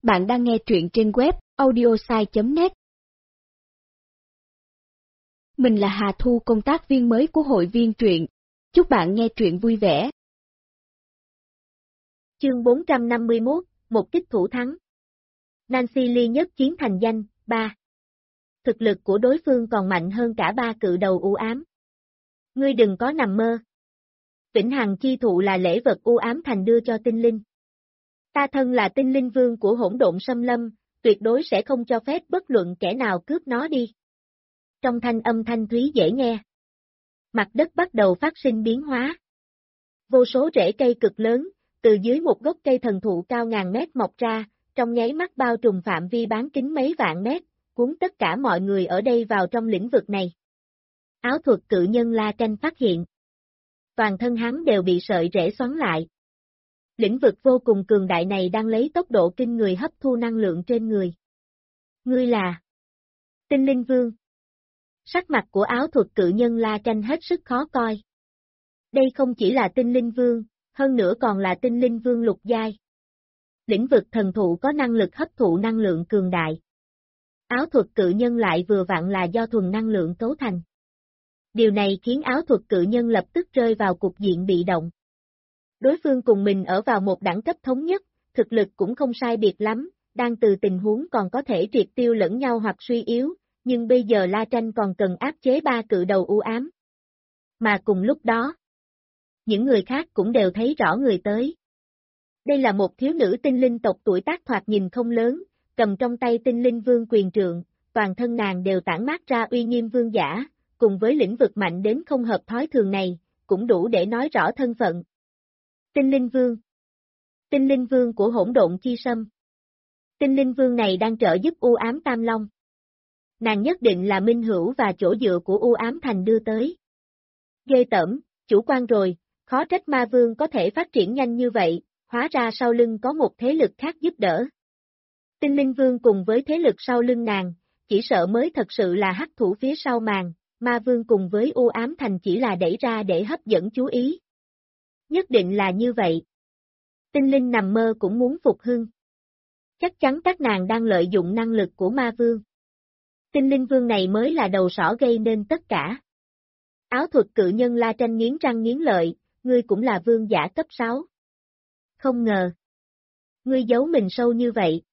Bạn đang nghe truyện trên web audiosai.net. Mình là Hà Thu, công tác viên mới của hội viên truyện. Chúc bạn nghe truyện vui vẻ. Chương 451, một kích thủ thắng. Nancy Lee nhất chiến thành danh, 3. Thực lực của đối phương còn mạnh hơn cả ba cự đầu u ám. Ngươi đừng có nằm mơ. Vĩnh hằng chi thụ là lễ vật u ám thành đưa cho tinh linh. Ta thân là tinh linh vương của hỗn độn xâm lâm, tuyệt đối sẽ không cho phép bất luận kẻ nào cướp nó đi. Trong âm thanh thúy dễ nghe. Mặt đất bắt đầu phát sinh biến hóa. Vô số rễ cây cực lớn, từ dưới một gốc cây thần thụ cao ngàn mét mọc ra, trong nháy mắt bao trùm phạm vi bán kính mấy vạn mét, cuốn tất cả mọi người ở đây vào trong lĩnh vực này. Áo thuật cự nhân La Tranh phát hiện. Toàn thân hắn đều bị sợi rễ xoắn lại. Lĩnh vực vô cùng cường đại này đang lấy tốc độ kinh người hấp thu năng lượng trên người. Ngươi là Tinh Linh Vương. Sắc mặt của áo thuật cự nhân La Tranh hết sức khó coi. Đây không chỉ là Tinh Linh Vương, hơn nữa còn là Tinh Linh Vương lục giai. Lĩnh vực thần thụ có năng lực hấp thụ năng lượng cường đại. Áo thuật cự nhân lại vừa vặn là do thuần năng lượng cấu thành. Điều này khiến áo thuật cự nhân lập tức rơi vào cục diện bị động. Đối phương cùng mình ở vào một đẳng cấp thống nhất, thực lực cũng không sai biệt lắm, đang từ tình huống còn có thể triệt tiêu lẫn nhau hoặc suy yếu, nhưng bây giờ La Tranh còn cần áp chế ba cự đầu u ám. Mà cùng lúc đó, những người khác cũng đều thấy rõ người tới. Đây là một thiếu nữ tinh linh tộc tuổi tác thoạt nhìn không lớn, cầm trong tay tinh linh vương quyền trượng, toàn thân nàng đều tản mát ra uy nghiêm vương giả, cùng với lĩnh vực mạnh đến không hợp thói thường này, cũng đủ để nói rõ thân phận. Tinh Linh Vương. Tinh Linh Vương của hỗn độn chi sâm. Tinh Linh Vương này đang trợ giúp u ám Tam Long. Nàng nhất định là minh hữu và chỗ dựa của u ám thành đưa tới. Ghê tởm, chủ quan rồi, khó trách ma vương có thể phát triển nhanh như vậy, hóa ra sau lưng có một thế lực khác giúp đỡ. Tinh Linh Vương cùng với thế lực sau lưng nàng, chỉ sợ mới thật sự là hắc thủ phía sau màn, ma vương cùng với u ám thành chỉ là đẩy ra để hấp dẫn chú ý. Nhất định là như vậy. Tinh linh nằm mơ cũng muốn phục hưng. Chắc chắn các nàng đang lợi dụng năng lực của ma vương. Tinh linh vương này mới là đầu sỏ gây nên tất cả. Áo thuật cự nhân La Tranh nghiến răng nghiến lợi, ngươi cũng là vương giả cấp 6. Không ngờ. Ngươi giấu mình sâu như vậy.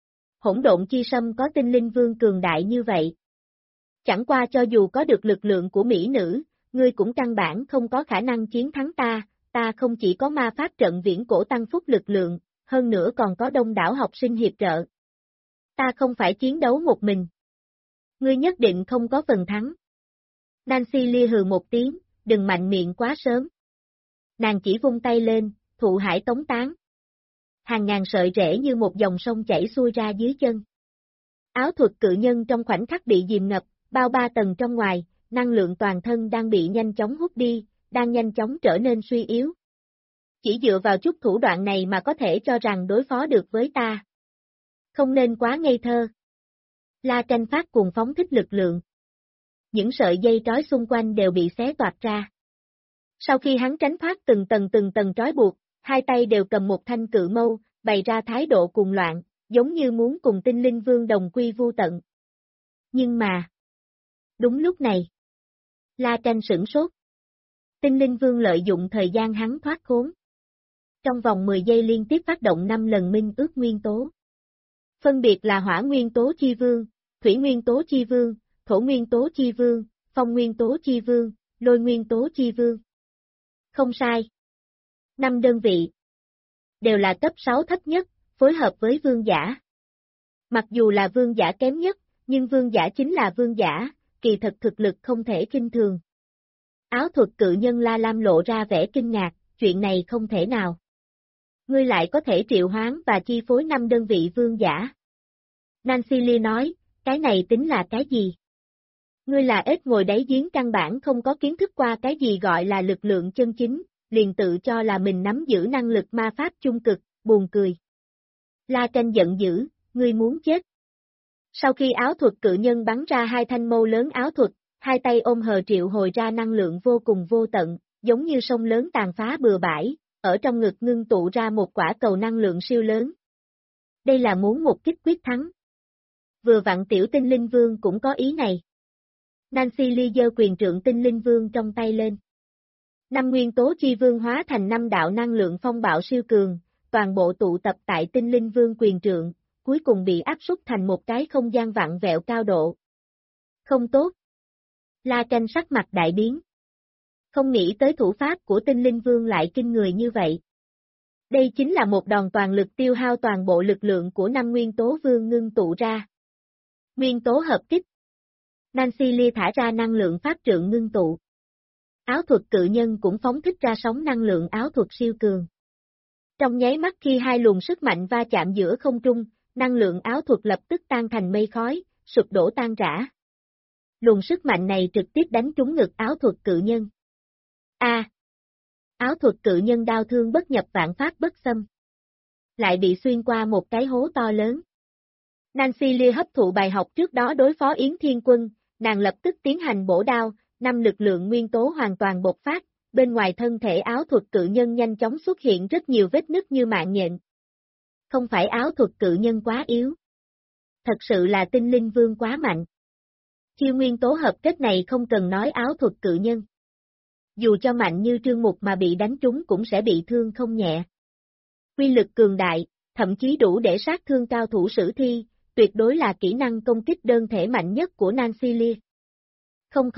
Hỗn độn chi sâm có tinh linh vương cường đại như vậy. Chẳng qua cho dù có được lực lượng của mỹ nữ, ngươi cũng căn bản không có khả năng chiến thắng ta. Ta không chỉ có ma pháp trận viễn cổ tăng phúc lực lượng, hơn nữa còn có đông đảo học sinh hiệp trợ. Ta không phải chiến đấu một mình. Ngươi nhất định không có phần thắng. Nancy lia hừ một tiếng, đừng mạnh miệng quá sớm. Nàng chỉ vung tay lên, thụ hải tống tán. Hàng ngàn sợi rễ như một dòng sông chảy xuôi ra dưới chân. Áo thuật cự nhân trong khoảnh khắc bị dìm ngập, bao ba tầng trong ngoài, năng lượng toàn thân đang bị nhanh chóng hút đi, đang nhanh chóng trở nên suy yếu. Chỉ dựa vào chút thủ đoạn này mà có thể cho rằng đối phó được với ta. Không nên quá ngây thơ. La Tranh phát cuồng phóng thích lực lượng. Những sợi dây trói xung quanh đều bị xé toạc ra. Sau khi hắn tránh thoát từng tầng trói buộc, hai tay đều cầm một thanh cự mâu, bày ra thái độ cuồng loạn, giống như muốn cùng tinh linh vương đồng quy vu tận. Nhưng mà, đúng lúc này, La Tranh sửng sốt. Tinh Linh Vương lợi dụng thời gian hắn thoát khốn. Trong vòng 10 giây liên tiếp phát động 5 lần minh ước nguyên tố. Phân biệt là hỏa nguyên tố chi vương, thủy nguyên tố chi vương, thổ nguyên tố chi vương, phong nguyên tố chi vương, lôi nguyên tố chi vương. Không sai. 5 đơn vị. Đều là cấp 6 thấp nhất, phối hợp với vương giả. Mặc dù là vương giả kém nhất, nhưng vương giả chính là vương giả, kỳ thật thực lực không thể kinh thường. Áo thuật cự nhân La Lam lộ ra vẻ kinh ngạc, chuyện này không thể nào. Ngươi lại có thể triệu hoán và chi phối 5 đơn vị vương giả. Nancy Lee nói, cái này tính là cái gì? Ngươi là ếch ngồi đáy giếng căn bản không có kiến thức qua cái gì gọi là lực lượng chân chính, liền tự cho là mình nắm giữ năng lực ma pháp trung cực, buồn cười. La Tranh giận dữ, ngươi muốn chết. Sau khi áo thuật cự nhân bắn ra hai thanh mâu lớn áo thuật, hai tay ôm hờ triệu hồi ra năng lượng vô cùng vô tận, giống như sông lớn tàn phá bừa bãi, ở trong ngực ngưng tụ ra một quả cầu năng lượng siêu lớn. Đây là muốn một kích quyết thắng. Vừa vặn tiểu tinh linh vương cũng có ý này. Nancy Lee giơ quyền trượng tinh linh vương trong tay lên. 5 nguyên tố chi vương hóa thành 5 đạo năng lượng phong bạo siêu cường, toàn bộ tụ tập tại tinh linh vương quyền trượng, cuối cùng bị áp suất thành một cái không gian vặn vẹo cao độ. Không tốt. La Tranh sắc mặt đại biến. Không nghĩ tới thủ pháp của tinh linh vương lại kinh người như vậy. Đây chính là một đòn toàn lực tiêu hao toàn bộ lực lượng của 5 nguyên tố vương ngưng tụ ra. Nguyên tố hợp kích. Nancy Lee thả ra năng lượng pháp trượng ngưng tụ. Áo thuật cự nhân cũng phóng thích ra sóng năng lượng áo thuật siêu cường. Trong nháy mắt khi hai luồng sức mạnh va chạm giữa không trung, năng lượng áo thuật lập tức tan thành mây khói, sụp đổ tan rã. Luồng sức mạnh này trực tiếp đánh trúng ngực áo thuật cự nhân. Áo thuật cự nhân đao thương bất nhập vạn pháp bất xâm. Lại bị xuyên qua một cái hố to lớn. Nancy Lee hấp thụ bài học trước đó đối phó Yến Thiên Quân, nàng lập tức tiến hành bổ đao, 5 lực lượng nguyên tố hoàn toàn bộc phát, bên ngoài thân thể áo thuật cự nhân nhanh chóng xuất hiện rất nhiều vết nứt như mạng nhện. Không phải áo thuật cự nhân quá yếu. Thật sự là tinh linh vương quá mạnh. Chiêu nguyên tố hợp kết này không cần nói áo thuật cự nhân. Dù cho mạnh như Trương Mục mà bị đánh trúng cũng sẽ bị thương không nhẹ. Quy lực cường đại, thậm chí đủ để sát thương cao thủ sử thi, tuyệt đối là kỹ năng công kích đơn thể mạnh nhất của Nancy Lee. Không.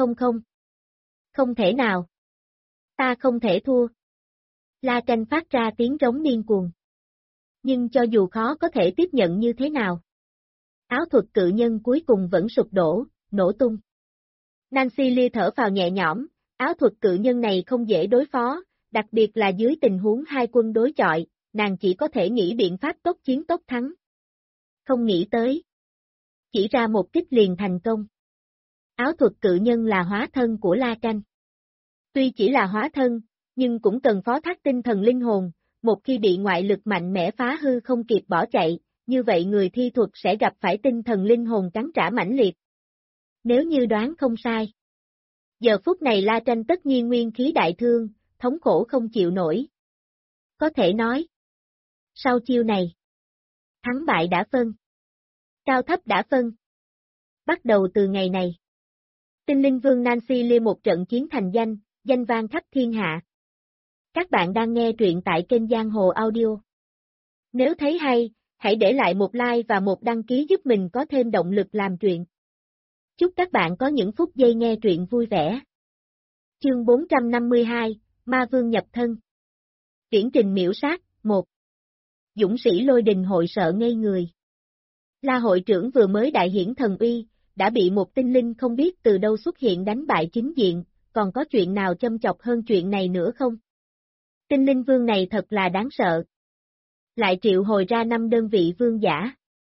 Không thể nào. Ta không thể thua. La Tranh phát ra tiếng rống điên cuồng. Nhưng cho dù khó có thể tiếp nhận như thế nào. Áo thuật cự nhân cuối cùng vẫn sụp đổ, nổ tung. Nancy Lee thở phào nhẹ nhõm, áo thuật cự nhân này không dễ đối phó, đặc biệt là dưới tình huống hai quân đối chọi, nàng chỉ có thể nghĩ biện pháp tốc chiến tốc thắng. Không nghĩ tới. Chỉ ra một kích liền thành công. Áo thuật cự nhân là hóa thân của La Tranh. Tuy chỉ là hóa thân, nhưng cũng cần phó thác tinh thần linh hồn, một khi bị ngoại lực mạnh mẽ phá hư không kịp bỏ chạy, như vậy người thi thuật sẽ gặp phải tinh thần linh hồn cắn trả mãnh liệt. Nếu như đoán không sai. Giờ phút này La Tranh tất nhiên nguyên khí đại thương, thống khổ không chịu nổi. Có thể nói. Sau chiêu này. Thắng bại đã phân. Cao thấp đã phân. Bắt đầu từ ngày này. Tinh linh vương Nancy Lee một trận chiến thành danh, danh vang khắp thiên hạ. Các bạn đang nghe truyện tại kênh Giang Hồ Audio. Nếu thấy hay, hãy để lại một like và một đăng ký giúp mình có thêm động lực làm truyện. Chúc các bạn có những phút giây nghe truyện vui vẻ. Chương 452, Ma Vương nhập thân. Viễn trình miễu sát, 1. Dũng sĩ Lôi Đình hội sợ ngây người. La hội trưởng vừa mới đại hiển thần uy, đã bị một tinh linh không biết từ đâu xuất hiện đánh bại chính diện, còn có chuyện nào châm chọc hơn chuyện này nữa không? Tinh linh vương này thật là đáng sợ. Lại triệu hồi ra 5 đơn vị vương giả.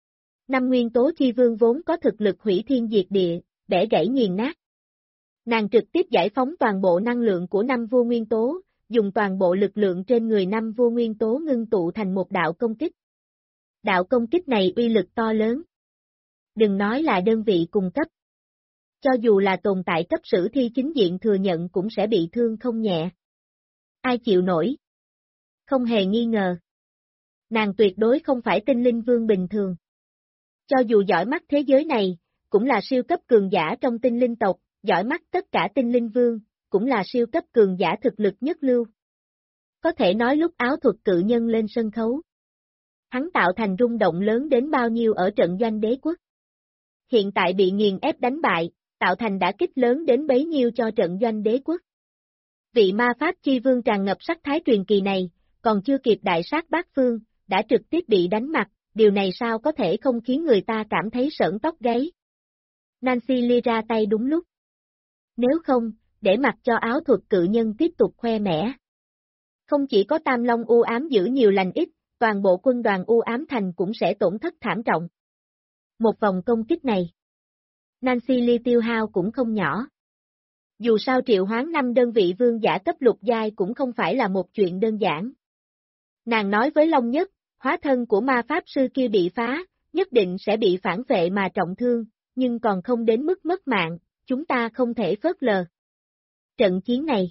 5 nguyên tố chi vương vốn có thực lực hủy thiên diệt địa, bẻ gãy nghiền nát. Nàng trực tiếp giải phóng toàn bộ năng lượng của 5 vua nguyên tố, dùng toàn bộ lực lượng trên người 5 vua nguyên tố ngưng tụ thành một đạo công kích. Đạo công kích này uy lực to lớn. Đừng nói là đơn vị cùng cấp. Cho dù là tồn tại cấp sử thi chính diện thừa nhận cũng sẽ bị thương không nhẹ. Ai chịu nổi? Không hề nghi ngờ. Nàng tuyệt đối không phải tinh linh vương bình thường. Cho dù giỏi mắt thế giới này, cũng là siêu cấp cường giả trong tinh linh tộc, giỏi mắt tất cả tinh linh vương, cũng là siêu cấp cường giả thực lực nhất lưu. Có thể nói lúc áo thuật cự nhân lên sân khấu. Hắn tạo thành rung động lớn đến bao nhiêu ở trận doanh đế quốc. Hiện tại bị nghiền ép đánh bại, tạo thành đả kích lớn đến bấy nhiêu cho trận doanh đế quốc. Vị ma pháp chi vương tràn ngập sắc thái truyền kỳ này, còn chưa kịp đại sát bát phương, đã trực tiếp bị đánh mặt, điều này sao có thể không khiến người ta cảm thấy sởn tóc gáy. Nancy Lee ra tay đúng lúc. Nếu không, để mặc cho áo thuật cự nhân tiếp tục khoe mẽ. Không chỉ có Tam Long u ám giữ nhiều lành ít, toàn bộ quân đoàn u ám thành cũng sẽ tổn thất thảm trọng. Một vòng công kích này, Nancy Lee tiêu hao cũng không nhỏ. Dù sao triệu hoán 5 đơn vị vương giả cấp lục giai cũng không phải là một chuyện đơn giản. Nàng nói với Long Nhất, hóa thân của ma pháp sư kia bị phá, nhất định sẽ bị phản vệ mà trọng thương, nhưng còn không đến mức mất mạng, chúng ta không thể phớt lờ. Trận chiến này,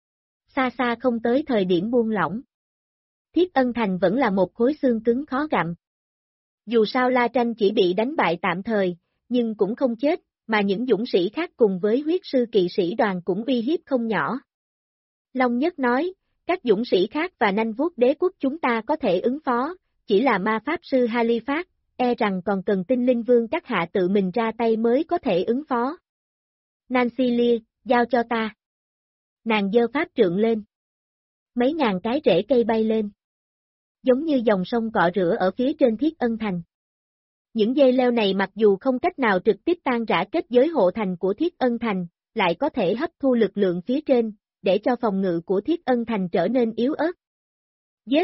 xa xa không tới thời điểm buông lỏng. Thiết Ân Thành vẫn là một khối xương cứng khó gặm. Dù sao La Tranh chỉ bị đánh bại tạm thời, nhưng cũng không chết, mà những dũng sĩ khác cùng với huyết sư kỵ sĩ đoàn cũng uy hiếp không nhỏ. Long Nhất nói, các dũng sĩ khác và nanh vuốt đế quốc chúng ta có thể ứng phó, chỉ là ma pháp sư Halifax, e rằng còn cần tinh linh vương các hạ tự mình ra tay mới có thể ứng phó. Nancy Lee, giao cho ta. Nàng giơ pháp trượng lên. Mấy ngàn cái rễ cây bay lên. Giống như dòng sông cọ rửa ở phía trên Thiết Ân Thành. Những dây leo này mặc dù không cách nào trực tiếp tan rã kết giới hộ thành của Thiết Ân Thành, lại có thể hấp thu lực lượng phía trên, để cho phòng ngự của Thiết Ân Thành trở nên yếu ớt. Giết!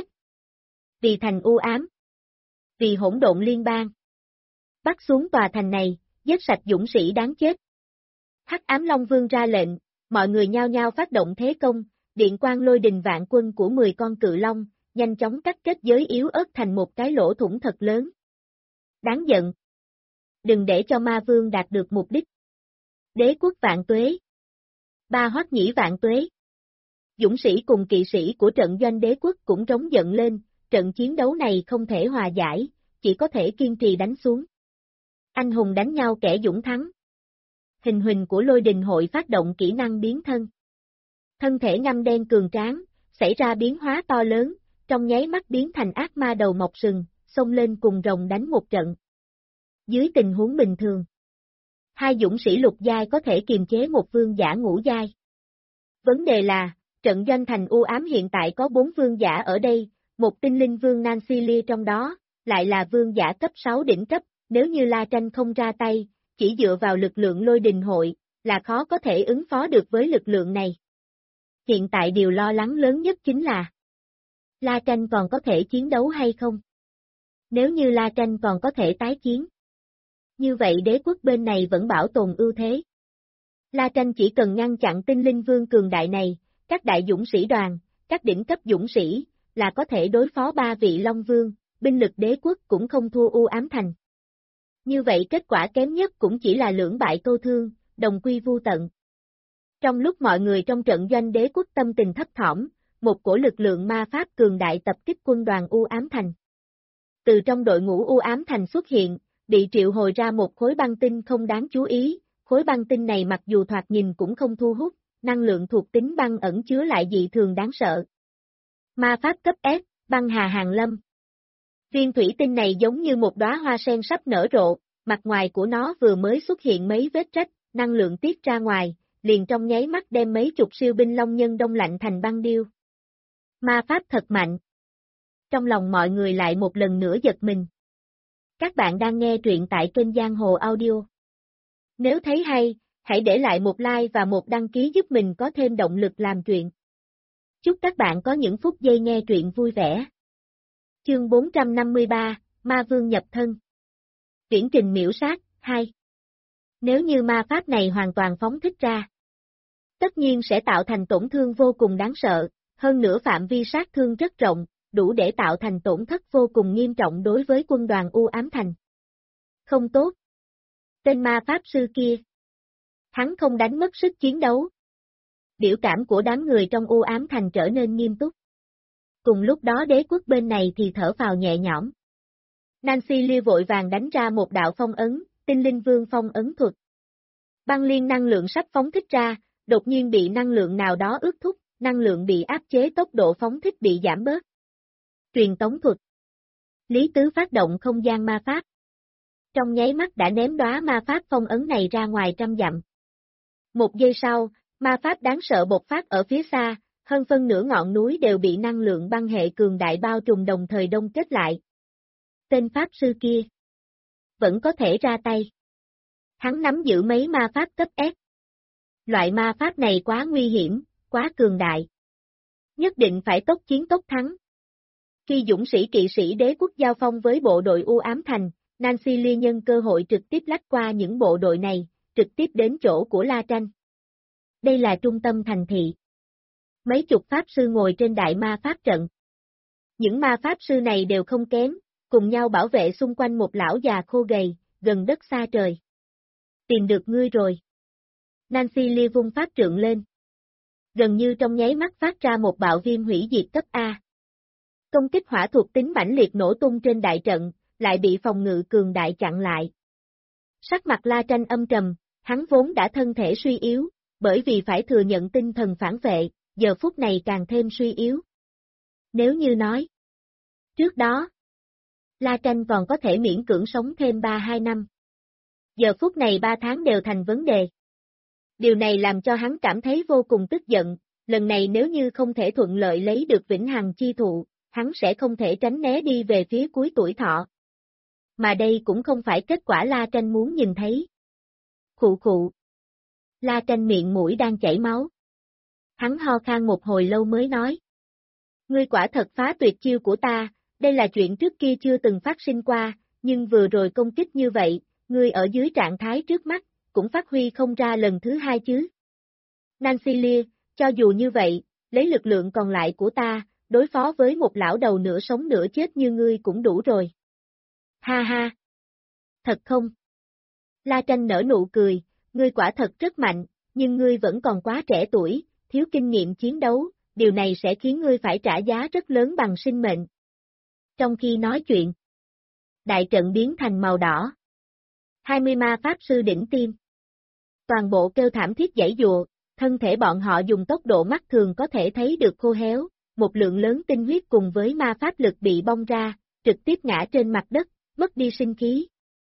Vì thành u ám. Vì hỗn độn liên bang. Bắt xuống tòa thành này, giết sạch dũng sĩ đáng chết. Hắc Ám Long Vương ra lệnh, mọi người nhao nhao phát động thế công, điện quang lôi đình vạn quân của 10 con cự long, nhanh chóng cắt kết giới yếu ớt thành một cái lỗ thủng thật lớn. Đáng giận. Đừng để cho ma vương đạt được mục đích. Đế quốc vạn tuế. Ba Hoắc Nhĩ vạn tuế. Dũng sĩ cùng kỵ sĩ của trận doanh đế quốc cũng trống giận lên, trận chiến đấu này không thể hòa giải, chỉ có thể kiên trì đánh xuống. Anh hùng đánh nhau kẻ dũng thắng. Hình huỳnh của lôi đình hội phát động kỹ năng biến thân. Thân thể ngăm đen cường tráng, xảy ra biến hóa to lớn, trong nháy mắt biến thành ác ma đầu mọc sừng, xông lên cùng rồng đánh một trận. Dưới tình huống bình thường, hai dũng sĩ lục giai có thể kiềm chế một vương giả ngũ giai. Vấn đề là, trận doanh thành u ám hiện tại có 4 vương giả ở đây, một tinh linh vương Nancy Lee trong đó, lại là vương giả cấp 6 đỉnh cấp, nếu như La Tranh không ra tay, chỉ dựa vào lực lượng lôi đình hội, là khó có thể ứng phó được với lực lượng này. Hiện tại điều lo lắng lớn nhất chính là La Tranh còn có thể chiến đấu hay không? Nếu như La Tranh còn có thể tái chiến, như vậy đế quốc bên này vẫn bảo tồn ưu thế. La Tranh chỉ cần ngăn chặn tinh linh vương cường đại này, các đại dũng sĩ đoàn, các đỉnh cấp dũng sĩ, là có thể đối phó 3 vị Long Vương, binh lực đế quốc cũng không thua u ám thành. Như vậy kết quả kém nhất cũng chỉ là lưỡng bại câu thương, đồng quy vu tận. Trong lúc mọi người trong trận doanh đế quốc tâm tình thấp thỏm, một cổ lực lượng ma pháp cường đại tập kích quân đoàn u ám thành. Từ trong đội ngũ u ám thành xuất hiện, bị triệu hồi ra một khối băng tinh không đáng chú ý, khối băng tinh này mặc dù thoạt nhìn cũng không thu hút, năng lượng thuộc tính băng ẩn chứa lại dị thường đáng sợ. Ma pháp cấp S, băng hà hàng lâm. Viên thủy tinh này giống như một đóa hoa sen sắp nở rộ, mặt ngoài của nó vừa mới xuất hiện mấy vết rách, năng lượng tiết ra ngoài, liền trong nháy mắt đem mấy chục siêu binh long nhân đông lạnh thành băng điêu. Ma pháp thật mạnh. Trong lòng mọi người lại một lần nữa giật mình. Các bạn đang nghe truyện tại kênh Giang Hồ Audio. Nếu thấy hay, hãy để lại một like và một đăng ký giúp mình có thêm động lực làm truyện. Chúc các bạn có những phút giây nghe truyện vui vẻ. Chương 453, Ma Vương nhập thân. Viễn trình miễu sát, 2. Nếu như ma pháp này hoàn toàn phóng thích ra, tất nhiên sẽ tạo thành tổn thương vô cùng đáng sợ, hơn nữa phạm vi sát thương rất rộng, đủ để tạo thành tổn thất vô cùng nghiêm trọng đối với quân đoàn u ám thành. Không tốt. Tên ma pháp sư kia. Hắn không đánh mất sức chiến đấu. Biểu cảm của đám người trong u ám thành trở nên nghiêm túc. Cùng lúc đó đế quốc bên này thì thở phào nhẹ nhõm. Nancy Lee vội vàng đánh ra một đạo phong ấn, tinh linh vương phong ấn thuật. Băng liên năng lượng sắp phóng thích ra, đột nhiên bị năng lượng nào đó ước thúc, năng lượng bị áp chế tốc độ phóng thích bị giảm bớt. Truyền tống thuật. Lý Tứ phát động không gian ma pháp. Trong nháy mắt đã ném đóa ma pháp phong ấn này ra ngoài trăm dặm. Một giây sau, ma pháp đáng sợ bộc phát ở phía xa, hơn phân nửa ngọn núi đều bị năng lượng băng hệ cường đại bao trùm đồng thời đông kết lại. Tên pháp sư kia vẫn có thể ra tay. Hắn nắm giữ mấy ma pháp cấp S. Loại ma pháp này quá nguy hiểm, quá cường đại. Nhất định phải tốc chiến tốc thắng. Khi dũng sĩ kỵ sĩ đế quốc giao phong với bộ đội u ám thành, Nancy Lee nhân cơ hội trực tiếp lách qua những bộ đội này, trực tiếp đến chỗ của La Tranh. Đây là trung tâm thành thị. Mấy chục pháp sư ngồi trên đại ma pháp trận. Những ma pháp sư này đều không kém, cùng nhau bảo vệ xung quanh một lão già khô gầy, gần đất xa trời. Tìm được ngươi rồi. Nancy Lee vung pháp trượng lên. Gần như trong nháy mắt phát ra một bạo viêm hủy diệt cấp A. Công kích hỏa thuộc tính mãnh liệt nổ tung trên đại trận, lại bị phòng ngự cường đại chặn lại. Sắc mặt La Tranh âm trầm, hắn vốn đã thân thể suy yếu, bởi vì phải thừa nhận tinh thần phản vệ, giờ phút này càng thêm suy yếu. Nếu như nói, trước đó, La Tranh còn có thể miễn cưỡng sống thêm 3-2 năm. Giờ phút này 3 tháng đều thành vấn đề. Điều này làm cho hắn cảm thấy vô cùng tức giận, lần này nếu như không thể thuận lợi lấy được vĩnh hằng chi thụ, hắn sẽ không thể tránh né đi về phía cuối tuổi thọ. Mà đây cũng không phải kết quả La Tranh muốn nhìn thấy. Khụ khụ. La Tranh miệng mũi đang chảy máu. Hắn ho khan một hồi lâu mới nói. Ngươi quả thật phá tuyệt chiêu của ta, đây là chuyện trước kia chưa từng phát sinh qua, nhưng vừa rồi công kích như vậy, ngươi ở dưới trạng thái trước mắt, cũng phát huy không ra lần thứ hai chứ. Nancy Lee, cho dù như vậy, lấy lực lượng còn lại của ta, đối phó với một lão đầu nửa sống nửa chết như ngươi cũng đủ rồi. Ha ha! Thật không? La Tranh nở nụ cười, ngươi quả thật rất mạnh, nhưng ngươi vẫn còn quá trẻ tuổi, thiếu kinh nghiệm chiến đấu, điều này sẽ khiến ngươi phải trả giá rất lớn bằng sinh mệnh. Trong khi nói chuyện, đại trận biến thành màu đỏ. 20 ma pháp sư đỉnh tim. Toàn bộ kêu thảm thiết giãy giụa, thân thể bọn họ dùng tốc độ mắt thường có thể thấy được khô héo, một lượng lớn tinh huyết cùng với ma pháp lực bị bong ra, trực tiếp ngã trên mặt đất, mất đi sinh khí.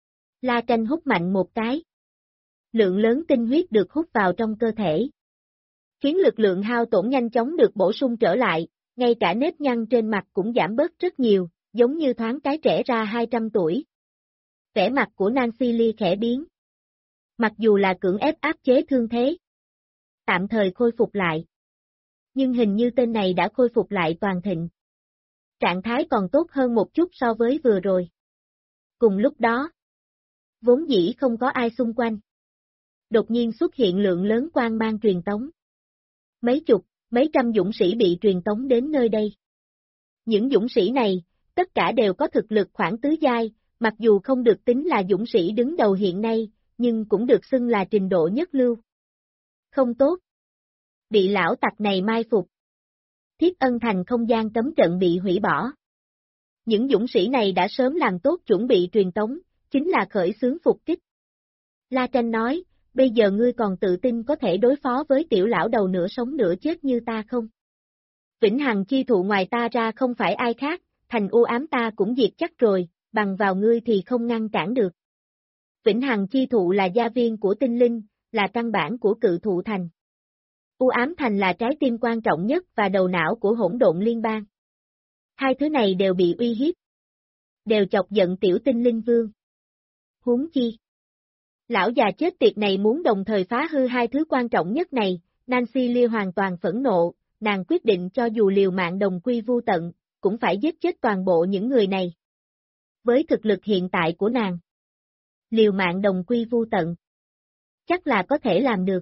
La Tranh hút mạnh một cái. Lượng lớn tinh huyết được hút vào trong cơ thể, khiến lực lượng hao tổn nhanh chóng được bổ sung trở lại, ngay cả nếp nhăn trên mặt cũng giảm bớt rất nhiều, giống như thoáng cái trẻ ra 200 tuổi. Vẻ mặt của Nancy Lee khẽ biến. Mặc dù là cưỡng ép áp chế thương thế, tạm thời khôi phục lại. Nhưng hình như tên này đã khôi phục lại toàn thịnh. Trạng thái còn tốt hơn một chút so với vừa rồi. Cùng lúc đó, vốn dĩ không có ai xung quanh. Đột nhiên xuất hiện lượng lớn quang mang truyền tống. Mấy chục, mấy trăm dũng sĩ bị truyền tống đến nơi đây. Những dũng sĩ này, tất cả đều có thực lực khoảng tứ giai, mặc dù không được tính là dũng sĩ đứng đầu hiện nay, nhưng cũng được xưng là trình độ nhất lưu. Không tốt. Bị lão tặc này mai phục. Thiết Ân Thành không gian cấm trận bị hủy bỏ. Những dũng sĩ này đã sớm làm tốt chuẩn bị truyền tống, chính là khởi xướng phục kích. La Tranh nói, bây giờ ngươi còn tự tin có thể đối phó với tiểu lão đầu nửa sống nửa chết như ta không? Vĩnh hằng chi thụ ngoài ta ra không phải ai khác, thành u ám ta cũng diệt chắc rồi, bằng vào ngươi thì không ngăn cản được. Vĩnh hằng chi thụ là gia viên của tinh linh, là căn bản của cự thụ thành. U ám thành là trái tim quan trọng nhất và đầu não của hỗn độn liên bang. Hai thứ này đều bị uy hiếp. Đều chọc giận tiểu tinh linh vương. Huống chi. Lão già chết tiệt này muốn đồng thời phá hư hai thứ quan trọng nhất này, Nancy Lee hoàn toàn phẫn nộ, nàng quyết định cho dù liều mạng đồng quy vu tận, cũng phải giết chết toàn bộ những người này. Với thực lực hiện tại của nàng, liều mạng đồng quy vu tận, chắc là có thể làm được.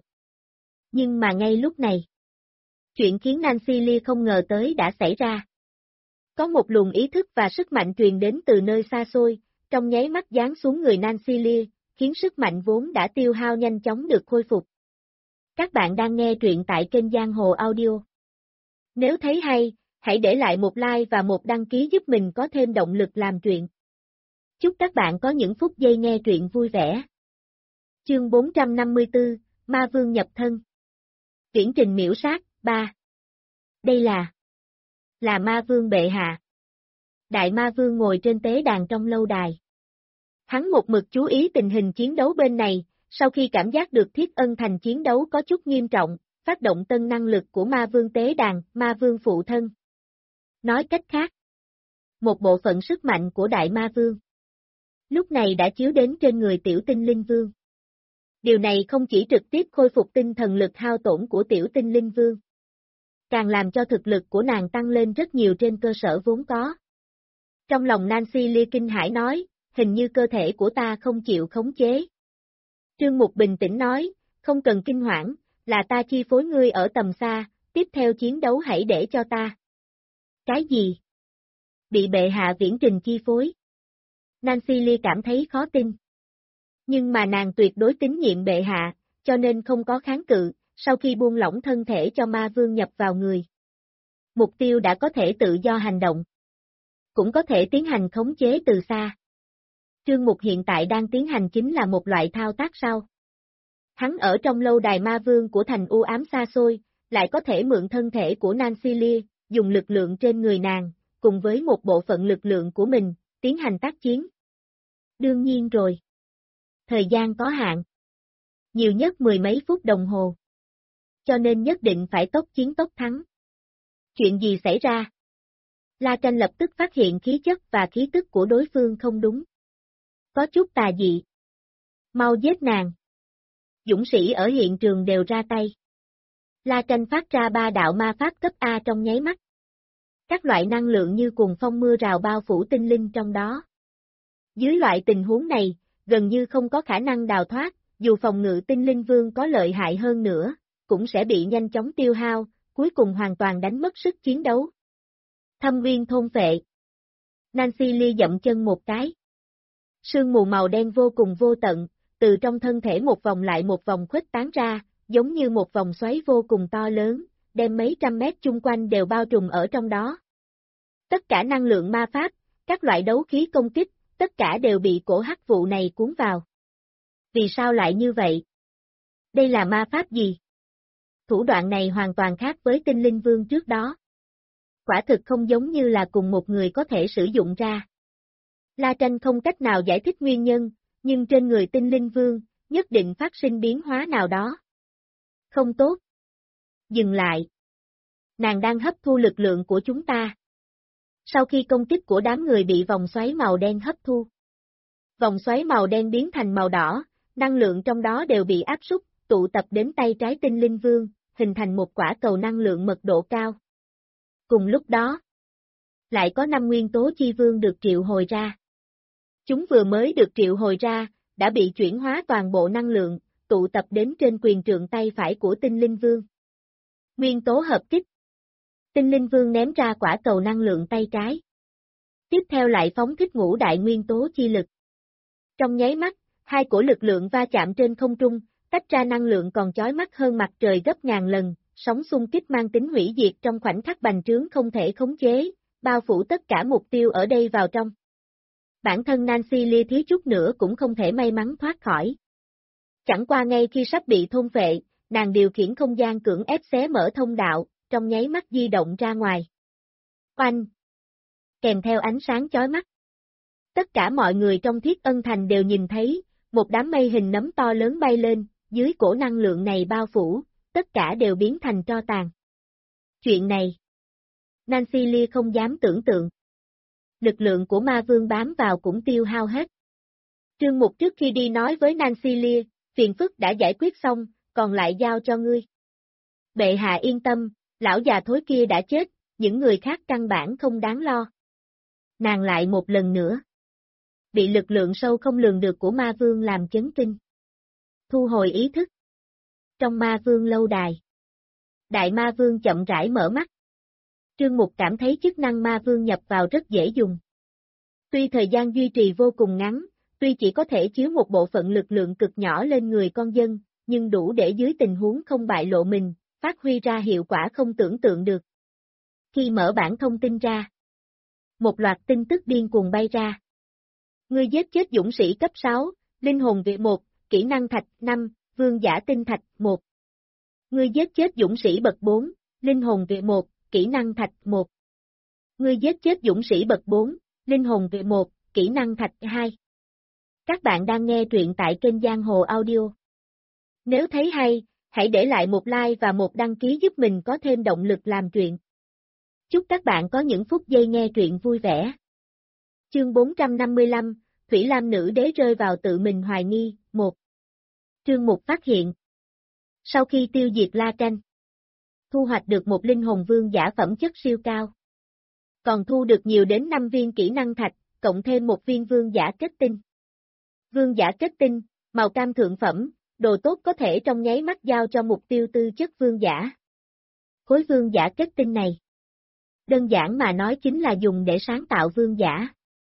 Nhưng mà ngay lúc này, chuyện khiến Nancy Lee không ngờ tới đã xảy ra. Có một luồng ý thức và sức mạnh truyền đến từ nơi xa xôi, trong nháy mắt giáng xuống người Nancy Lee, khiến sức mạnh vốn đã tiêu hao nhanh chóng được khôi phục. Các bạn đang nghe truyện tại kênh Giang Hồ Audio. Nếu thấy hay, hãy để lại một like và một đăng ký giúp mình có thêm động lực làm truyện. Chúc các bạn có những phút giây nghe truyện vui vẻ. Chương 454, Ma Vương nhập thân. Viễn trình miễu sát, 3. Đây là Ma Vương bệ hạ. Đại Ma Vương ngồi trên tế đàn trong lâu đài. Hắn một mực chú ý tình hình chiến đấu bên này, sau khi cảm giác được Thiết Ân Thành chiến đấu có chút nghiêm trọng, phát động tân năng lực của Ma Vương tế đàn, Ma Vương phụ thân. Nói cách khác, một bộ phận sức mạnh của Đại Ma Vương lúc này đã chiếu đến trên người tiểu tinh linh vương. Điều này không chỉ trực tiếp khôi phục tinh thần lực hao tổn của tiểu tinh linh vương, càng làm cho thực lực của nàng tăng lên rất nhiều trên cơ sở vốn có. Trong lòng Nancy Lee kinh hãi nói, hình như cơ thể của ta không chịu khống chế. Trương Mục bình tĩnh nói, không cần kinh hoảng, là ta chi phối ngươi ở tầm xa, tiếp theo chiến đấu hãy để cho ta. Cái gì? Bị bệ hạ viễn trình chi phối? Nancy Lee cảm thấy khó tin. Nhưng mà nàng tuyệt đối tín nhiệm bệ hạ, cho nên không có kháng cự, sau khi buông lỏng thân thể cho ma vương nhập vào người. Mục tiêu đã có thể tự do hành động. Cũng có thể tiến hành khống chế từ xa. Trương Mục hiện tại đang tiến hành chính là một loại thao tác sau. Hắn ở trong lâu đài ma vương của thành u ám xa xôi, lại có thể mượn thân thể của Nancy Lee, dùng lực lượng trên người nàng, cùng với một bộ phận lực lượng của mình, tiến hành tác chiến. Đương nhiên rồi. Thời gian có hạn. Nhiều nhất mười mấy phút đồng hồ. Cho nên nhất định phải tốc chiến tốc thắng. Chuyện gì xảy ra? La Tranh lập tức phát hiện khí chất và khí tức của đối phương không đúng. Có chút tà dị. Mau giết nàng. Dũng sĩ ở hiện trường đều ra tay. La Tranh phát ra 3 đạo ma pháp cấp A trong nháy mắt. Các loại năng lượng như cuồng phong mưa rào bao phủ tinh linh trong đó. Dưới loại tình huống này, gần như không có khả năng đào thoát, dù phòng ngự tinh linh vương có lợi hại hơn nữa, cũng sẽ bị nhanh chóng tiêu hao, cuối cùng hoàn toàn đánh mất sức chiến đấu. Thâm uyên thôn phệ. Nancy Lee dậm chân một cái. Sương mù màu đen vô cùng vô tận, từ trong thân thể một vòng lại một vòng khuếch tán ra, giống như một vòng xoáy vô cùng to lớn, đem mấy trăm mét chung quanh đều bao trùm ở trong đó. Tất cả năng lượng ma pháp, các loại đấu khí công kích, tất cả đều bị cổ hắc vụ này cuốn vào. Vì sao lại như vậy? Đây là ma pháp gì? Thủ đoạn này hoàn toàn khác với tinh linh vương trước đó. Quả thực không giống như là cùng một người có thể sử dụng ra. La Tranh không cách nào giải thích nguyên nhân, nhưng trên người tinh linh vương, nhất định phát sinh biến hóa nào đó. Không tốt. Dừng lại. Nàng đang hấp thu lực lượng của chúng ta. Sau khi công kích của đám người bị vòng xoáy màu đen hấp thu. Vòng xoáy màu đen biến thành màu đỏ, năng lượng trong đó đều bị áp súc, tụ tập đến tay trái tinh linh vương, hình thành một quả cầu năng lượng mật độ cao. Cùng lúc đó, lại có 5 nguyên tố chi vương được triệu hồi ra. Chúng vừa mới được triệu hồi ra, đã bị chuyển hóa toàn bộ năng lượng, tụ tập đến trên quyền trượng tay phải của tinh linh vương. Nguyên tố hợp kích. Tinh linh vương ném ra quả cầu năng lượng tay trái. Tiếp theo lại phóng thích ngũ đại nguyên tố chi lực. Trong nháy mắt, hai cổ lực lượng va chạm trên không trung, tách ra năng lượng còn chói mắt hơn mặt trời gấp ngàn lần, sóng xung kích mang tính hủy diệt trong khoảnh khắc bành trướng không thể khống chế, bao phủ tất cả mục tiêu ở đây vào trong. Bản thân Nancy Lee thiếu chút nữa cũng không thể may mắn thoát khỏi. Chẳng qua ngay khi sắp bị thôn phệ, nàng điều khiển không gian cưỡng ép xé mở thông đạo, trong nháy mắt di động ra ngoài. Oanh! Kèm theo ánh sáng chói mắt. Tất cả mọi người trong Thiết Ân Thành đều nhìn thấy, một đám mây hình nấm to lớn bay lên, dưới cổ năng lượng này bao phủ, tất cả đều biến thành tro tàn. Chuyện này, Nancy Lee không dám tưởng tượng. Lực lượng của ma vương bám vào cũng tiêu hao hết. Trương Mục trước khi đi nói với Nancy Lee, phiền phức đã giải quyết xong, còn lại giao cho ngươi. Bệ hạ yên tâm, lão già thối kia đã chết, những người khác căn bản không đáng lo. Nàng lại một lần nữa. Bị lực lượng sâu không lường được của ma vương làm chấn kinh. Thu hồi ý thức. Trong ma vương lâu đài. Đại ma vương chậm rãi mở mắt. Trương Mục cảm thấy chức năng ma vương nhập vào rất dễ dùng. Tuy thời gian duy trì vô cùng ngắn, tuy chỉ có thể chiếu một bộ phận lực lượng cực nhỏ lên người con dân, nhưng đủ để dưới tình huống không bại lộ mình, phát huy ra hiệu quả không tưởng tượng được. Khi mở bản thông tin ra, một loạt tin tức điên cuồng bay ra. Ngươi giết chết dũng sĩ cấp 6, linh hồn vị 1, kỹ năng thạch 5, vương giả tinh thạch 1. Ngươi giết chết dũng sĩ bậc 4, linh hồn vị 1, kỹ năng thạch 1. Ngươi giết chết dũng sĩ bậc 4, linh hồn vị 1, kỹ năng thạch 2. Các bạn đang nghe truyện tại kênh Giang Hồ Audio. Nếu thấy hay, hãy để lại một like và một đăng ký giúp mình có thêm động lực làm truyện. Chúc các bạn có những phút giây nghe truyện vui vẻ. Chương 455, Thủy Lam nữ đế rơi vào tự mình hoài nghi, 1. Trương Mục phát hiện. Sau khi tiêu diệt La Tranh, thu hoạch được một linh hồn vương giả phẩm chất siêu cao. Còn thu được nhiều đến 5 viên kỹ năng thạch, cộng thêm một viên vương giả kết tinh. Vương giả kết tinh, màu cam thượng phẩm, đồ tốt có thể trong nháy mắt giao cho mục tiêu tư chất vương giả. Khối vương giả kết tinh này, đơn giản mà nói chính là dùng để sáng tạo vương giả.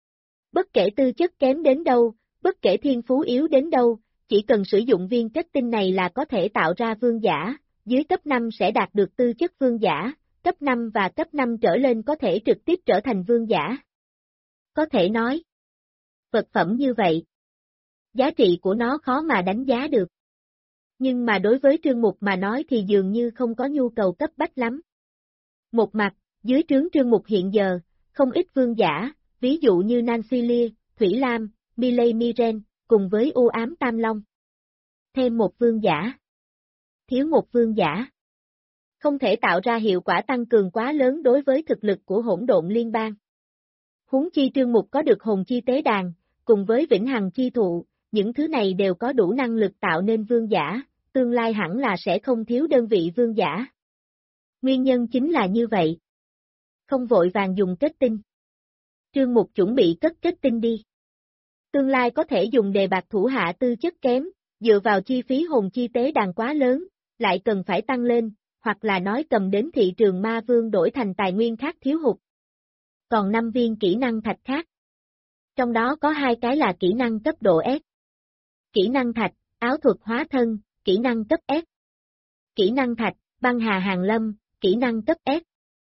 Bất kể tư chất kém đến đâu, bất kể thiên phú yếu đến đâu, chỉ cần sử dụng viên kết tinh này là có thể tạo ra vương giả, dưới cấp 5 sẽ đạt được tư chất vương giả, cấp 5 và cấp 5 trở lên có thể trực tiếp trở thành vương giả. Có thể nói, Vật phẩm như vậy, giá trị của nó khó mà đánh giá được. Nhưng mà đối với Trương Mục mà nói thì dường như không có nhu cầu cấp bách lắm. Một mặt, dưới trướng Trương Mục hiện giờ, không ít vương giả, ví dụ như Nancy Lee, Thủy Lam, Miley Miren, cùng với U Ám Tam Long. Thêm một vương giả. Thiếu một vương giả. Không thể tạo ra hiệu quả tăng cường quá lớn đối với thực lực của hỗn độn liên bang. Huống chi Trương Mục có được hồn chi tế đàn, cùng với vĩnh hằng chi thụ, những thứ này đều có đủ năng lực tạo nên vương giả, tương lai hẳn là sẽ không thiếu đơn vị vương giả. Nguyên nhân chính là như vậy. Không vội vàng dùng kết tinh. Trương Mục chuẩn bị cất kết tinh đi. Tương lai có thể dùng đề bạt thủ hạ tư chất kém, dựa vào chi phí hồn chi tế đàn quá lớn, lại cần phải tăng lên, hoặc là nói cầm đến thị trường ma vương đổi thành tài nguyên khác thiếu hụt. Còn 5 viên kỹ năng thạch khác. Trong đó có 2 cái là kỹ năng cấp độ S. Kỹ năng thạch, áo thuật hóa thân, kỹ năng cấp S. Kỹ năng thạch, băng hà hàng lâm, kỹ năng cấp S.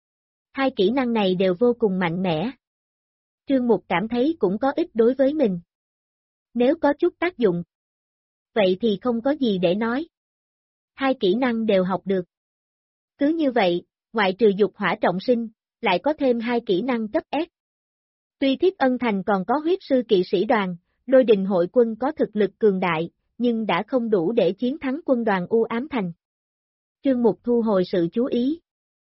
2 kỹ năng này đều vô cùng mạnh mẽ. Trương Mục cảm thấy cũng có ích đối với mình. Nếu có chút tác dụng, vậy thì không có gì để nói. 2 kỹ năng đều học được. Cứ như vậy, ngoại trừ dục hỏa trọng sinh, lại có thêm 2 kỹ năng cấp S. Tuy Thiết Ân Thành còn có huyết sư kỵ sĩ đoàn, Lôi Đình hội quân có thực lực cường đại, nhưng đã không đủ để chiến thắng quân đoàn U Ám Thành. Trương Mục thu hồi sự chú ý.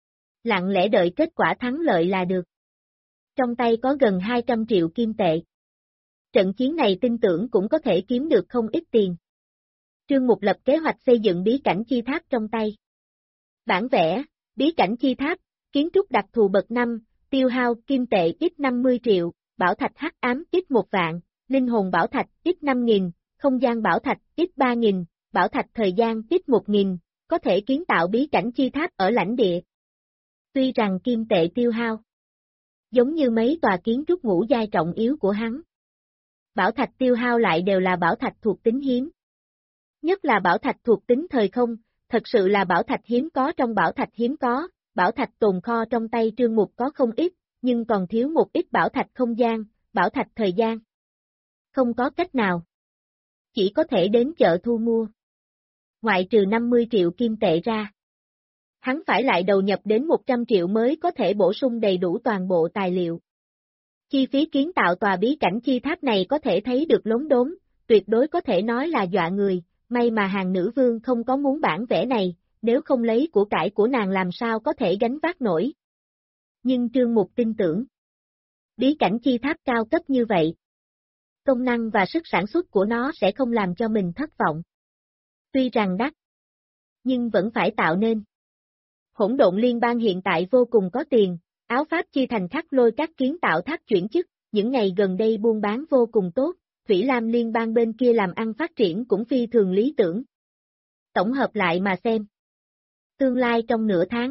Lặng lẽ đợi kết quả thắng lợi là được. Trong tay có gần 200 triệu kim tệ. Trận chiến này tin tưởng cũng có thể kiếm được không ít tiền. Trương Mục lập kế hoạch xây dựng bí cảnh chi tháp trong tay. Bản vẽ, bí cảnh chi tháp, kiến trúc đặc thù bậc 5, tiêu hao kim tệ ít 50 triệu, bảo thạch hắc ám ít 1 vạn, linh hồn bảo thạch ít 5.000, không gian bảo thạch ít 3.000, bảo thạch thời gian ít 1.000, có thể kiến tạo bí cảnh chi tháp ở lãnh địa. Tuy rằng kim tệ tiêu hao, giống như mấy tòa kiến trúc ngũ giai trọng yếu của hắn. Bảo thạch tiêu hao lại đều là bảo thạch thuộc tính hiếm. Nhất là bảo thạch thuộc tính thời không, thật sự là bảo thạch hiếm có trong bảo thạch hiếm có, bảo thạch tồn kho trong tay Trương Mục có không ít, nhưng còn thiếu một ít bảo thạch không gian, bảo thạch thời gian. Không có cách nào. Chỉ có thể đến chợ thu mua. Ngoại trừ 50 triệu kim tệ ra. Hắn phải lại đầu nhập đến 100 triệu mới có thể bổ sung đầy đủ toàn bộ tài liệu. Chi phí kiến tạo tòa bí cảnh chi tháp này có thể thấy được lốm đốm, tuyệt đối có thể nói là dọa người, may mà hàng nữ vương không có muốn bản vẽ này, nếu không lấy của cải của nàng làm sao có thể gánh vác nổi. Nhưng Trương Mục tin tưởng, bí cảnh chi tháp cao cấp như vậy, công năng và sức sản xuất của nó sẽ không làm cho mình thất vọng. Tuy rằng đắt, nhưng vẫn phải tạo nên. Hỗn độn liên bang hiện tại vô cùng có tiền, áo pháp chi thành khắc lôi các kiến tạo tháp chuyển chức, những ngày gần đây buôn bán vô cùng tốt, Thủy Lam liên bang bên kia làm ăn phát triển cũng phi thường lý tưởng. Tổng hợp lại mà xem. Tương lai trong nửa tháng,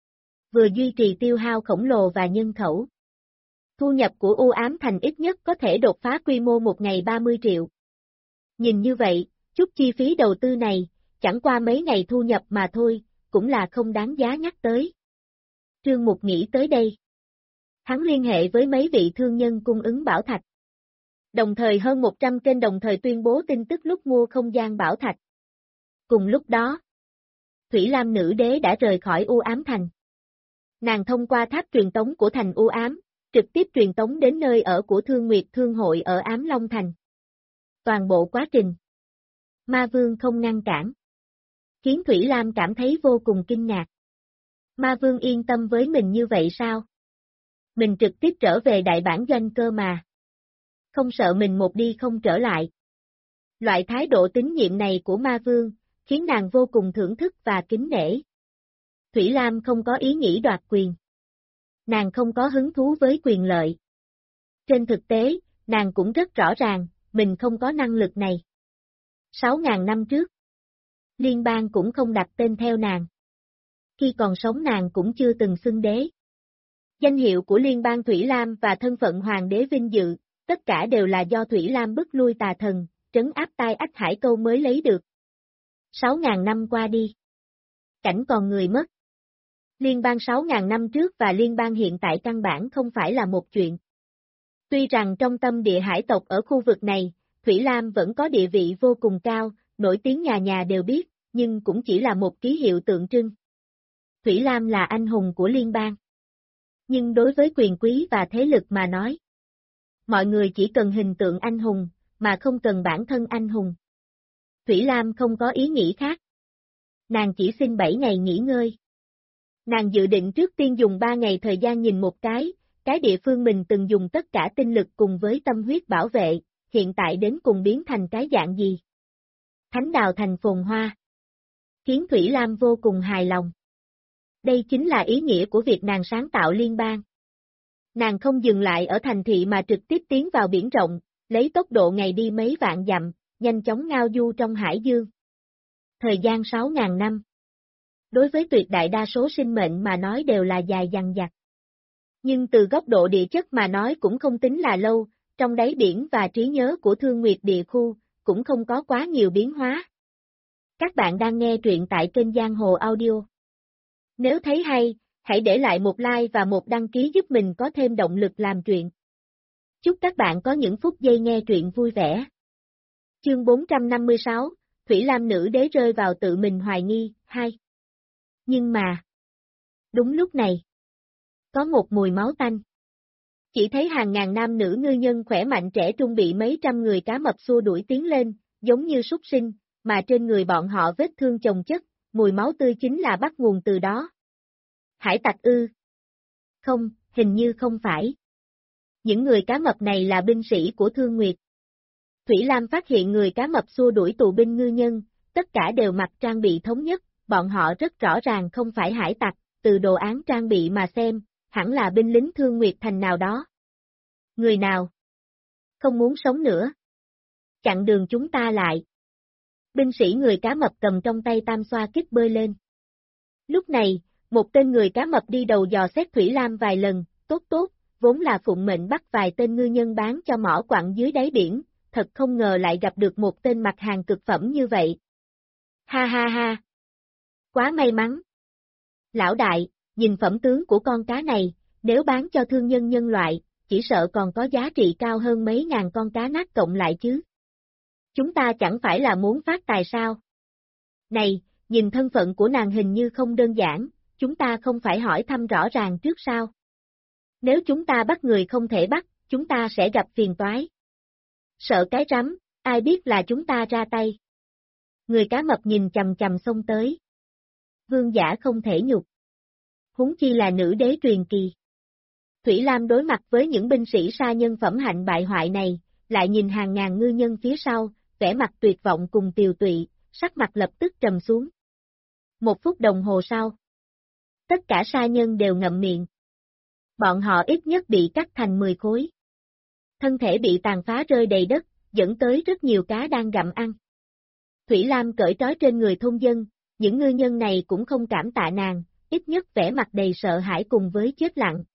vừa duy trì tiêu hao khổng lồ và nhân khẩu. Thu nhập của U Ám Thành ít nhất có thể đột phá quy mô một ngày 30 triệu. Nhìn như vậy, chút chi phí đầu tư này, chẳng qua mấy ngày thu nhập mà thôi, cũng là không đáng giá nhắc tới. Trương Mục nghĩ tới đây. Hắn liên hệ với mấy vị thương nhân cung ứng bảo thạch. Đồng thời hơn 100 kênh đồng thời tuyên bố tin tức lúc mua không gian bảo thạch. Cùng lúc đó, Thủy Lam nữ đế đã rời khỏi U Ám Thành. Nàng thông qua tháp truyền tống của thành U Ám, trực tiếp truyền tống đến nơi ở của Thương Nguyệt Thương hội ở Ám Long Thành. Toàn bộ quá trình, Ma Vương không ngăn cản, khiến Thủy Lam cảm thấy vô cùng kinh ngạc. Ma Vương yên tâm với mình như vậy sao? Mình trực tiếp trở về đại bản doanh cơ mà. Không sợ mình một đi không trở lại. Loại thái độ tín nhiệm này của Ma Vương, khiến nàng vô cùng thưởng thức và kính nể. Thủy Lam không có ý nghĩ đoạt quyền. Nàng không có hứng thú với quyền lợi. Trên thực tế, nàng cũng rất rõ ràng, mình không có năng lực này. 6.000 năm trước, liên bang cũng không đặt tên theo nàng. Khi còn sống nàng cũng chưa từng xưng đế. Danh hiệu của liên bang Thủy Lam và thân phận hoàng đế vinh dự, tất cả đều là do Thủy Lam bức lui tà thần, trấn áp tai ách hải câu mới lấy được. 6.000 năm qua đi. Cảnh còn người mất. Liên bang 6.000 năm trước và liên bang hiện tại căn bản không phải là một chuyện. Tuy rằng trong tâm địa hải tộc ở khu vực này, Thủy Lam vẫn có địa vị vô cùng cao, nổi tiếng nhà nhà đều biết, nhưng cũng chỉ là một ký hiệu tượng trưng. Thủy Lam là anh hùng của liên bang. Nhưng đối với quyền quý và thế lực mà nói, mọi người chỉ cần hình tượng anh hùng, mà không cần bản thân anh hùng. Thủy Lam không có ý nghĩ khác. Nàng chỉ xin 7 ngày nghỉ ngơi. Nàng dự định trước tiên dùng 3 ngày thời gian nhìn một cái địa phương mình từng dùng tất cả tinh lực cùng với tâm huyết bảo vệ, hiện tại đến cùng biến thành cái dạng gì. Thánh đào thành phồn hoa. Khiến Thủy Lam vô cùng hài lòng. Đây chính là ý nghĩa của việc nàng sáng tạo liên bang. Nàng không dừng lại ở thành thị mà trực tiếp tiến vào biển rộng, lấy tốc độ ngày đi mấy vạn dặm, nhanh chóng ngao du trong hải dương. Thời gian 6.000 năm. Đối với tuyệt đại đa số sinh mệnh mà nói đều là dài dằng dặc. Nhưng từ góc độ địa chất mà nói cũng không tính là lâu, trong đáy biển và trí nhớ của Thương Nguyệt địa khu, cũng không có quá nhiều biến hóa. Các bạn đang nghe truyện tại kênh Giang Hồ Audio. Nếu thấy hay, hãy để lại một like và một đăng ký giúp mình có thêm động lực làm truyện. Chúc các bạn có những phút giây nghe truyện vui vẻ. Chương 456, Thủy Lam nữ đế rơi vào tự mình hoài nghi, 2. Nhưng mà, đúng lúc này, có một mùi máu tanh. Chỉ thấy hàng ngàn nam nữ ngư nhân khỏe mạnh trẻ trung bị mấy trăm người cá mập xua đuổi tiến lên, giống như súc sinh, mà trên người bọn họ vết thương chồng chất, mùi máu tươi chính là bắt nguồn từ đó. Hải tặc ư? Không, hình như không phải. Những người cá mập này là binh sĩ của Thương Nguyệt. Thủy Lam phát hiện người cá mập xua đuổi tù binh ngư nhân, tất cả đều mặc trang bị thống nhất, bọn họ rất rõ ràng không phải hải tặc, từ đồ án trang bị mà xem, hẳn là binh lính Thương Nguyệt thành nào đó. Người nào? Không muốn sống nữa. Chặn đường chúng ta lại. Binh sĩ người cá mập cầm trong tay tam xoa kích bơi lên. Lúc này, một tên người cá mập đi đầu dò xét Thủy Lam vài lần, tốt, vốn là phụng mệnh bắt vài tên ngư nhân bán cho mỏ quặng dưới đáy biển, thật không ngờ lại gặp được một tên mặt hàng cực phẩm như vậy. Ha ha ha! Quá may mắn! Lão đại, nhìn phẩm tướng của con cá này, nếu bán cho thương nhân nhân loại, chỉ sợ còn có giá trị cao hơn mấy ngàn con cá nát cộng lại chứ. Chúng ta chẳng phải là muốn phát tài sao? Này, nhìn thân phận của nàng hình như không đơn giản, chúng ta không phải hỏi thăm rõ ràng trước sao? Nếu chúng ta bắt người không thể bắt, chúng ta sẽ gặp phiền toái. Sợ cái rắm, ai biết là chúng ta ra tay. Người cá mập nhìn chằm chằm xông tới. Vương giả không thể nhục. Huống chi là nữ đế truyền kỳ. Thủy Lam đối mặt với những binh sĩ sa nhân phẩm hạnh bại hoại này, lại nhìn hàng ngàn ngư nhân phía sau, vẻ mặt tuyệt vọng cùng tiều tụy, sắc mặt lập tức trầm xuống. 1 phút đồng hồ sau, tất cả sa nhân đều ngậm miệng. Bọn họ ít nhất bị cắt thành 10 khối. Thân thể bị tàn phá rơi đầy đất, dẫn tới rất nhiều cá đang gặm ăn. Thủy Lam cởi trói trên người thôn dân, những ngư nhân này cũng không cảm tạ nàng, ít nhất vẻ mặt đầy sợ hãi cùng với chết lặng.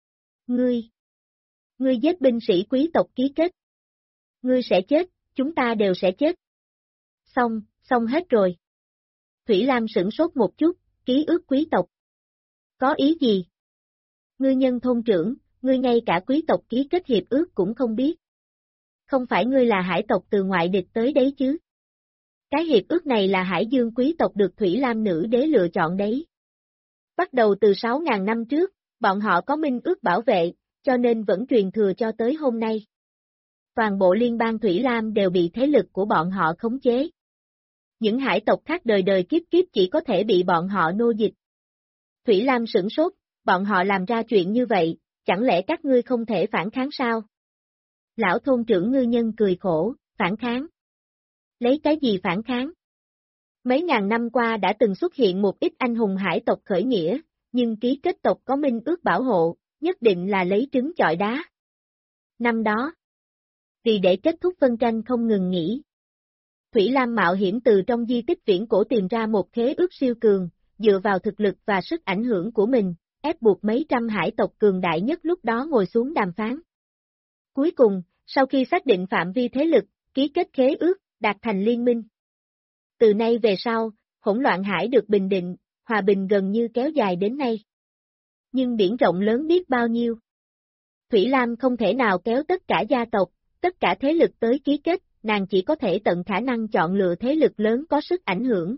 Ngươi giết binh sĩ quý tộc ký kết. Ngươi sẽ chết, chúng ta đều sẽ chết. Xong hết rồi. Thủy Lam sửng sốt một chút, ký ức quý tộc. Có ý gì? Ngư nhân thôn trưởng, ngươi ngay cả quý tộc ký kết hiệp ước cũng không biết. Không phải ngươi là hải tộc từ ngoại địch tới đấy chứ? Cái hiệp ước này là Hải Dương quý tộc được Thủy Lam nữ đế lựa chọn đấy. Bắt đầu từ 6.000 năm trước, bọn họ có minh ước bảo vệ, cho nên vẫn truyền thừa cho tới hôm nay. Toàn bộ liên bang Thủy Lam đều bị thế lực của bọn họ khống chế. Những hải tộc khác đời đời kiếp kiếp chỉ có thể bị bọn họ nô dịch. Thủy Lam sửng sốt, bọn họ làm ra chuyện như vậy, chẳng lẽ các ngươi không thể phản kháng sao? Lão thôn trưởng ngư nhân cười khổ, phản kháng. Lấy cái gì phản kháng? Mấy ngàn năm qua đã từng xuất hiện một ít anh hùng hải tộc khởi nghĩa, nhưng ký kết tộc có minh ước bảo hộ, nhất định là lấy trứng chọi đá. Năm đó, vì để kết thúc phân tranh không ngừng nghỉ, Thủy Lam mạo hiểm từ trong di tích viễn cổ tìm ra một khế ước siêu cường, dựa vào thực lực và sức ảnh hưởng của mình, ép buộc mấy trăm hải tộc cường đại nhất lúc đó ngồi xuống đàm phán. Cuối cùng, sau khi xác định phạm vi thế lực, ký kết khế ước, đạt thành liên minh. Từ nay về sau, hỗn loạn hải được bình định, hòa bình gần như kéo dài đến nay. Nhưng biển rộng lớn biết bao nhiêu. Thủy Lam không thể nào kéo tất cả gia tộc, tất cả thế lực tới ký kết, nàng chỉ có thể tận khả năng chọn lựa thế lực lớn có sức ảnh hưởng,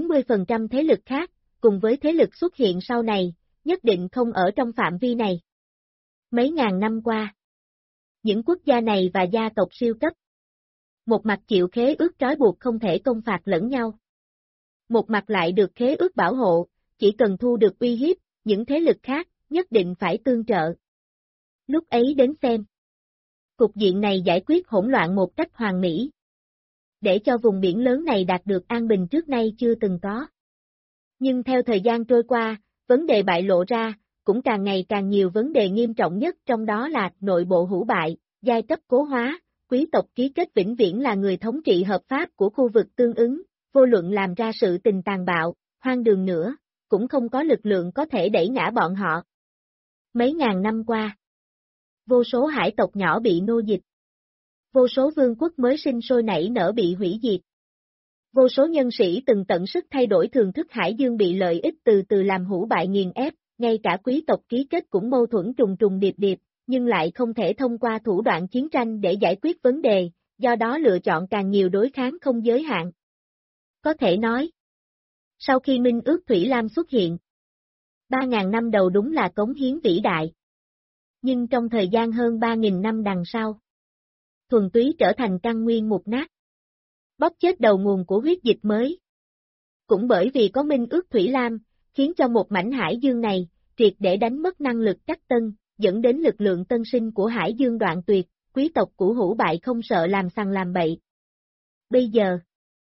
90% thế lực khác, cùng với thế lực xuất hiện sau này, nhất định không ở trong phạm vi này. Mấy ngàn năm qua, những quốc gia này và gia tộc siêu cấp, một mặt chịu khế ước trói buộc không thể công phạt lẫn nhau. Một mặt lại được khế ước bảo hộ, chỉ cần thu được uy hiếp, những thế lực khác, nhất định phải tương trợ. Lúc ấy đến xem. Cục diện này giải quyết hỗn loạn một cách hoàn mỹ. Để cho vùng biển lớn này đạt được an bình trước nay chưa từng có. Nhưng theo thời gian trôi qua, vấn đề bại lộ ra, cũng càng ngày càng nhiều vấn đề nghiêm trọng nhất trong đó là nội bộ hủ bại, giai cấp cố hóa, quý tộc ký kết vĩnh viễn là người thống trị hợp pháp của khu vực tương ứng, vô luận làm ra sự tình tàn bạo, hoang đường nữa, cũng không có lực lượng có thể đẩy ngã bọn họ. Mấy ngàn năm qua, vô số hải tộc nhỏ bị nô dịch. Vô số vương quốc mới sinh sôi nảy nở bị hủy diệt. Vô số nhân sĩ từng tận sức thay đổi thường thức hải dương bị lợi ích từ từ làm hủ bại nghiền ép, ngay cả quý tộc ký kết cũng mâu thuẫn trùng trùng điệp điệp, nhưng lại không thể thông qua thủ đoạn chiến tranh để giải quyết vấn đề, do đó lựa chọn càng nhiều đối kháng không giới hạn. Có thể nói, sau khi Minh ước Thủy Lam xuất hiện, 3.000 năm đầu đúng là cống hiến vĩ đại. Nhưng trong thời gian hơn 3.000 năm đằng sau, thuần túy trở thành căn nguyên mục nát. Bóp chết đầu nguồn của huyết dịch mới. Cũng bởi vì có Minh ước Thủy Lam, khiến cho một mảnh hải dương này, triệt để đánh mất năng lực cách tân, dẫn đến lực lượng tân sinh của hải dương đoạn tuyệt, quý tộc của hủ bại không sợ làm sằng làm bậy. Bây giờ,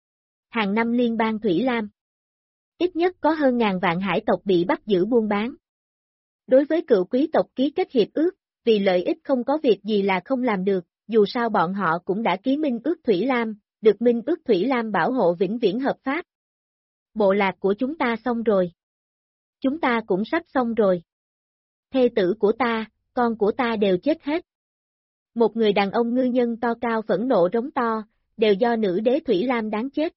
hàng năm liên bang Thủy Lam, ít nhất có hơn ngàn vạn hải tộc bị bắt giữ buôn bán. Đối với cựu quý tộc ký kết hiệp ước, vì lợi ích không có việc gì là không làm được, dù sao bọn họ cũng đã ký Minh ước Thủy Lam, được Minh ước Thủy Lam bảo hộ vĩnh viễn hợp pháp. Bộ lạc của chúng ta xong rồi. Chúng ta cũng sắp xong rồi. Thê tử của ta, con của ta đều chết hết. Một người đàn ông ngư nhân to cao phẫn nộ rống to, đều do nữ đế Thủy Lam đáng chết.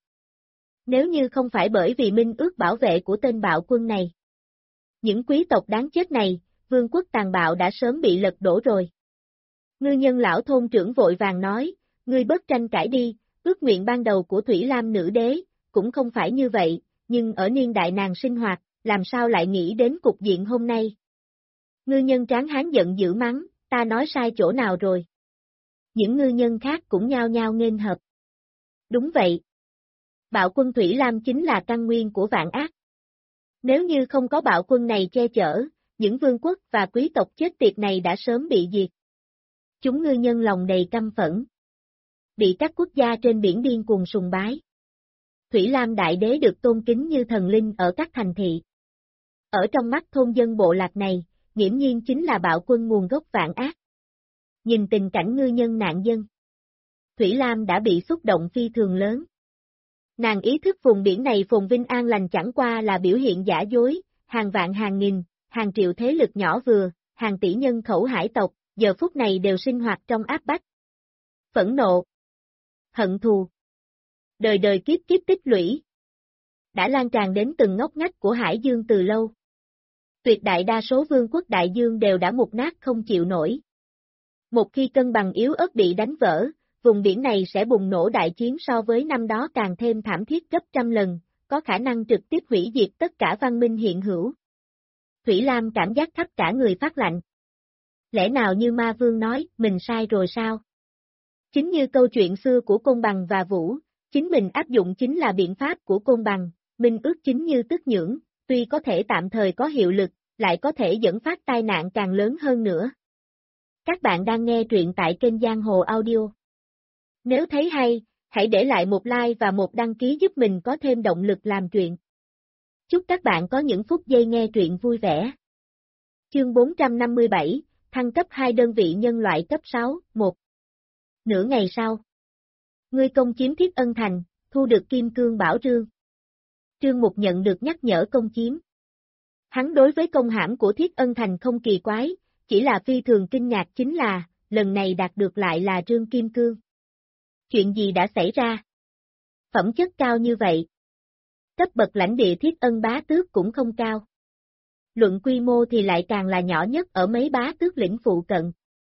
Nếu như không phải bởi vì Minh ước bảo vệ của tên bạo quân này. Những quý tộc đáng chết này, vương quốc tàn bạo đã sớm bị lật đổ rồi. Ngư nhân lão thôn trưởng vội vàng nói, ngươi bớt tranh cãi đi, ước nguyện ban đầu của Thủy Lam nữ đế, cũng không phải như vậy, nhưng ở niên đại nàng sinh hoạt, làm sao lại nghĩ đến cục diện hôm nay. Ngư nhân tráng hán giận dữ mắng, ta nói sai chỗ nào rồi. Những ngư nhân khác cũng nhao nhao nghênh hợp. Đúng vậy. Bạo quân Thủy Lam chính là căn nguyên của vạn ác. Nếu như không có bạo quân này che chở, những vương quốc và quý tộc chết tiệt này đã sớm bị diệt. Chúng ngư nhân lòng đầy căm phẫn. Bị các quốc gia trên biển điên cuồng sùng bái. Thủy Lam Đại Đế được tôn kính như thần linh ở các thành thị. Ở trong mắt thôn dân bộ lạc này, nghiễm nhiên chính là bạo quân nguồn gốc vạn ác. Nhìn tình cảnh ngư nhân nạn dân. Thủy Lam đã bị xúc động phi thường lớn. Nàng ý thức vùng biển này phồn vinh an lành chẳng qua là biểu hiện giả dối, hàng vạn hàng nghìn, hàng triệu thế lực nhỏ vừa, hàng tỷ nhân khẩu hải tộc, giờ phút này đều sinh hoạt trong áp bách. Phẫn nộ, hận thù, đời đời kiếp kiếp tích lũy, đã lan tràn đến từng ngóc ngách của hải dương từ lâu. Tuyệt đại đa số vương quốc đại dương đều đã mục nát không chịu nổi. Một khi cân bằng yếu ớt bị đánh vỡ, vùng biển này sẽ bùng nổ đại chiến so với năm đó càng thêm thảm thiết gấp trăm lần, có khả năng trực tiếp hủy diệt tất cả văn minh hiện hữu. Thủy Lam cảm giác khắp cả người phát lạnh. Lẽ nào như ma vương nói, mình sai rồi sao? Chính như câu chuyện xưa của Côn Bằng và Vũ, chính mình áp dụng chính là biện pháp của Côn Bằng, minh ước chính như tức nhưỡng, tuy có thể tạm thời có hiệu lực, lại có thể dẫn phát tai nạn càng lớn hơn nữa. Các bạn đang nghe truyện tại kênh Giang Hồ Audio. Nếu thấy hay, hãy để lại một like và một đăng ký giúp mình có thêm động lực làm truyện. Chúc các bạn có những phút giây nghe truyện vui vẻ. Chương 457, thăng cấp 2 đơn vị nhân loại cấp 6, 1. Nửa ngày sau, ngươi công chiếm Thiết Ân Thành, thu được Kim Cương Bảo Rương. Trương Mục nhận được nhắc nhở công chiếm. Hắn đối với công hãm của Thiết Ân Thành không kỳ quái, chỉ là phi thường kinh ngạc chính là, lần này đạt được lại là Rương Kim Cương. Chuyện gì đã xảy ra? Phẩm chất cao như vậy. Cấp bậc lãnh địa Thiết Ân bá tước cũng không cao. Luận quy mô thì lại càng là nhỏ nhất ở mấy bá tước lĩnh phụ cận.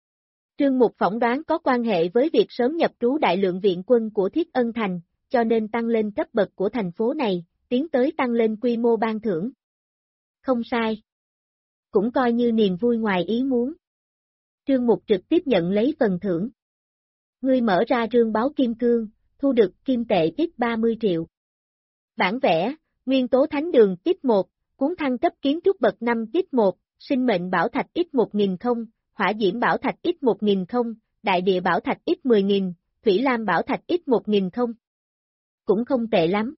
Trương Mục phỏng đoán có quan hệ với việc sớm nhập trú đại lượng viện quân của Thiết Ân Thành, cho nên tăng lên cấp bậc của thành phố này, tiến tới tăng lên quy mô ban thưởng. Không sai. Cũng coi như niềm vui ngoài ý muốn. Trương Mục trực tiếp nhận lấy phần thưởng. Ngươi mở ra rương báo kim cương, thu được kim tệ ít 30 triệu. Bản vẽ, nguyên tố thánh đường ít 1, cuốn thăng cấp kiến trúc bậc 5 ít 1, sinh mệnh bảo thạch ít 1000 không, hỏa diễm bảo thạch ít 1000 không, đại địa bảo thạch ít 10.000, thủy lam bảo thạch ít 1000 không. Cũng không tệ lắm.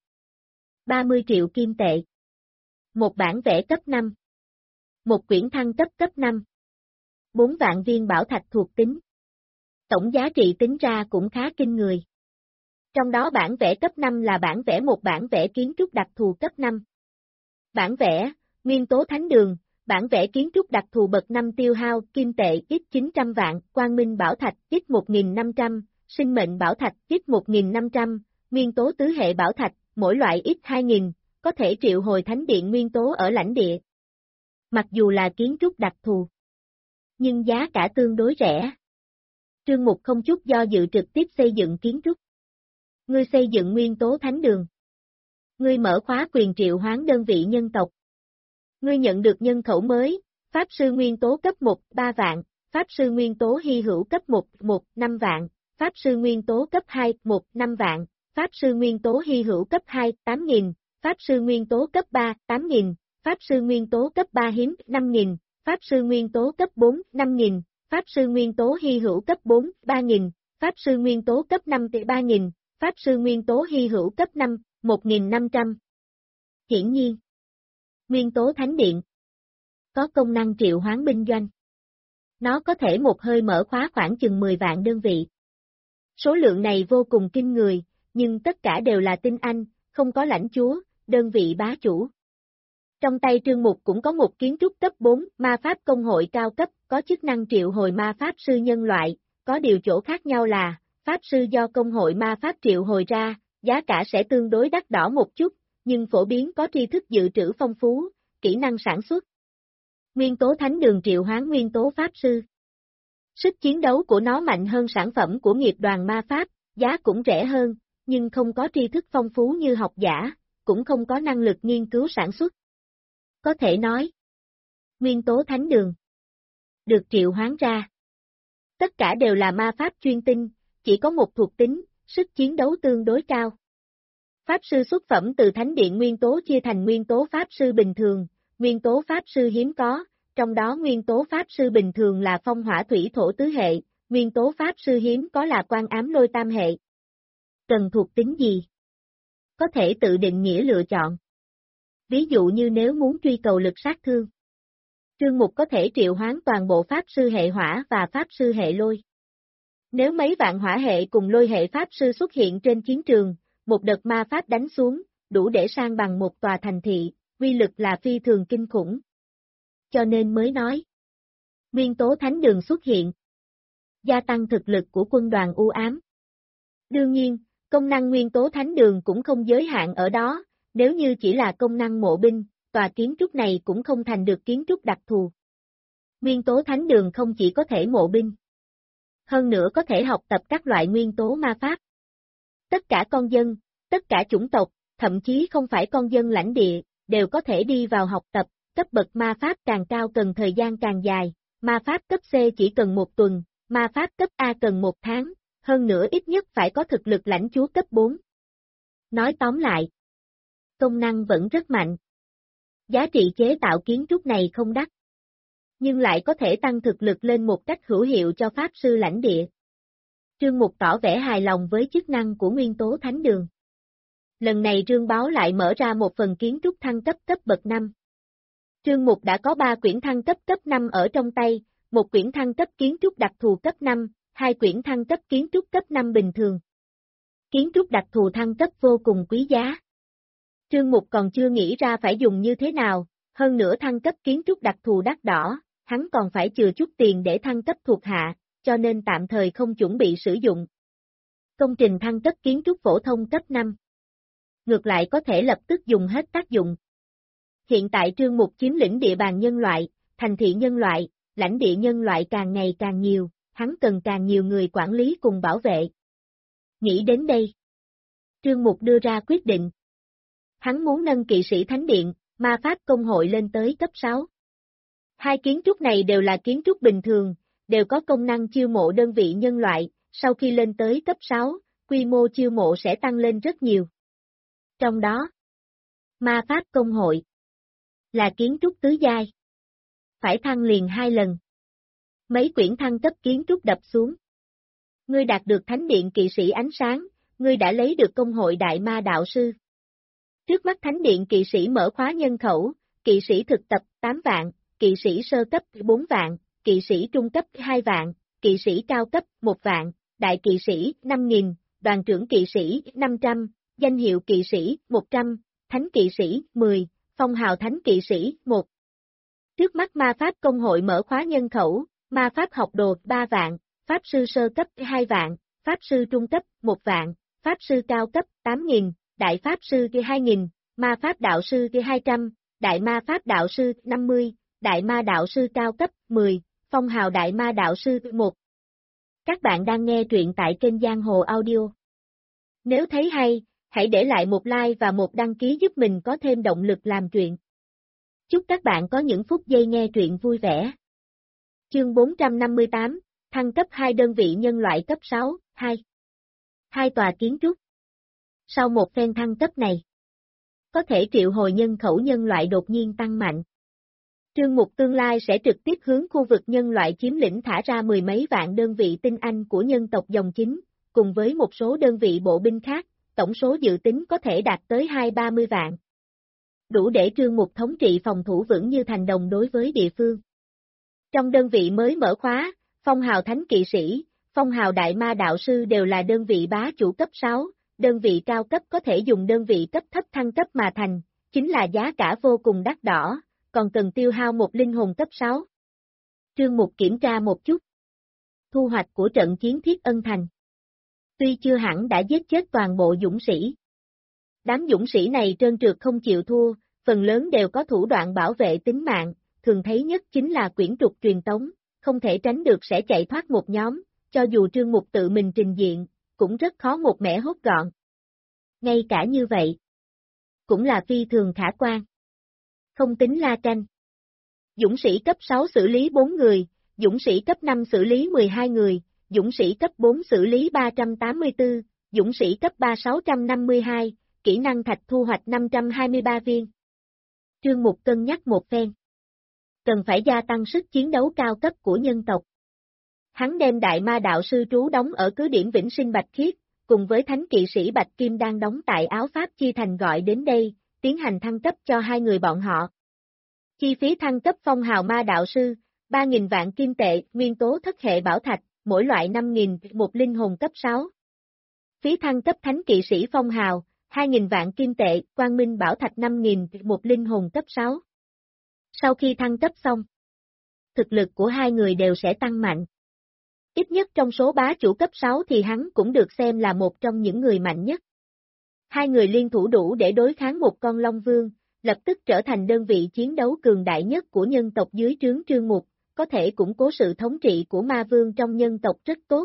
30 triệu kim tệ. Một bản vẽ cấp 5. Một quyển thăng cấp cấp 5. 4 vạn viên bảo thạch thuộc tính. Tổng giá trị tính ra cũng khá kinh người. Trong đó bản vẽ cấp 5 là một bản vẽ kiến trúc đặc thù cấp 5. Bản vẽ, nguyên tố thánh đường, bản vẽ kiến trúc đặc thù bậc 5 tiêu hao kim tệ ít 900 vạn, quang minh bảo thạch ít 1500, sinh mệnh bảo thạch ít 1500, nguyên tố tứ hệ bảo thạch, mỗi loại ít 2000, có thể triệu hồi thánh điện nguyên tố ở lãnh địa. Mặc dù là kiến trúc đặc thù, nhưng giá cả tương đối rẻ. Trương Mục không chút do dự trực tiếp xây dựng kiến trúc. Ngươi xây dựng nguyên tố thánh đường. Ngươi mở khóa quyền triệu hoán đơn vị nhân tộc. Ngươi nhận được nhân khẩu mới, Pháp sư nguyên tố cấp 1, 3 vạn, Pháp sư nguyên tố hy hữu cấp 1, 5 vạn, Pháp sư nguyên tố cấp 2, 5 vạn, Pháp sư nguyên tố hy hữu cấp 2, 8.000, Pháp sư nguyên tố cấp 3, 8.000, Pháp sư nguyên tố cấp 3 hiếm, 5.000, Pháp sư nguyên tố cấp 4, 5.000, Pháp sư nguyên tố hy hữu cấp 4, 3.000, Pháp sư nguyên tố cấp 5 3.000, Pháp sư nguyên tố hy hữu cấp 5, 1.500. Hiển nhiên, nguyên tố thánh điện có công năng triệu hoán binh doanh. Nó có thể một hơi mở khóa khoảng chừng 10 vạn đơn vị. Số lượng này vô cùng kinh người, nhưng tất cả đều là tinh anh, không có lãnh chúa, đơn vị bá chủ. Trong tay Trương Mục cũng có một kiến trúc cấp 4, ma pháp công hội cao cấp, có chức năng triệu hồi ma pháp sư nhân loại, có điều chỗ khác nhau là, pháp sư do công hội ma pháp triệu hồi ra, giá cả sẽ tương đối đắt đỏ một chút, nhưng phổ biến có tri thức dự trữ phong phú, kỹ năng sản xuất. Nguyên tố thánh đường triệu hoán nguyên tố pháp sư. Sức chiến đấu của nó mạnh hơn sản phẩm của nghiệp đoàn ma pháp, giá cũng rẻ hơn, nhưng không có tri thức phong phú như học giả, cũng không có năng lực nghiên cứu sản xuất. Có thể nói, nguyên tố thánh đường được triệu hoán ra. Tất cả đều là ma pháp chuyên tinh, chỉ có một thuộc tính, sức chiến đấu tương đối cao. Pháp sư xuất phẩm từ thánh điện nguyên tố chia thành nguyên tố pháp sư bình thường, nguyên tố pháp sư hiếm có, trong đó nguyên tố pháp sư bình thường là phong hỏa thủy thổ tứ hệ, nguyên tố pháp sư hiếm có là quan ám lôi tam hệ. Cần thuộc tính gì? Có thể tự định nghĩa lựa chọn. Ví dụ như nếu muốn truy cầu lực sát thương, Trương Mục có thể triệu hoán toàn bộ pháp sư hệ hỏa và pháp sư hệ lôi. Nếu mấy vạn hỏa hệ cùng lôi hệ pháp sư xuất hiện trên chiến trường, một đợt ma pháp đánh xuống, đủ để san bằng một tòa thành thị, uy lực là phi thường kinh khủng. Cho nên mới nói, nguyên tố thánh đường xuất hiện, gia tăng thực lực của quân đoàn u ám. Đương nhiên, công năng nguyên tố thánh đường cũng không giới hạn ở đó, nếu như chỉ là công năng mộ binh, tòa kiến trúc này cũng không thành được kiến trúc đặc thù. Nguyên tố thánh đường không chỉ có thể mộ binh, hơn nữa có thể học tập các loại nguyên tố ma pháp. Tất cả con dân, tất cả chủng tộc, thậm chí không phải con dân lãnh địa, đều có thể đi vào học tập, cấp bậc ma pháp càng cao cần thời gian càng dài, ma pháp cấp C chỉ cần 1 tuần, ma pháp cấp A cần 1 tháng, hơn nữa ít nhất phải có thực lực lãnh chúa cấp 4. Nói tóm lại, công năng vẫn rất mạnh. Giá trị chế tạo kiến trúc này không đắt, nhưng lại có thể tăng thực lực lên một cách hữu hiệu cho pháp sư lãnh địa. Trương Mục tỏ vẻ hài lòng với chức năng của nguyên tố thánh đường. Lần này Trương Báo lại mở ra một phần kiến trúc thăng cấp cấp bậc 5. Trương Mục đã có 3 quyển thăng cấp cấp 5 ở trong tay, một quyển thăng cấp kiến trúc đặc thù cấp 5, 2 quyển thăng cấp kiến trúc cấp 5 bình thường. Kiến trúc đặc thù thăng cấp vô cùng quý giá. Trương Mục còn chưa nghĩ ra phải dùng như thế nào, hơn nữa thăng cấp kiến trúc đặc thù đắt đỏ, hắn còn phải chừa chút tiền để thăng cấp thuộc hạ, cho nên tạm thời không chuẩn bị sử dụng. Công trình thăng cấp kiến trúc phổ thông cấp 5. Ngược lại có thể lập tức dùng hết tác dụng. Hiện tại Trương Mục chiếm lĩnh địa bàn nhân loại, thành thị nhân loại, lãnh địa nhân loại càng ngày càng nhiều, hắn cần càng nhiều người quản lý cùng bảo vệ. Nghĩ đến đây, Trương Mục đưa ra quyết định. Hắn muốn nâng kỵ sĩ thánh điện, ma pháp công hội lên tới cấp 6. Hai kiến trúc này đều là kiến trúc bình thường, đều có công năng chiêu mộ đơn vị nhân loại, sau khi lên tới cấp 6, quy mô chiêu mộ sẽ tăng lên rất nhiều. Trong đó, ma pháp công hội là kiến trúc tứ giai, phải thăng liền 2 lần. Mấy quyển thăng cấp kiến trúc đập xuống. Ngươi đạt được thánh điện kỵ sĩ ánh sáng, ngươi đã lấy được công hội đại ma đạo sư. Trước mắt thánh điện kỵ sĩ mở khóa nhân khẩu, kỵ sĩ thực tập 8 vạn, kỵ sĩ sơ cấp 4 vạn, kỵ sĩ trung cấp 2 vạn, kỵ sĩ cao cấp 1 vạn, đại kỵ sĩ 5.000, đoàn trưởng kỵ sĩ 500, danh hiệu kỵ sĩ 100, thánh kỵ sĩ 10, phong hào thánh kỵ sĩ 1. Trước mắt ma pháp công hội mở khóa nhân khẩu, ma pháp học đồ 3 vạn, pháp sư sơ cấp 2 vạn, pháp sư trung cấp 1 vạn, pháp sư cao cấp 8.000, đại pháp sư 2.000, ma pháp đạo sư 200, đại ma pháp đạo sư 50, đại ma đạo sư cao cấp 10, phong hào đại ma đạo sư 1. Các bạn đang nghe truyện tại kênh Giang Hồ Audio. Nếu thấy hay, hãy để lại một like và một đăng ký giúp mình có thêm động lực làm truyện. Chúc các bạn có những phút giây nghe truyện vui vẻ. Chương 458, thăng cấp 2 đơn vị nhân loại cấp 6, 2. 2 tòa kiến trúc. Sau một phen thăng cấp này, có thể triệu hồi nhân khẩu nhân loại đột nhiên tăng mạnh. Trương Mục tương lai sẽ trực tiếp hướng khu vực nhân loại chiếm lĩnh thả ra mười mấy vạn đơn vị tinh anh của nhân tộc dòng chính, cùng với một số đơn vị bộ binh khác, tổng số dự tính có thể đạt tới 2-30 vạn. Đủ để Trương Mục thống trị phòng thủ vững như thành đồng đối với địa phương. Trong đơn vị mới mở khóa, phong hào thánh kỵ sĩ, phong hào đại ma đạo sư đều là đơn vị bá chủ cấp 6, đơn vị cao cấp có thể dùng đơn vị cấp thấp thăng cấp mà thành, chính là giá cả vô cùng đắt đỏ, còn cần tiêu hao một linh hồn cấp 6. Trương Mục kiểm tra một chút. Thu hoạch của trận chiến Thiết Ân Thành. Tuy chưa hẳn đã giết chết toàn bộ dũng sĩ. Đám dũng sĩ này trơn trượt không chịu thua, phần lớn đều có thủ đoạn bảo vệ tính mạng, thường thấy nhất chính là quyển trục truyền tống, không thể tránh được sẽ chạy thoát một nhóm, cho dù Trương Mục tự mình trình diện, cũng rất khó một mẻ hốt gọn. Ngay cả như vậy, cũng là phi thường khả quan. Không tính La Tranh. Dũng sĩ cấp 6 xử lý 4 người, dũng sĩ cấp 5 xử lý 12 người, dũng sĩ cấp 4 xử lý 384, dũng sĩ cấp 3 652, kỹ năng thạch thu hoạch 523 viên. Trương Mục cân nhắc một phen. Cần phải gia tăng sức chiến đấu cao cấp của nhân tộc. Hắn đem đại ma đạo sư trú đóng ở cứ điểm Vĩnh Sinh Bạch Khiết, cùng với thánh kỵ sĩ Bạch Kim đang đóng tại Áo Pháp Chi Thành gọi đến đây, tiến hành thăng cấp cho hai người bọn họ. Chi phí thăng cấp phong hào ma đạo sư, 3.000 vạn kim tệ, nguyên tố thất hệ bảo thạch, mỗi loại 5.000, một linh hồn cấp 6. Phí thăng cấp thánh kỵ sĩ phong hào, 2.000 vạn kim tệ, quang minh bảo thạch 5.000, một linh hồn cấp 6. Sau khi thăng cấp xong, thực lực của hai người đều sẽ tăng mạnh. Ít nhất trong số bá chủ cấp 6 thì hắn cũng được xem là một trong những người mạnh nhất. Hai người liên thủ đủ để đối kháng một con Long Vương, lập tức trở thành đơn vị chiến đấu cường đại nhất của nhân tộc dưới trướng Trương Mục, có thể củng cố sự thống trị của ma vương trong nhân tộc rất tốt.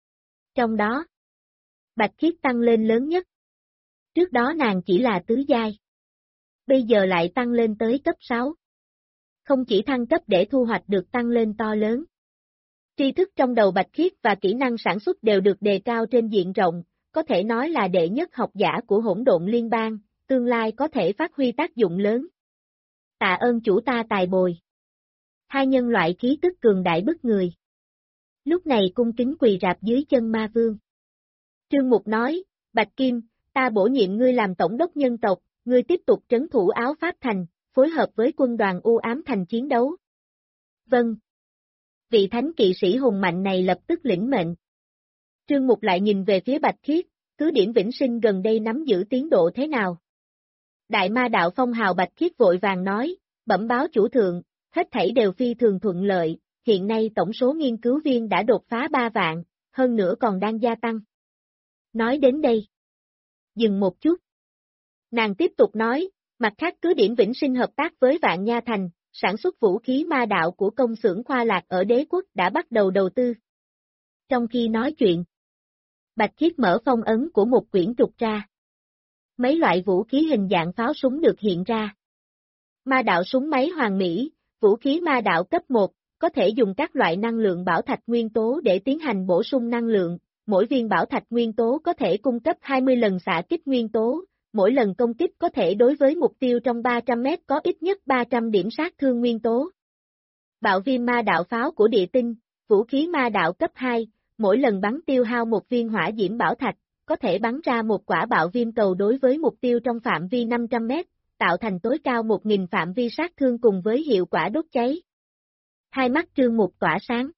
Trong đó, Bạch Khiết tăng lên lớn nhất. Trước đó nàng chỉ là tứ giai. Bây giờ lại tăng lên tới cấp 6. Không chỉ thăng cấp để thu hoạch được tăng lên to lớn. Tri thức trong đầu Bạch Khiết và kỹ năng sản xuất đều được đề cao trên diện rộng, có thể nói là đệ nhất học giả của hỗn độn liên bang, tương lai có thể phát huy tác dụng lớn. Tạ ơn chủ ta tài bồi. Hai nhân loại khí tức cường đại bức người. Lúc này cung kính quỳ rạp dưới chân ma vương. Trương Mục nói, Bạch Kim, ta bổ nhiệm ngươi làm tổng đốc nhân tộc, ngươi tiếp tục trấn thủ Áo Pháp Thành, phối hợp với quân đoàn U Ám Thành chiến đấu. Vâng. Vị thánh kỵ sĩ hùng mạnh này lập tức lĩnh mệnh. Trương Mục lại nhìn về phía Bạch Khiết, cứ điểm Vĩnh Sinh gần đây nắm giữ tiến độ thế nào? Đại ma đạo phong hào Bạch Khiết vội vàng nói, bẩm báo chủ thượng, hết thảy đều phi thường thuận lợi, hiện nay tổng số nghiên cứu viên đã đột phá 3 vạn, hơn nữa còn đang gia tăng. Nói đến đây. Dừng một chút. Nàng tiếp tục nói, mặt khác cứ điểm Vĩnh Sinh hợp tác với Vạn Nha Thành, sản xuất vũ khí ma đạo của công xưởng Khoa Lạc ở đế quốc đã bắt đầu đầu tư. Trong khi nói chuyện, Bạch Khiết mở phong ấn của một quyển trục ra. Mấy loại vũ khí hình dạng pháo súng được hiện ra. Ma đạo súng máy hoàn mỹ, vũ khí ma đạo cấp 1, có thể dùng các loại năng lượng bảo thạch nguyên tố để tiến hành bổ sung năng lượng, mỗi viên bảo thạch nguyên tố có thể cung cấp 20 lần xạ kích nguyên tố, mỗi lần công kích có thể đối với mục tiêu trong 300 mét có ít nhất 300 điểm sát thương nguyên tố. Bạo viêm ma đạo pháo của địa tinh, vũ khí ma đạo cấp 2, mỗi lần bắn tiêu hao một viên hỏa diễm bảo thạch, có thể bắn ra một quả bạo viêm cầu đối với mục tiêu trong phạm vi 500 mét, tạo thành tối cao 1000 phạm vi sát thương cùng với hiệu quả đốt cháy. Hai mắt Trương Mục tỏa sáng.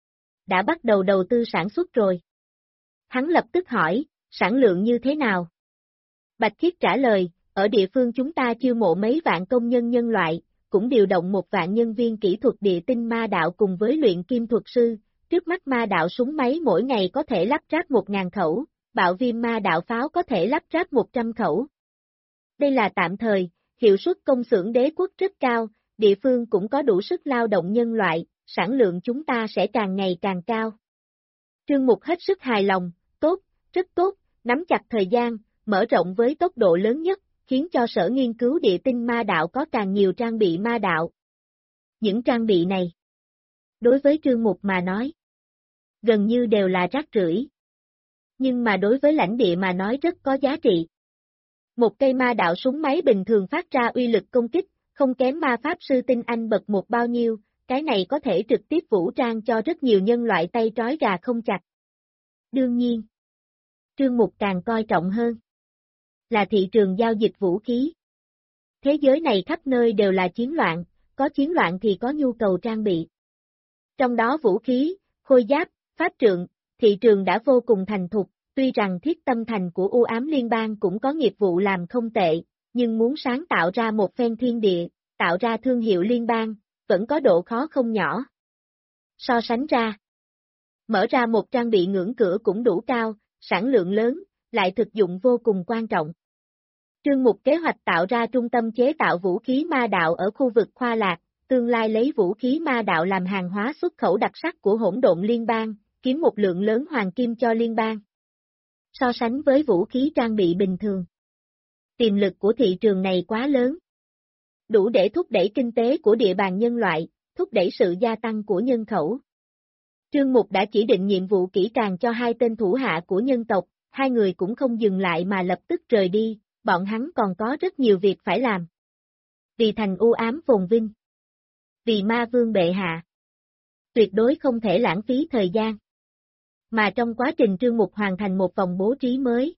Đã bắt đầu đầu tư sản xuất rồi. Hắn lập tức hỏi, sản lượng như thế nào? Bạch Khiết trả lời, ở địa phương chúng ta chiêu mộ mấy vạn công nhân nhân loại, cũng điều động 1 vạn nhân viên kỹ thuật địa tinh ma đạo cùng với luyện kim thuật sư, trước mắt ma đạo súng máy mỗi ngày có thể lắp ráp 1000 khẩu, bạo viêm ma đạo pháo có thể lắp ráp 100 khẩu. Đây là tạm thời, hiệu suất công xưởng đế quốc rất cao, địa phương cũng có đủ sức lao động nhân loại, sản lượng chúng ta sẽ càng ngày càng cao. Trương Mục hết sức hài lòng, tốt, rất tốt, nắm chặt thời gian, mở rộng với tốc độ lớn nhất, khiến cho sở nghiên cứu địa tinh ma đạo có càng nhiều trang bị ma đạo. Những trang bị này, đối với Trương Mục mà nói, gần như đều là rác rưởi. Nhưng mà đối với lãnh địa mà nói rất có giá trị. Một cây ma đạo súng máy bình thường phát ra uy lực công kích, không kém ma pháp sư tinh anh bậc 1 bao nhiêu, cái này có thể trực tiếp vũ trang cho rất nhiều nhân loại tay trói gà không chặt. Đương nhiên, Trương Mục càng coi trọng hơn là thị trường giao dịch vũ khí. Thế giới này khắp nơi đều là chiến loạn, có chiến loạn thì có nhu cầu trang bị. Trong đó vũ khí, khôi giáp, pháp trượng, thị trường đã vô cùng thành thục, tuy rằng Thiết Tâm Thành của U Ám Liên bang cũng có nghiệp vụ làm không tệ, nhưng muốn sáng tạo ra một phen thiên địa, tạo ra thương hiệu liên bang, vẫn có độ khó không nhỏ. So sánh ra, mở ra một trang bị ngưỡng cửa cũng đủ cao, sản lượng lớn, lại thực dụng vô cùng quan trọng. Trương Mục kế hoạch tạo ra trung tâm chế tạo vũ khí ma đạo ở khu vực Khoa Lạc, tương lai lấy vũ khí ma đạo làm hàng hóa xuất khẩu đặc sắc của hỗn độn liên bang, kiếm một lượng lớn hoàng kim cho liên bang. So sánh với vũ khí trang bị bình thường, tiềm lực của thị trường này quá lớn. Đủ để thúc đẩy kinh tế của địa bàn nhân loại, thúc đẩy sự gia tăng của nhân khẩu. Trương Mục đã chỉ định nhiệm vụ kỹ càng cho 2 tên thủ hạ của nhân tộc, 2 người cũng không dừng lại mà lập tức rời đi, bọn hắn còn có rất nhiều việc phải làm. Vì thành u ám phồn vinh. Vì ma vương bệ hạ. Tuyệt đối không thể lãng phí thời gian. Mà trong quá trình Trương Mục hoàn thành một vòng bố trí mới.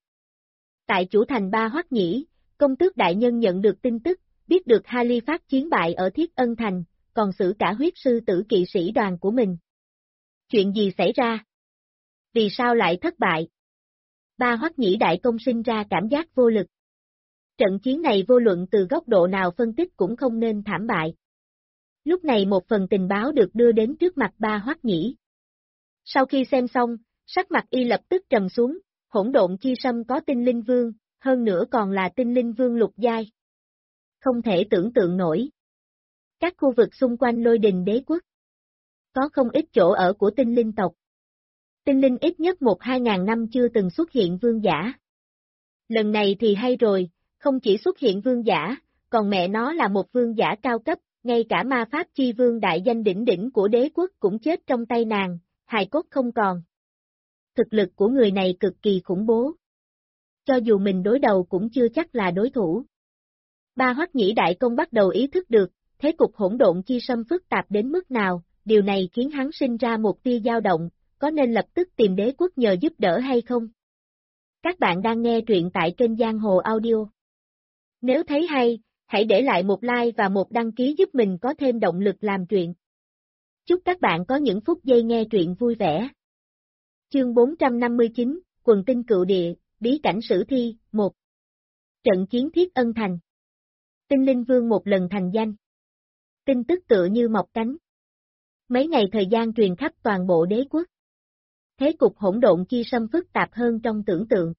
Tại chủ thành Ba Hoắc Nhĩ, công tước đại nhân nhận được tin tức, biết được Hali phát chiến bại ở Thiết Ân Thành, còn xử cả huyết sư tử kỵ sĩ đoàn của mình. Chuyện gì xảy ra? Vì sao lại thất bại? Ba Hoắc Nhĩ đại công sinh ra cảm giác vô lực. Trận chiến này vô luận từ góc độ nào phân tích cũng không nên thảm bại. Lúc này một phần tình báo được đưa đến trước mặt Ba Hoắc Nhĩ. Sau khi xem xong, sắc mặt y lập tức trầm xuống, hỗn độn chi sâm có tinh linh vương, hơn nữa còn là tinh linh vương lục giai. Không thể tưởng tượng nổi. Các khu vực xung quanh Lôi Đình Đế quốc có không ít chỗ ở của tinh linh tộc. Tinh linh ít nhất 1-2 ngàn năm chưa từng xuất hiện vương giả. Lần này thì hay rồi, không chỉ xuất hiện vương giả, còn mẹ nó là một vương giả cao cấp, ngay cả ma pháp chi vương đại danh đỉnh đỉnh của đế quốc cũng chết trong tay nàng, hài cốt không còn. Thực lực của người này cực kỳ khủng bố. Cho dù mình đối đầu cũng chưa chắc là đối thủ. Ba Hoắc Nhĩ đại công bắt đầu ý thức được, thế cục hỗn độn chi sâm phức tạp đến mức nào, điều này khiến hắn sinh ra một tia dao động, có nên lập tức tìm đế quốc nhờ giúp đỡ hay không? Các bạn đang nghe truyện tại kênh Giang Hồ Audio. Nếu thấy hay, hãy để lại một like và một đăng ký giúp mình có thêm động lực làm truyện. Chúc các bạn có những phút giây nghe truyện vui vẻ. Chương 459, Quần tinh cựu địa, bí cảnh sử thi, 1. Trận chiến Thiết Ân Thành. Tinh linh vương một lần thành danh. Tin tức tựa như mọc cánh. Mấy ngày thời gian truyền khắp toàn bộ đế quốc. Thế cục hỗn độn chi sâm phức tạp hơn trong tưởng tượng.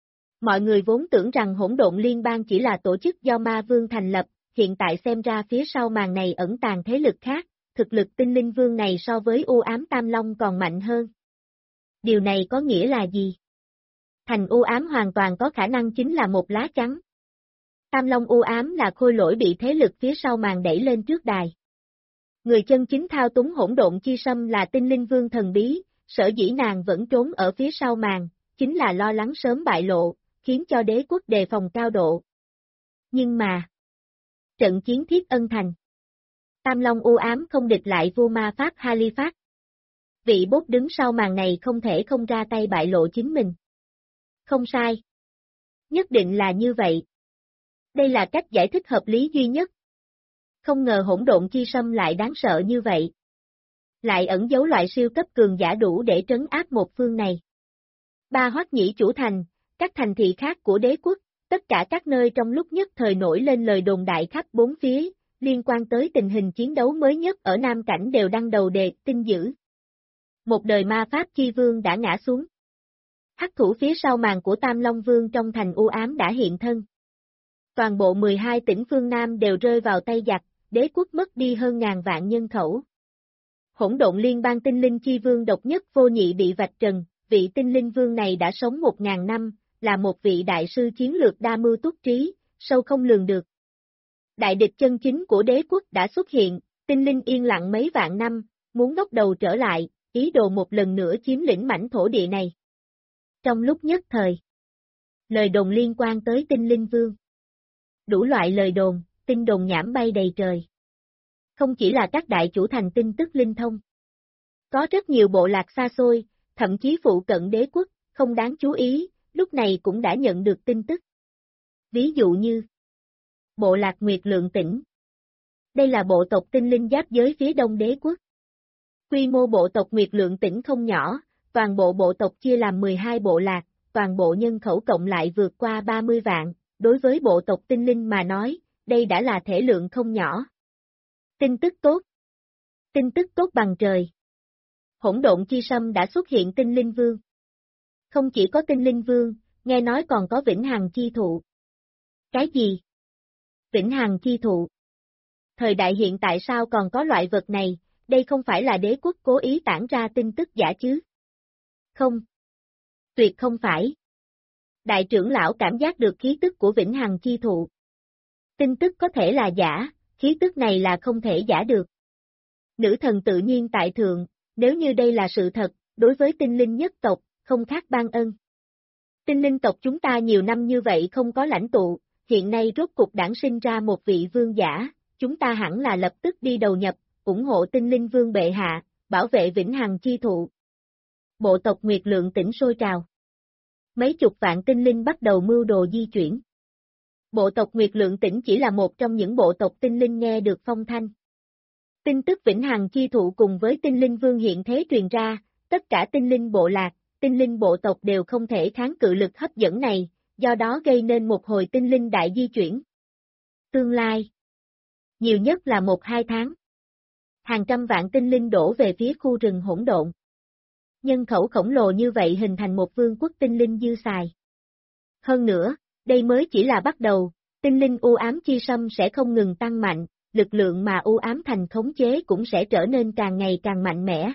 Mọi người vốn tưởng rằng hỗn độn liên bang chỉ là tổ chức do ma vương thành lập, hiện tại xem ra phía sau màn này ẩn tàng thế lực khác, thực lực tinh linh vương này so với u ám tam long còn mạnh hơn. Điều này có nghĩa là gì? Thành u ám hoàn toàn có khả năng chính là một lá chắn. Tam Long u ám là khôi lỗi bị thế lực phía sau màn đẩy lên trước đài. Người chân chính thao túng hỗn độn chi sâm là tinh linh vương thần bí, sở dĩ nàng vẫn trốn ở phía sau màn, chính là lo lắng sớm bại lộ, khiến cho đế quốc đề phòng cao độ. Nhưng mà, trận chiến Thiết Ân Thành, Tam Long u ám không địch lại vua ma pháp Halifax. Vị bốt đứng sau màn này không thể không ra tay bại lộ chính mình. Không sai. Nhất định là như vậy. Đây là cách giải thích hợp lý duy nhất. Không ngờ hỗn độn chi sâm lại đáng sợ như vậy. Lại ẩn giấu loại siêu cấp cường giả đủ để trấn áp một phương này. Ba Hoắc Nhĩ chủ thành, các thành thị khác của đế quốc, tất cả các nơi trong lúc nhất thời nổi lên lời đồn đại khắp bốn phía, liên quan tới tình hình chiến đấu mới nhất ở Nam Cảnh đều đăng đầu đề tin dữ. Một đời ma pháp chi vương đã ngã xuống. Hắc thủ phía sau màn của Tam Long Vương trong thành u ám đã hiện thân. Toàn bộ 12 tỉnh phương Nam đều rơi vào tay giặc, đế quốc mất đi hơn ngàn vạn nhân khẩu. Hỗn độn liên bang tinh linh chi vương độc nhất vô nhị bị vạch trần, vị tinh linh vương này đã sống 1000 năm, là một vị đại sư chiến lược đa mưu túc trí, sâu không lường được. Đại địch chân chính của đế quốc đã xuất hiện, tinh linh yên lặng mấy vạn năm, muốn ngóc đầu trở lại, ý đồ một lần nữa chiếm lĩnh mảnh thổ địa này. Trong lúc nhất thời, lời đồn liên quan tới tinh linh vương. Đủ loại lời đồn, tin đồn nhảm bay đầy trời. Không chỉ là các đại chủ thành tin tức linh thông. Có rất nhiều bộ lạc xa xôi, thậm chí phụ cận đế quốc, không đáng chú ý, lúc này cũng đã nhận được tin tức. Ví dụ như bộ lạc Nguyệt Lượng tỉnh. Đây là bộ tộc tinh linh giáp giới phía đông đế quốc. Quy mô bộ tộc Nguyệt Lượng tỉnh không nhỏ, toàn bộ bộ tộc chia làm 12 bộ lạc, toàn bộ nhân khẩu cộng lại vượt qua 30 vạn, đối với bộ tộc tinh linh mà nói, đây đã là thể lượng không nhỏ. Tin tức tốt. Tin tức tốt bằng trời. Hỗn độn chi sâm đã xuất hiện tinh linh vương. Không chỉ có tinh linh vương, nghe nói còn có vĩnh hằng chi thụ. Cái gì? Vĩnh hằng chi thụ. Thời đại hiện tại sao còn có loại vật này, đây không phải là đế quốc cố ý tản ra tin tức giả chứ? Không. Tuyệt không phải. Đại trưởng lão cảm giác được khí tức của vĩnh hằng chi thụ. Tin tức có thể là giả, khí tức này là không thể giả được. Nữ thần tự nhiên tại thượng, nếu như đây là sự thật, đối với tinh linh nhất tộc, không khác ban ân. Tinh linh tộc chúng ta nhiều năm như vậy không có lãnh tụ, hiện nay rốt cục đản sinh ra một vị vương giả, chúng ta hẳn là lập tức đi đầu nhập, ủng hộ tinh linh vương bệ hạ, bảo vệ vĩnh hằng chi thụ. Bộ tộc Nguyệt Lượng tỉnh sôi trào. Mấy chục vạn tinh linh bắt đầu mưu đồ di chuyển. Bộ tộc Nguyệt Lượng tỉnh chỉ là một trong những bộ tộc tinh linh nghe được phong thanh. Tin tức vĩnh hằng chi thụ cùng với tinh linh vương hiện thế truyền ra, tất cả tinh linh bộ lạc, tinh linh bộ tộc đều không thể kháng cự lực hấp dẫn này, do đó gây nên một hồi tinh linh đại di chuyển. Tương lai, nhiều nhất là 1-2 tháng. Hàng trăm vạn tinh linh đổ về phía khu rừng hỗn độn. Nhân khẩu khổng lồ như vậy hình thành một vương quốc tinh linh dư xài. Hơn nữa, đây mới chỉ là bắt đầu, tinh linh u ám chi sâm sẽ không ngừng tăng mạnh, lực lượng mà u ám thành khống chế cũng sẽ trở nên càng ngày càng mạnh mẽ.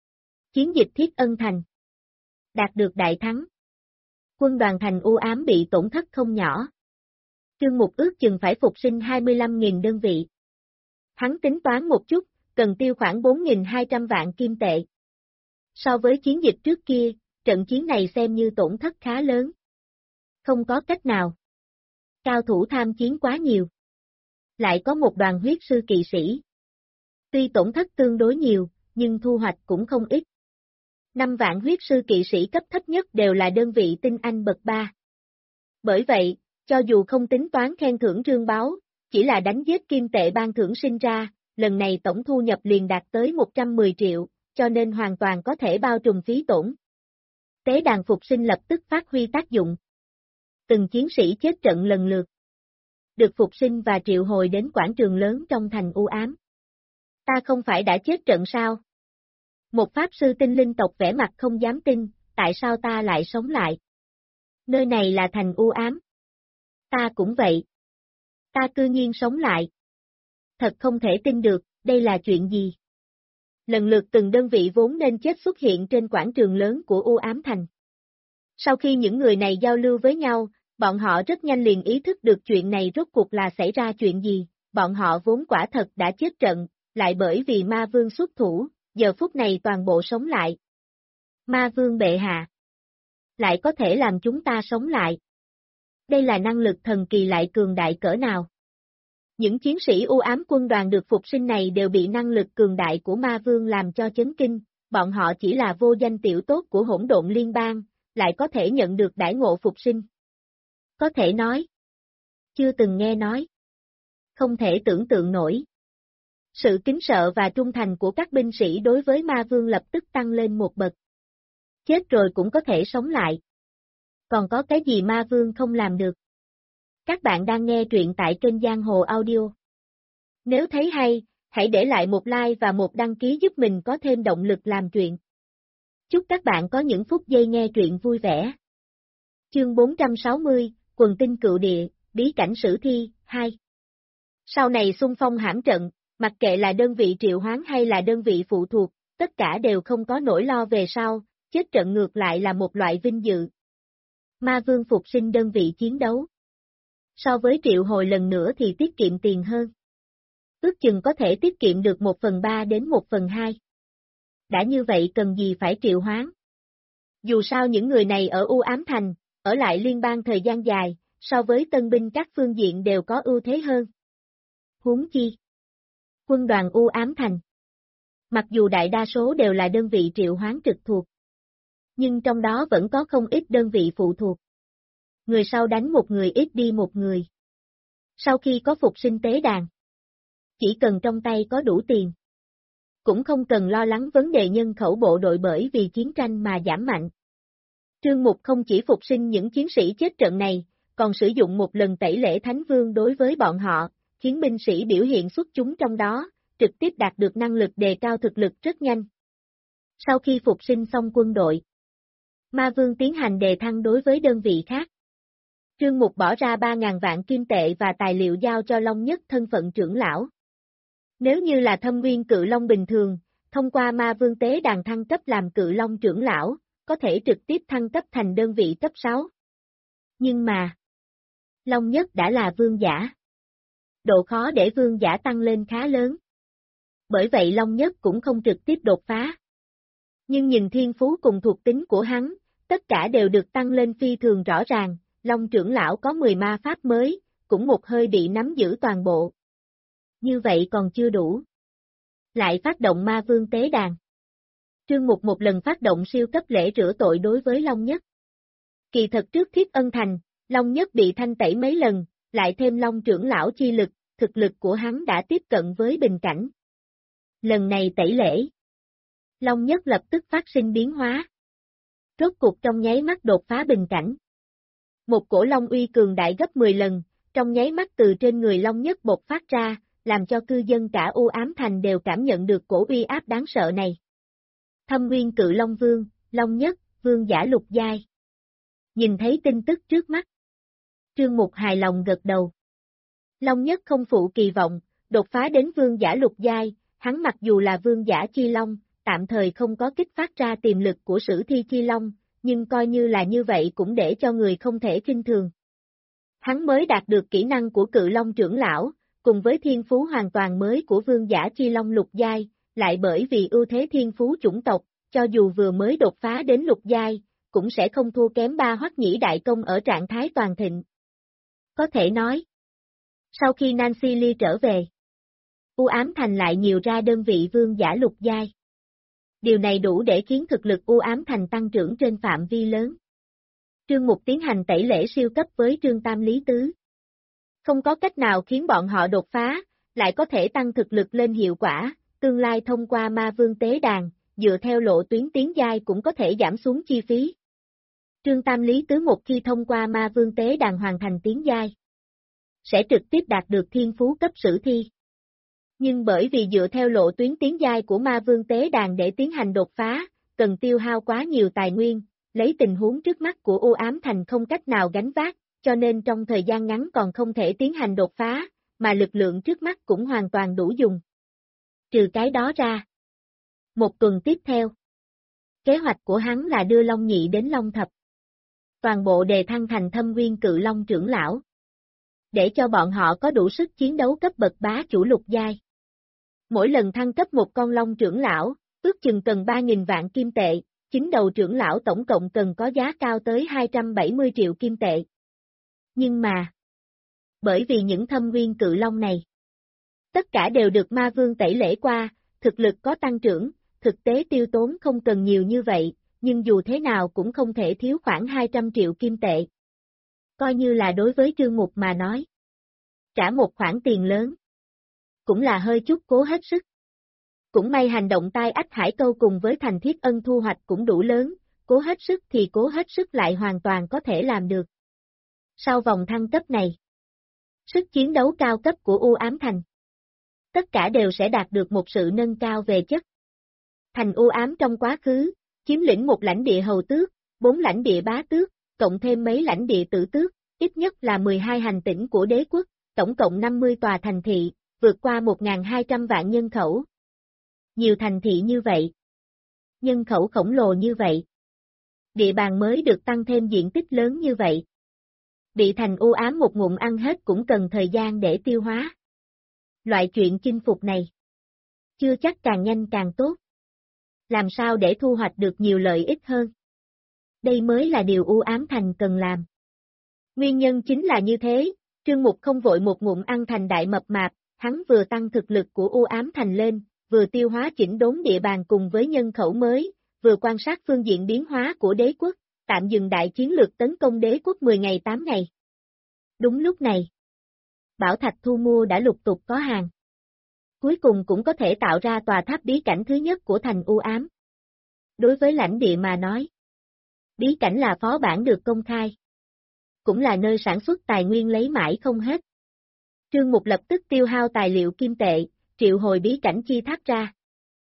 Chiến dịch Thiết Ân Thành đạt được đại thắng. Quân đoàn thành u ám bị tổn thất không nhỏ. Trương Mục ước chừng phải phục sinh 25.000 đơn vị. Hắn tính toán một chút, cần tiêu khoảng 4.200 vạn kim tệ. So với chiến dịch trước kia, trận chiến này xem như tổn thất khá lớn. Không có cách nào. Cao thủ tham chiến quá nhiều. Lại có một đoàn huyết sư kỵ sĩ. Tuy tổn thất tương đối nhiều, nhưng thu hoạch cũng không ít. 5 vạn huyết sư kỵ sĩ cấp thấp nhất đều là đơn vị tinh anh bậc 3. Bởi vậy, cho dù không tính toán khen thưởng rương báo, chỉ là đánh giết kim tệ ban thưởng sinh ra, lần này tổng thu nhập liền đạt tới 110 triệu, cho nên hoàn toàn có thể bao trùm phí tổn. Tế đàn phục sinh lập tức phát huy tác dụng. Từng chiến sĩ chết trận lần lượt. Được phục sinh và triệu hồi đến quảng trường lớn trong thành u ám. Ta không phải đã chết trận sao? Một pháp sư tinh linh tộc vẻ mặt không dám tin, tại sao ta lại sống lại? Nơi này là thành u ám. Ta cũng vậy. Ta cư nhiên sống lại. Thật không thể tin được, đây là chuyện gì? Lần lượt từng đơn vị vốn nên chết xuất hiện trên quảng trường lớn của U Ám Thành. Sau khi những người này giao lưu với nhau, bọn họ rất nhanh liền ý thức được chuyện này rốt cuộc là xảy ra chuyện gì, bọn họ vốn quả thật đã chết trận, lại bởi vì ma vương xuất thủ, giờ phút này toàn bộ sống lại. Ma vương bệ hạ, lại có thể làm chúng ta sống lại. Đây là năng lực thần kỳ lại cường đại cỡ nào. Những chiến sĩ u ám quân đoàn được phục sinh này đều bị năng lực cường đại của ma vương làm cho chấn kinh, bọn họ chỉ là vô danh tiểu tốt của hỗn độn liên bang, lại có thể nhận được đãi ngộ phục sinh. Có thể nói, chưa từng nghe nói, không thể tưởng tượng nổi. Sự kính sợ và trung thành của các binh sĩ đối với ma vương lập tức tăng lên một bậc. Chết rồi cũng có thể sống lại. Còn có cái gì ma vương không làm được? Các bạn đang nghe truyện tại kênh Giang Hồ Audio. Nếu thấy hay, hãy để lại một like và một đăng ký giúp mình có thêm động lực làm truyện. Chúc các bạn có những phút giây nghe truyện vui vẻ. Chương 460, Quần tinh cựu địa, bí cảnh sử thi, 2. Sau này xung phong hãm trận, mặc kệ là đơn vị triệu hoán hay là đơn vị phụ thuộc, tất cả đều không có nỗi lo về sau, chết trận ngược lại là một loại vinh dự. Ma vương phục sinh đơn vị chiến đấu. So với triệu hồi lần nữa thì tiết kiệm tiền hơn. Ước chừng có thể tiết kiệm được 1/3 đến 1/2. Đã như vậy cần gì phải triệu hoán? Dù sao những người này ở U Ám Thành, ở lại liên bang thời gian dài, so với tân binh các phương diện đều có ưu thế hơn. Huống chi. Quân đoàn U Ám Thành. Mặc dù đại đa số đều là đơn vị triệu hoán trực thuộc, nhưng trong đó vẫn có không ít đơn vị phụ thuộc. Người sau đánh một người ít đi một người. Sau khi có phục sinh tế đàn, chỉ cần trong tay có đủ tiền, cũng không cần lo lắng vấn đề nhân khẩu bộ đội bởi vì chiến tranh mà giảm mạnh. Trương Mục không chỉ phục sinh những chiến sĩ chết trận này, còn sử dụng một lần tẩy lễ Thánh Vương đối với bọn họ, khiến binh sĩ biểu hiện xuất chúng trong đó, trực tiếp đạt được năng lực đề cao thực lực rất nhanh. Sau khi phục sinh xong quân đội, Ma Vương tiến hành đề thăng đối với đơn vị khác. Trương Mục bỏ ra 3.000 vạn kim tệ và tài liệu giao cho Long Nhất thân phận trưởng lão. Nếu như là Thâm Nguyên Cự Long bình thường, thông qua Ma Vương tế đàn thăng cấp làm Cự Long trưởng lão, có thể trực tiếp thăng cấp thành đơn vị cấp 6. Nhưng mà, Long Nhất đã là vương giả. Độ khó để vương giả tăng lên khá lớn. Bởi vậy Long Nhất cũng không trực tiếp đột phá. Nhưng nhìn thiên phú cùng thuộc tính của hắn, tất cả đều được tăng lên phi thường rõ ràng, Long trưởng lão có 10 ma pháp mới, cũng một hơi bị nắm giữ toàn bộ. Như vậy còn chưa đủ. Lại phát động ma vương tế đàn. Trương Mục một lần phát động siêu cấp lễ rửa tội đối với Long Nhất. Kỳ thật trước Thiết Ân Thành, Long Nhất bị thanh tẩy mấy lần, lại thêm Long trưởng lão chi lực, thực lực của hắn đã tiếp cận với bình cảnh. Lần này tẩy lễ, Long Nhất lập tức phát sinh biến hóa. Rốt cuộc trong nháy mắt đột phá bình cảnh. Một cổ Long uy cường đại gấp 10 lần, trong nháy mắt từ trên người Long Nhất bộc phát ra, làm cho cư dân cả U Ám Thành đều cảm nhận được cổ uy áp đáng sợ này. Thâm Nguyên Cự Long Vương, Long Nhất, vương giả lục giai. Nhìn thấy tin tức trước mắt, Trương Mục hài lòng gật đầu. Long Nhất không phụ kỳ vọng, đột phá đến vương giả lục giai, hắn mặc dù là vương giả chi long, tạm thời không có kích phát ra tiềm lực của sử thi chi long, nhưng coi như là như vậy cũng để cho người không thể kinh thường. Hắn mới đạt được kỹ năng của Cự Long trưởng lão, cùng với thiên phú hoàn toàn mới của vương giả chi long lục giai, lại bởi vì ưu thế thiên phú chủng tộc, cho dù vừa mới đột phá đến lục giai, cũng sẽ không thua kém ba Hoắc Nhĩ đại công ở trạng thái toàn thịnh. Có thể nói, sau khi Nancy Lee trở về, U Ám Thành lại nhiều ra đơn vị vương giả lục giai. Điều này đủ để khiến thực lực U Ám Thành tăng trưởng trên phạm vi lớn. Trương Mục tiến hành tẩy lễ siêu cấp với Trương Tam Lý Tứ. Không có cách nào khiến bọn họ đột phá, lại có thể tăng thực lực lên hiệu quả, tương lai thông qua ma vương tế đàn, dựa theo lộ tuyến tiến giai cũng có thể giảm xuống chi phí. Trương Tam Lý Tứ một khi thông qua ma vương tế đàn hoàn thành tiến giai, sẽ trực tiếp đạt được thiên phú cấp sử thi. Nhưng bởi vì dựa theo lộ tuyến tiến giai của ma vương tế đàn để tiến hành đột phá, cần tiêu hao quá nhiều tài nguyên, lấy tình huống trước mắt của U Ám Thành không cách nào gánh vác, cho nên trong thời gian ngắn còn không thể tiến hành đột phá, mà lực lượng trước mắt cũng hoàn toàn đủ dùng. Trừ cái đó ra, Một tuần tiếp theo, kế hoạch của hắn là đưa Long Nhị đến Long Thập. Toàn bộ đề thăng thành Thâm Nguyên Cự Long trưởng lão. Để cho bọn họ có đủ sức chiến đấu cấp bậc bá chủ lục giai. Mỗi lần thăng cấp một con Long trưởng lão, ước chừng cần 3.000 vạn kim tệ, 9 đầu trưởng lão tổng cộng cần có giá cao tới 270 triệu kim tệ. Nhưng mà, bởi vì những Thâm Nguyên Cự Long này, tất cả đều được ma vương tẩy lễ qua, thực lực có tăng trưởng, thực tế tiêu tốn không cần nhiều như vậy, nhưng dù thế nào cũng không thể thiếu khoảng 200 triệu kim tệ. Coi như là đối với Trương Mục mà nói. Trả một khoản tiền lớn. Cũng là hơi chút cố hết sức. Cũng may hành động tai ách hải câu cùng với Thành Thiết Ân thu hoạch cũng đủ lớn, cố hết sức thì cố hết sức lại hoàn toàn có thể làm được. Sau vòng thăng cấp này, sức chiến đấu cao cấp của U Ám Thành, tất cả đều sẽ đạt được một sự nâng cao về chất. Thành U Ám trong quá khứ, chiếm lĩnh một lãnh địa hầu tước, 4 lãnh địa bá tước, cộng thêm mấy lãnh địa tử tước, ít nhất là 12 hành tỉnh của đế quốc, tổng cộng 50 tòa thành thị, vượt qua 1.200 vạn nhân khẩu. Nhiều thành thị như vậy, nhân khẩu khổng lồ như vậy, địa bàn mới được tăng thêm diện tích lớn như vậy. Bị thành U Ám một ngụm ăn hết cũng cần thời gian để tiêu hóa. Loại chuyện chinh phục này, chưa chắc càng nhanh càng tốt. Làm sao để thu hoạch được nhiều lợi ích hơn? Đây mới là điều U Ám Thành cần làm. Nguyên nhân chính là như thế, Trương Mục không vội một ngụm ăn thành đại mập mạp, hắn vừa tăng thực lực của U Ám Thành lên, vừa tiêu hóa chỉnh đốn địa bàn cùng với nhân khẩu mới, vừa quan sát phương diện biến hóa của đế quốc, tạm dừng đại chiến lược tấn công đế quốc 10 ngày 8 ngày. Đúng lúc này, bảo thạch thu mua đã lục tục có hàng. Cuối cùng cũng có thể tạo ra tòa tháp bí cảnh thứ nhất của thành U Ám. Đối với lãnh địa mà nói, bí cảnh là phó bản được công khai, cũng là nơi sản xuất tài nguyên lấy mãi không hết. Trương Mục lập tức tiêu hao tài liệu kim tệ, triệu hồi bí cảnh chi tháp ra.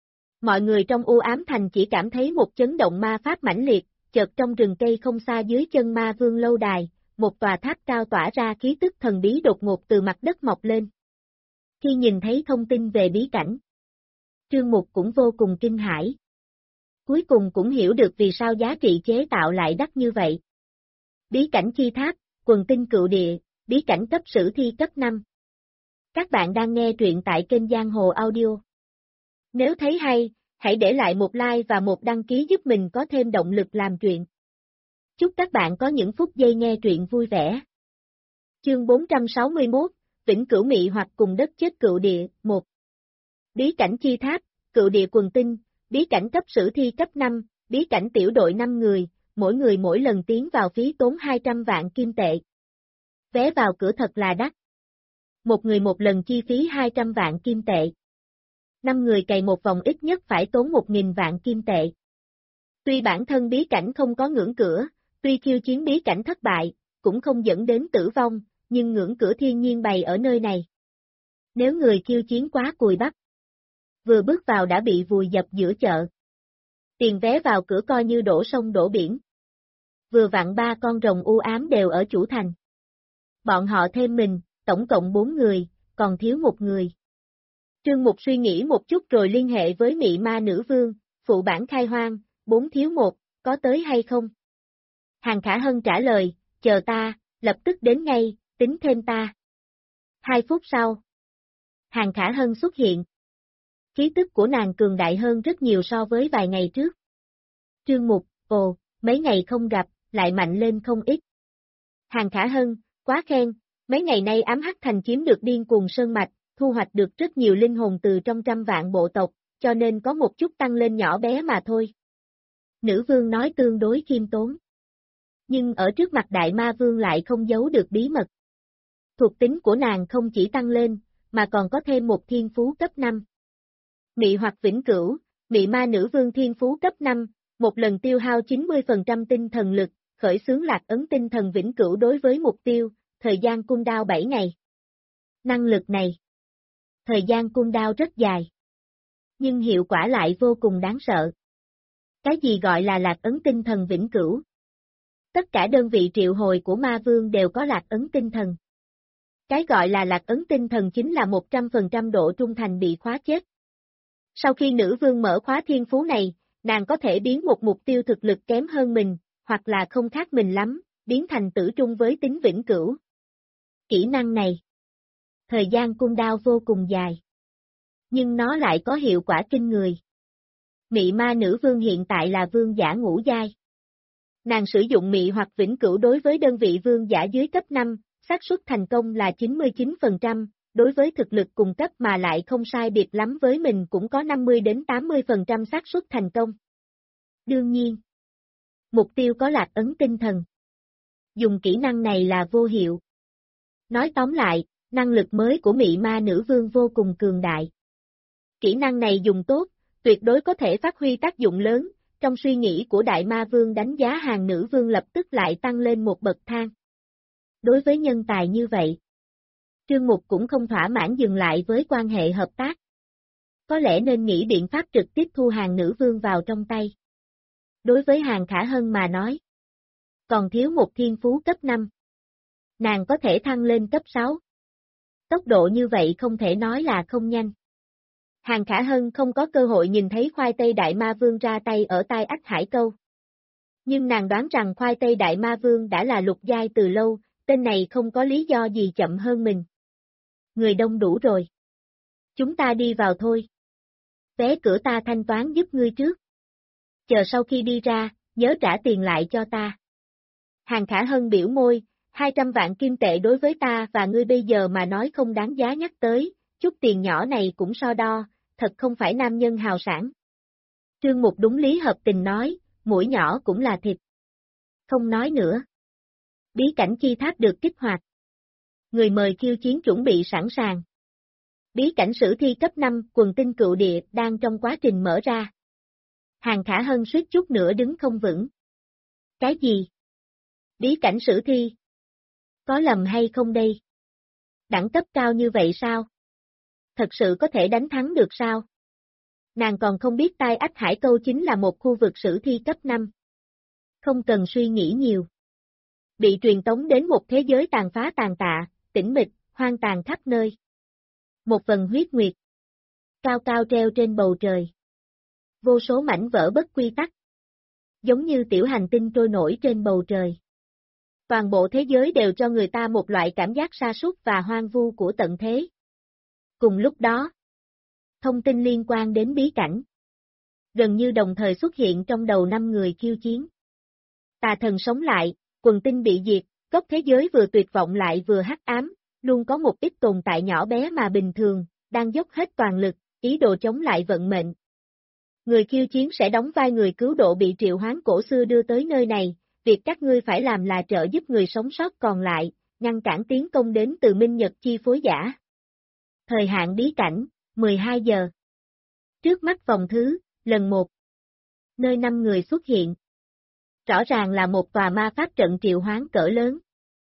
Mọi người trong U Ám Thành chỉ cảm thấy một chấn động ma pháp mãnh liệt, chợt trong rừng cây không xa dưới chân ma vương lâu đài, một tòa tháp cao tỏa ra khí tức thần bí đột ngột từ mặt đất mọc lên. Khi nhìn thấy thông tin về bí cảnh, Trương Mục cũng vô cùng kinh hãi. Cuối cùng cũng hiểu được vì sao giá trị chế tạo lại đắt như vậy. Bí cảnh chi tháp, quần tinh cựu địa, bí cảnh cấp sử thi cấp 5. Các bạn đang nghe truyện tại kênh Giang Hồ Audio. Nếu thấy hay, hãy để lại một like và một đăng ký giúp mình có thêm động lực làm truyện. Chúc các bạn có những phút giây nghe truyện vui vẻ. Chương 461, Vĩnh Cửu Mị hoặc cùng đất chết cựu địa, 1. Bí cảnh chi tháp, cựu địa quần tinh, bí cảnh cấp sử thi cấp 5, bí cảnh tiểu đội 5 người mỗi lần tiến vào phí tốn 200 vạn kim tệ. Vé vào cửa thật là đắt. Một người một lần chi phí 200 vạn kim tệ. 5 người cày một vòng ít nhất phải tốn 1.000 vạn kim tệ. Tuy bản thân bí cảnh không có ngưỡng cửa, tuy khiêu chiến bí cảnh thất bại, cũng không dẫn đến tử vong, nhưng ngưỡng cửa thiên nhiên bày ở nơi này. Nếu người khiêu chiến quá cùi bắp, vừa bước vào đã bị vùi dập giữa chợ. Tiền vé vào cửa coi như đổ sông đổ biển. Vừa vặn 3 con rồng U Ám đều ở chủ thành. Bọn họ thêm mình, tổng cộng 4 người, còn thiếu một người. Trương Mục suy nghĩ một chút rồi liên hệ với Mị Ma Nữ Vương, phụ bản khai hoang, 4 thiếu 1, có tới hay không? Hàng Khả Hân trả lời, chờ ta, lập tức đến ngay, tính thêm ta. 2 phút sau, Hàng Khả Hân xuất hiện. Khí tức của nàng cường đại hơn rất nhiều so với vài ngày trước. Trương Mục, ồ, mấy ngày không gặp, lại mạnh lên không ít. Hàng Khả Hân, quá khen, mấy ngày nay ám hắc thành chiếm được điên cuồng sơn mạch, thu hoạch được rất nhiều linh hồn từ trong 100 vạn bộ tộc, cho nên có một chút tăng lên nhỏ bé mà thôi. Nữ vương nói tương đối khiêm tốn. Nhưng ở trước mặt đại ma vương lại không giấu được bí mật. Thuộc tính của nàng không chỉ tăng lên, mà còn có thêm một thiên phú cấp 5. Mị hoặc vĩnh cửu, Mị Ma Nữ Vương thiên phú cấp 5, một lần tiêu hao 90% tinh thần lực, khởi xướng lạc ấn tinh thần vĩnh cửu đối với mục tiêu, thời gian cooldown 7 ngày. Năng lực này, thời gian cooldown rất dài, nhưng hiệu quả lại vô cùng đáng sợ. Cái gì gọi là lạc ấn tinh thần vĩnh cửu? Tất cả đơn vị triệu hồi của ma vương đều có lạc ấn tinh thần. Cái gọi là lạc ấn tinh thần chính là 100% độ trung thành bị khóa chết. Sau khi nữ vương mở khóa thiên phú này, nàng có thể biến một mục tiêu thực lực kém hơn mình, hoặc là không khác mình lắm, biến thành tử trung với tính vĩnh cửu. Kỹ năng này, thời gian cooldown vô cùng dài, nhưng nó lại có hiệu quả kinh người. Mị ma nữ vương hiện tại là vương giả ngũ giai. Nàng sử dụng mị hoặc vĩnh cửu đối với đơn vị vương giả dưới cấp 5, xác suất thành công là 99%, đối với thực lực cùng cấp mà lại không sai biệt lắm với mình cũng có 50 đến 80% xác suất thành công. Đương nhiên, mục tiêu có lạc ấn tinh thần. Dùng kỹ năng này là vô hiệu. Nói tóm lại, năng lực mới của mị ma nữ vương vô cùng cường đại. Kỹ năng này dùng tốt, tuyệt đối có thể phát huy tác dụng lớn, trong suy nghĩ của đại ma vương đánh giá hàng nữ vương lập tức lại tăng lên một bậc thang. Đối với nhân tài như vậy, Trương Mục cũng không thỏa mãn dừng lại với quan hệ hợp tác. Có lẽ nên nghĩ biện pháp trực tiếp thu hàng nữ vương vào trong tay. Đối với hàng Khả Hân mà nói, còn thiếu một thiên phú cấp 5. Nàng có thể thăng lên cấp 6. Tốc độ như vậy không thể nói là không nhanh. Hàng Khả Hân không có cơ hội nhìn thấy khoai tây đại ma vương ra tay ở tai ách hải câu. Nhưng nàng đoán rằng khoai tây đại ma vương đã là lục giai từ lâu, tên này không có lý do gì chậm hơn mình. Người đông đủ rồi. Chúng ta đi vào thôi. Vé cửa ta thanh toán giúp ngươi trước. Chờ sau khi đi ra, nhớ trả tiền lại cho ta. Hàng Khả Hân biểu môi, 200 vạn kim tệ đối với ta và ngươi bây giờ mà nói không đáng giá nhắc tới, chút tiền nhỏ này cũng so đo, thật không phải nam nhân hào sản. Trương Mục đúng lý hợp tình nói, mũi nhỏ cũng là thịt. Không nói nữa. Bí cảnh chi tháp được kích hoạt. Người mời khiêu chiến chuẩn bị sẵn sàng. Bí cảnh sử thi cấp 5 quần tinh cựu địa đang trong quá trình mở ra. Hàng Khả Hân suýt chút nữa đứng không vững. Cái gì? Bí cảnh sử thi? Có lầm hay không đây? Đẳng cấp cao như vậy sao? Thật sự có thể đánh thắng được sao? Nàng còn không biết tai ách hải câu chính là một khu vực sử thi cấp 5. Không cần suy nghĩ nhiều. Bị truyền tống đến một thế giới tàn phá tàn tạ, tĩnh mịch, hoang tàn khắp nơi. Một vần huyết nguyệt. Cao cao treo trên bầu trời. Vô số mảnh vỡ bất quy tắc. Giống như tiểu hành tinh trôi nổi trên bầu trời. Toàn bộ thế giới đều cho người ta một loại cảm giác sa sút và hoang vu của tận thế. Cùng lúc đó, thông tin liên quan đến bí cảnh gần như đồng thời xuất hiện trong đầu 5 người khiêu chiến. Tà thần sống lại, quần tinh bị diệt, góc thế giới vừa tuyệt vọng lại vừa hắc ám, luôn có một ít tồn tại nhỏ bé mà bình thường, đang dốc hết toàn lực, ý đồ chống lại vận mệnh. Người khiêu chiến sẽ đóng vai người cứu độ bị triệu hoán cổ xưa đưa tới nơi này, việc các ngươi phải làm là trợ giúp người sống sót còn lại, ngăn cản tiến công đến từ Minh Nhật chi phối giả. Thời hạn bí cảnh, 12 giờ. Trước mắt vòng thứ, lần 1. Nơi 5 người xuất hiện. Rõ ràng là một tòa ma pháp trận triệu hoán cỡ lớn.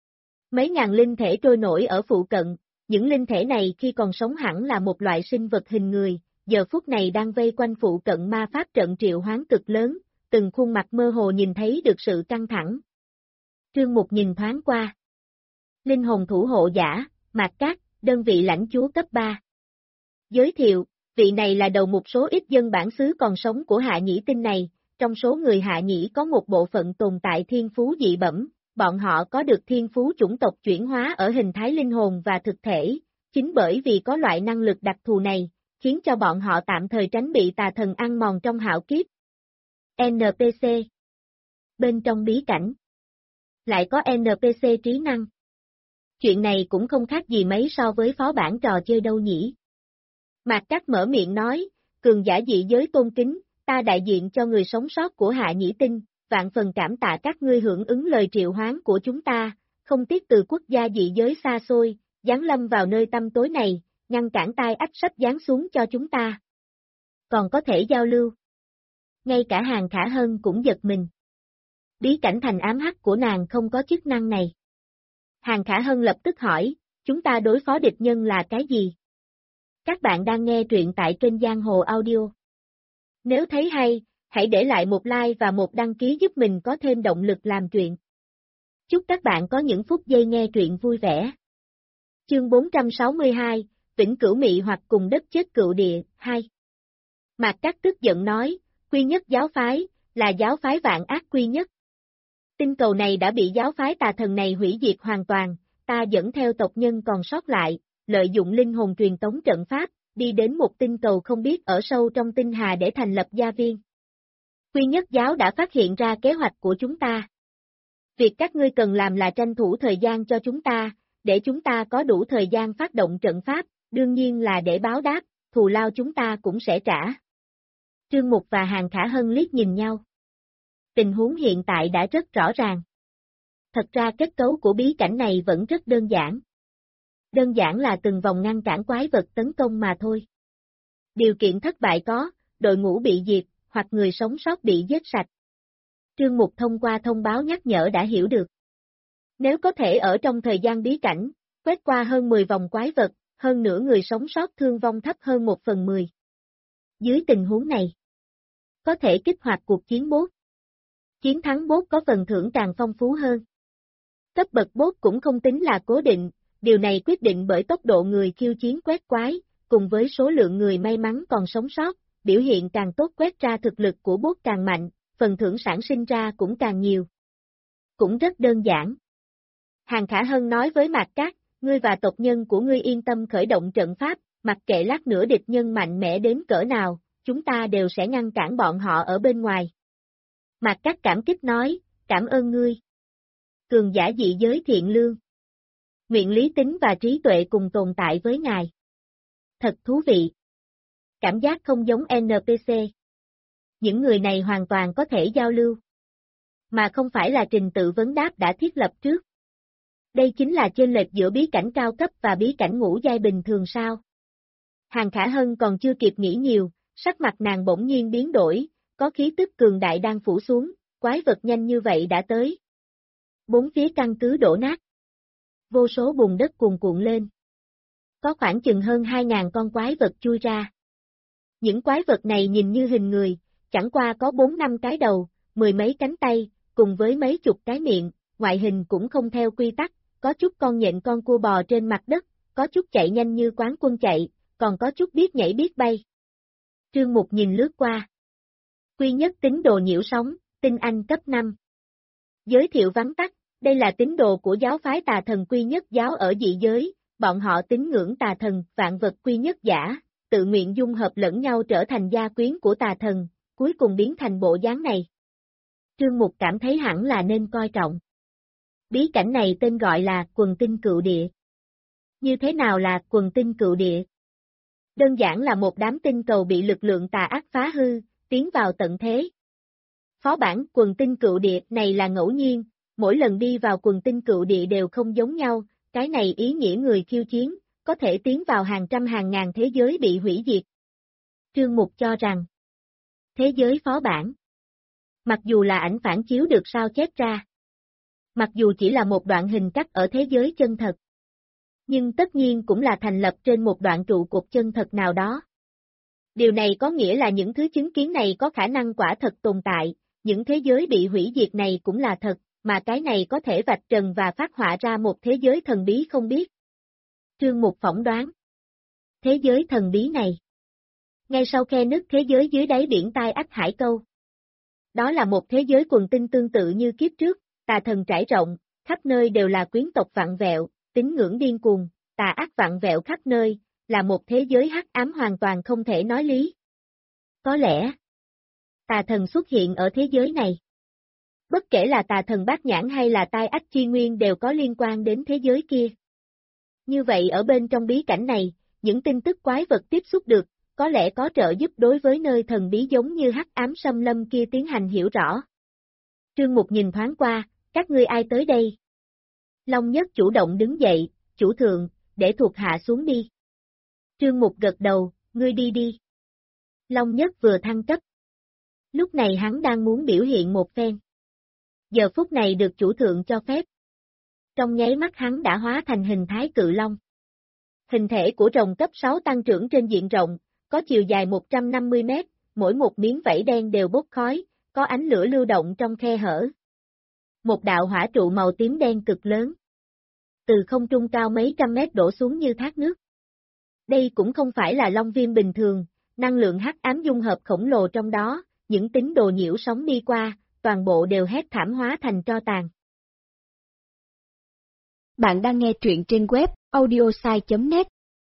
Mấy ngàn linh thể trôi nổi ở phụ cận, những linh thể này khi còn sống hẳn là một loại sinh vật hình người, giờ phút này đang vây quanh phụ cận ma pháp trận triệu hoán cực lớn, từng khuôn mặt mơ hồ nhìn thấy được sự căng thẳng. Trương Mục nhìn thoáng qua. Linh hồn thủ hộ giả, Mạc Cát, đơn vị lãnh chúa cấp 3. Giới thiệu, vị này là đầu một số ít dân bản xứ còn sống của Hạ Nhĩ Tinh này, trong số người Hạ Nhĩ có một bộ phận tồn tại thiên phú dị bẩm, bọn họ có được thiên phú chủng tộc chuyển hóa ở hình thái linh hồn và thực thể, chính bởi vì có loại năng lực đặc thù này, khiến cho bọn họ tạm thời tránh bị tà thần ăn mòn trong hạo kiếp. NPC. Bên trong bí cảnh lại có NPC trí năng. Chuyện này cũng không khác gì mấy so với phó bản trò chơi đâu nhỉ. Mạc Cát mở miệng nói, cường giả dị giới tôn kính, ta đại diện cho người sống sót của Hạ Nhĩ Tinh, vạn phần cảm tạ các ngươi hưởng ứng lời triệu hoán của chúng ta, không tiếc từ quốc gia dị giới xa xôi, giáng lâm vào nơi tăm tối này, ngăn cản tai ách sắp giáng xuống cho chúng ta. Còn có thể giao lưu. Ngay cả Hàng Khả Hân cũng giật mình. Bí cảnh thành ám hắc của nàng không có chức năng này. Hàng Khả Hân lập tức hỏi, chúng ta đối phó địch nhân là cái gì? Các bạn đang nghe truyện tại kênh Giang Hồ Audio. Nếu thấy hay, hãy để lại một like và một đăng ký giúp mình có thêm động lực làm truyện. Chúc các bạn có những phút giây nghe truyện vui vẻ. Chương 462, Vĩnh Cửu Mị hoặc cùng đất chết cựu địa, 2. Mạc Cắt tức giận nói, Quy Nhất giáo phái, là giáo phái vạn ác Quy Nhất. Tinh cầu này đã bị giáo phái tà thần này hủy diệt hoàn toàn, ta dẫn theo tộc nhân còn sót lại, lợi dụng linh hồn truyền tống trận pháp, đi đến một tinh cầu không biết ở sâu trong tinh hà để thành lập gia viên. Quy Nhất giáo đã phát hiện ra kế hoạch của chúng ta. Việc các ngươi cần làm là tranh thủ thời gian cho chúng ta, để chúng ta có đủ thời gian phát động trận pháp, đương nhiên là để báo đáp, thù lao chúng ta cũng sẽ trả. Trương Mục và Hàng Khả Hân liếc nhìn nhau. Tình huống hiện tại đã rất rõ ràng. Thật ra kết cấu của bí cảnh này vẫn rất đơn giản. Đơn giản là từng vòng ngăn cản quái vật tấn công mà thôi. Điều kiện thất bại có, đội ngũ bị diệt, hoặc người sống sót bị giết sạch. Trương Mục thông qua thông báo nhắc nhở đã hiểu được. Nếu có thể ở trong thời gian bí cảnh, quét qua hơn 10 vòng quái vật, hơn nữa người sống sót thương vong thấp hơn 1/10. Dưới tình huống này, có thể kích hoạt cuộc chiến boss. Chiến thắng boss có phần thưởng càng phong phú hơn. Cấp bậc boss cũng không tính là cố định, điều này quyết định bởi tốc độ người khiêu chiến quét quái, cùng với số lượng người may mắn còn sống sót, biểu hiện càng tốt quét ra thực lực của boss càng mạnh, phần thưởng sản sinh ra cũng càng nhiều. Cũng rất đơn giản. Hàng Khả Hân nói với Mạc Cát, ngươi và tộc nhân của ngươi yên tâm khởi động trận pháp, mặc kệ lát nữa địch nhân mạnh mẽ đến cỡ nào, chúng ta đều sẽ ngăn cản bọn họ ở bên ngoài. Mạc Cát cảm kích nói, cảm ơn ngươi. Cường giả dị giới thiện lương. Nguyện lý tính và trí tuệ cùng tồn tại với ngài. Thật thú vị. Cảm giác không giống NPC. Những người này hoàn toàn có thể giao lưu. Mà không phải là trình tự vấn đáp đã thiết lập trước. Đây chính là chênh lệch giữa bí cảnh cao cấp và bí cảnh ngũ giai bình thường sao? Hàng Khả Hân còn chưa kịp nghĩ nhiều, sắc mặt nàng bỗng nhiên biến đổi, có khí tức cường đại đang phủ xuống, quái vật nhanh như vậy đã tới. Bốn phía căn cứ đổ nát. Vô số bùn đất cuồn cuộn lên. Có khoảng chừng hơn 2.000 con quái vật chui ra. Những quái vật này nhìn như hình người, chẳng qua có 4-5 cái đầu, 10 mấy cánh tay, cùng với mấy chục cái miệng, ngoại hình cũng không theo quy tắc, có chút con nhện con cua bò trên mặt đất, có chút chạy nhanh như quán quân chạy, còn có chút biết nhảy biết bay. Trương Mục nhìn lướt qua. Quy Nhất tín đồ nhiễu sóng, tinh anh cấp 5. Giới thiệu vắn tắt, đây là tín đồ của giáo phái tà thần Quy Nhất giáo ở dị giới, bọn họ tín ngưỡng tà thần, vạn vật Quy Nhất giả, tự nguyện dung hợp lẫn nhau trở thành gia quyến của tà thần, cuối cùng biến thành bộ dáng này. Trương Mục cảm thấy hẳn là nên coi trọng. Bí cảnh này tên gọi là Quần Tinh Cựu Địa. Như thế nào là Quần Tinh Cựu Địa? Đơn giản là một đám tinh cầu bị lực lượng tà ác phá hư, tiến vào tận thế. Phó bản Quần Tinh Cựu Địa này là ngẫu nhiên, mỗi lần đi vào Quần Tinh Cựu Địa đều không giống nhau, cái này ý nghĩa người khiêu chiến, có thể tiến vào hàng trăm hàng ngàn thế giới bị hủy diệt. Trương Mục cho rằng, thế giới phó bản, mặc dù là ảnh phản chiếu được sao chép ra, mặc dù chỉ là một đoạn hình cắt ở thế giới chân thật, nhưng tất nhiên cũng là thành lập trên một đoạn trụ cột chân thật nào đó. Điều này có nghĩa là những thứ chứng kiến này có khả năng quả thật tồn tại, những thế giới bị hủy diệt này cũng là thật, mà cái này có thể vạch trần và phát họa ra một thế giới thần bí không biết. Trương Mục phỏng đoán. Thế giới thần bí này. Ngay sau khe nứt thế giới dưới đáy biển Tai Ách Hải Câu. Đó là một thế giới quần tinh tương tự như kiếp trước, tà thần trải rộng, khắp nơi đều là quyến tộc vặn vẹo, tín ngưỡng điên cuồng, tà ác vặn vẹo khắp nơi, là một thế giới hắc ám hoàn toàn không thể nói lý. Có lẽ, tà thần xuất hiện ở thế giới này. Bất kể là tà thần Bát Nhãn hay là Tai Ách Chi Nguyên đều có liên quan đến thế giới kia. Như vậy ở bên trong bí cảnh này, những tin tức quái vật tiếp xúc được, có lẽ có trợ giúp đối với nơi thần bí giống như hắc ám xâm lâm kia tiến hành hiểu rõ. Trương Mục nhìn thoáng qua, các ngươi ai tới đây? Long Nhất chủ động đứng dậy, chủ thượng, để thuộc hạ xuống đi. Trương Mục gật đầu, ngươi đi đi. Long Nhất vừa thăng cấp. Lúc này hắn đang muốn biểu hiện một phen. Giờ phút này được chủ thượng cho phép. Trong nháy mắt hắn đã hóa thành hình thái cự long. Hình thể của rồng cấp 6 tăng trưởng trên diện rộng, có chiều dài 150 mét, mỗi một miếng vảy đen đều bốc khói, có ánh lửa lưu động trong khe hở. Một đạo hỏa trụ màu tím đen cực lớn. Từ không trung cao mấy trăm mét đổ xuống như thác nước. Đây cũng không phải là long viêm bình thường, Năng lượng hắc ám dung hợp khổng lồ trong đó, những tín đồ nhiễu sóng đi qua, toàn bộ đều hét thảm hóa thành tro tàn. Bạn đang nghe truyện trên web audiosai.net.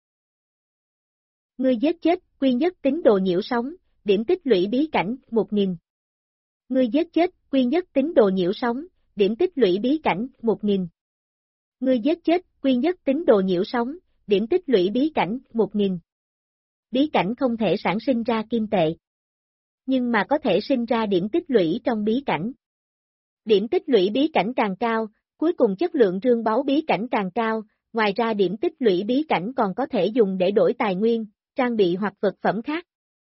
Ngươi giết chết, quy nhất tín đồ nhiễu sóng, điểm tích lũy bí cảnh, 1000. Ngươi giết chết, quy nhất tín đồ nhiễu sóng, điểm tích lũy bí cảnh, 1000. Ngươi giết chết, quy nhất tín đồ nhiễu sóng, điểm tích lũy bí cảnh, 1000. Bí cảnh không thể sản sinh ra kim tệ, nhưng mà có thể sinh ra điểm tích lũy trong bí cảnh. Điểm tích lũy bí cảnh càng cao, cuối cùng chất lượng rương báu bí cảnh càng cao, ngoài ra điểm tích lũy bí cảnh còn có thể dùng để đổi tài nguyên, trang bị hoặc vật phẩm khác.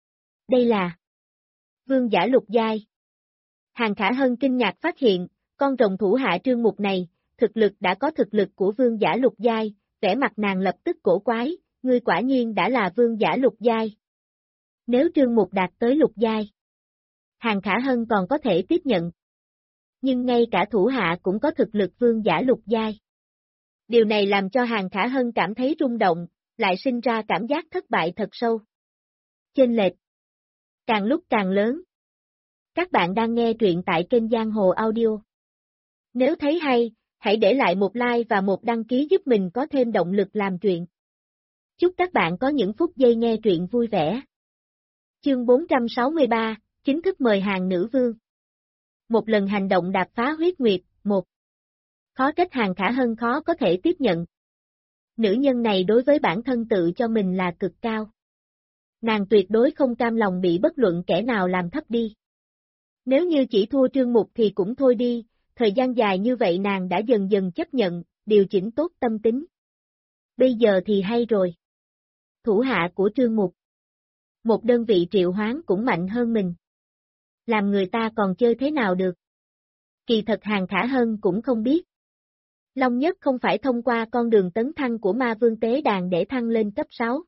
Đây là vương giả lục giai. Hàng Khả Hân kinh ngạc phát hiện, con rồng thủ hạ Trương Mục này, thực lực đã có thực lực của vương giả lục giai, vẻ mặt nàng lập tức cổ quái, ngươi quả nhiên đã là vương giả lục giai. Nếu Trương Mục đạt tới lục giai, Hàng Khả Hân còn có thể tiếp nhận. Nhưng ngay cả thủ hạ cũng có thực lực vương giả lục giai. Điều này làm cho Hàng Khả Hân cảm thấy rung động, lại sinh ra cảm giác thất bại thật sâu. Chênh lệch càng lúc càng lớn. Các bạn đang nghe truyện tại kênh Giang Hồ Audio. Nếu thấy hay, hãy để lại một like và một đăng ký giúp mình có thêm động lực làm truyện. Chúc các bạn có những phút giây nghe truyện vui vẻ. Chương 463, chính thức mời hàng nữ vương. Một lần hành động đạp phá huyết nguyệt, 1. Khó trách Hàng Khả Hân khó có thể tiếp nhận. Nữ nhân này đối với bản thân tự cho mình là cực cao. Nàng tuyệt đối không cam lòng bị bất luận kẻ nào làm thấp đi. Nếu như chỉ thua Trương Mục thì cũng thôi đi, thời gian dài như vậy nàng đã dần dần chấp nhận, điều chỉnh tốt tâm tính. Bây giờ thì hay rồi. Thủ hạ của Trương Mục. Một đơn vị triệu hoán cũng mạnh hơn mình. Làm người ta còn chơi thế nào được? Kỳ thật Hàng Khả Hân cũng không biết. Long Nhất không phải thông qua con đường tấn thăng của ma vương tế đàn để thăng lên cấp 6.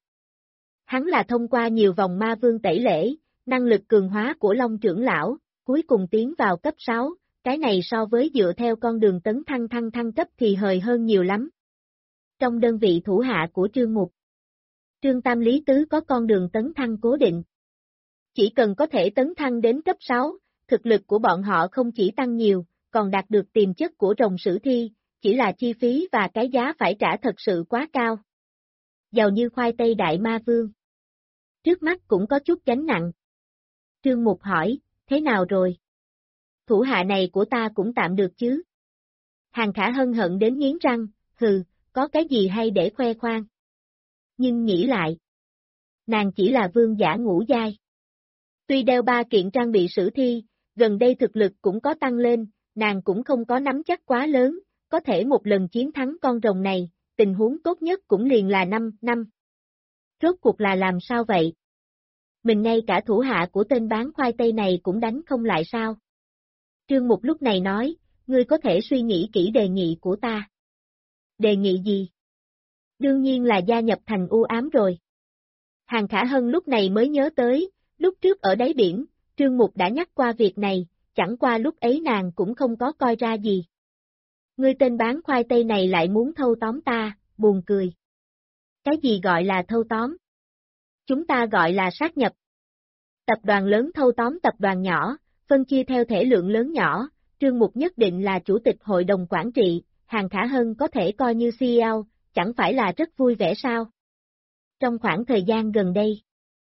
Hắn là thông qua nhiều vòng ma vương tẩy lễ, năng lực cường hóa của Long trưởng lão, cuối cùng tiến vào cấp 6, cái này so với dựa theo con đường tấn thăng cấp thì hời hơn nhiều lắm. Trong đơn vị thủ hạ của Trương Mục, Trương Tam Lý Tứ có con đường tấn thăng cố định. Chỉ cần có thể tấn thăng đến cấp 6, thực lực của bọn họ không chỉ tăng nhiều, còn đạt được tiềm chất của rồng sử thi, chỉ là chi phí và cái giá phải trả thật sự quá cao. Giàu như khoai tây đại ma vương. Trước mắt cũng có chút gánh nặng. Trương Mục hỏi, thế nào rồi? Thủ hạ này của ta cũng tạm được chứ? Hàng Khả Hân hận đến nghiến răng, hừ, có cái gì hay để khoe khoang? Nhưng nghĩ lại, nàng chỉ là vương giả ngũ giai. Tuy đeo 3 kiện trang bị sử thi, gần đây thực lực cũng có tăng lên, nàng cũng không có nắm chắc quá lớn, có thể một lần chiến thắng con rồng này, tình huống tốt nhất cũng liền là 5 năm. Rốt cuộc là làm sao vậy? Mình ngay cả thủ hạ của tên bán khoai tây này cũng đánh không lại sao? Trương Mục lúc này nói, ngươi có thể suy nghĩ kỹ đề nghị của ta. Đề nghị gì? Đương nhiên là gia nhập thành u ám rồi. Hàng Khả Hân lúc này mới nhớ tới, lúc trước ở đáy biển, Trương Mục đã nhắc qua việc này, chẳng qua lúc ấy nàng cũng không có coi ra gì. Ngươi tên bán khoai tây này lại muốn thâu tóm ta, buồn cười. Cái gì gọi là thâu tóm? Chúng ta gọi là sát nhập. Tập đoàn lớn thâu tóm tập đoàn nhỏ, phân chia theo thể lượng lớn nhỏ, Trương Mục nhất định là chủ tịch hội đồng quản trị, Hàng Khả Hân có thể coi như CEO, chẳng phải là rất vui vẻ sao? Trong khoảng thời gian gần đây,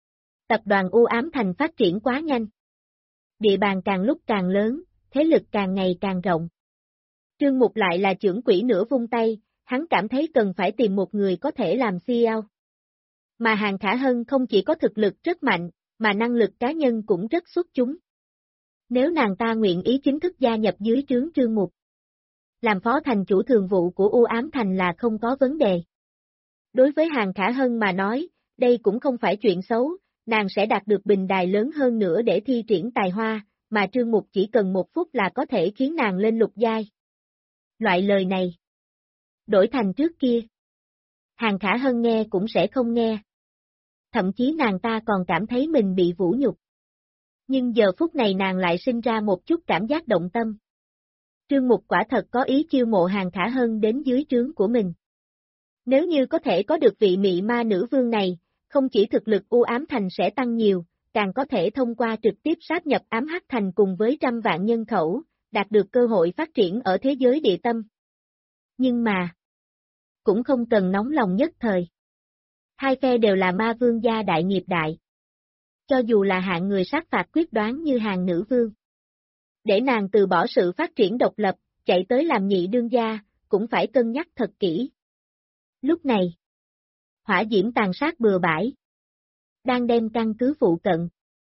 tập đoàn U Ám Thành phát triển quá nhanh. Địa bàn càng lúc càng lớn, thế lực càng ngày càng rộng. Trương Mục lại là trưởng quỹ nửa vung tay, hắn cảm thấy cần phải tìm một người có thể làm CEO. Mà Hàng Khả Hân không chỉ có thực lực rất mạnh, mà năng lực cá nhân cũng rất xuất chúng. Nếu nàng ta nguyện ý chính thức gia nhập dưới trướng Trương Mục, làm phó thành chủ thường vụ của U Ám Thành là không có vấn đề. Đối với Hàng Khả Hân mà nói, đây cũng không phải chuyện xấu, nàng sẽ đạt được bình đài lớn hơn nữa để thi triển tài hoa, mà Trương Mục chỉ cần 1 phút là có thể khiến nàng lên lục giai. Loại lời này, đổi thành trước kia, Hàng Khả Hân nghe cũng sẽ không nghe. Thậm chí nàng ta còn cảm thấy mình bị vũ nhục. Nhưng giờ phút này nàng lại sinh ra một chút cảm giác động tâm. Trương Mục quả thật có ý chiêu mộ Hàng Khả Hân đến dưới trướng của mình. Nếu như có thể có được vị mị ma nữ vương này, Không chỉ thực lực u ám thành sẽ tăng nhiều, càng có thể thông qua trực tiếp sáp nhập ám hắc thành cùng với trăm vạn nhân khẩu, đạt được cơ hội phát triển ở thế giới địa tâm. Nhưng mà, cũng không cần nóng lòng nhất thời. Hai phe đều là ma vương gia đại nghiệp đại. Cho dù là hạng người sát phạt quyết đoán như hàng nữ vương. Để nàng từ bỏ sự phát triển độc lập, chạy tới làm nhị đương gia, cũng phải cân nhắc thật kỹ. Lúc này, hỏa diễm tàn sát bừa bãi. Đang đem căn cứ phụ cận.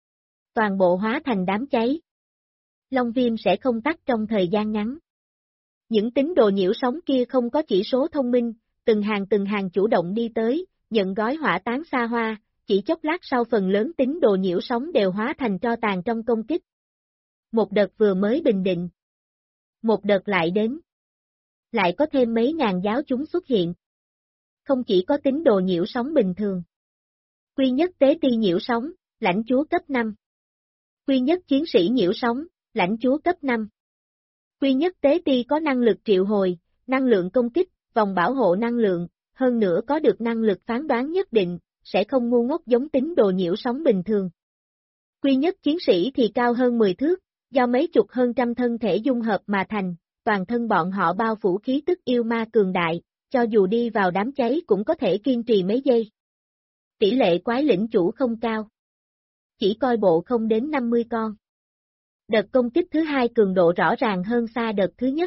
Toàn bộ hóa thành đám cháy. Long viêm sẽ không tắt trong thời gian ngắn. Những tín đồ nhiễu sóng kia không có chỉ số thông minh, từng hàng chủ động đi tới, nhận gói hỏa táng xa hoa, chỉ chốc lát sau phần lớn tín đồ nhiễu sóng đều hóa thành tro tàn trong công kích. Một đợt vừa mới bình định. Một đợt lại đến. Lại có thêm mấy ngàn giáo chúng xuất hiện. Không chỉ có tín đồ nhiễu sóng bình thường. Quy nhất tế ti nhiễu sóng, lãnh chúa cấp 5. Quy nhất chiến sĩ nhiễu sóng, lãnh chúa cấp 5. Quy nhất tế ti có năng lực triệu hồi, năng lượng công kích, vòng bảo hộ năng lượng, hơn nữa có được năng lực phán đoán nhất định, sẽ không ngu ngốc giống tín đồ nhiễu sóng bình thường. Quy nhất chiến sĩ thì cao hơn 10 thước, do mấy chục hơn trăm thân thể dung hợp mà thành, toàn thân bọn họ bao phủ khí tức yêu ma cường đại, cho dù đi vào đám cháy cũng có thể kiên trì mấy giây. Tỷ lệ quái lĩnh chủ không cao. Chỉ coi bộ không đến 50 con. Đợt công kích thứ hai cường độ rõ ràng hơn xa đợt thứ nhất.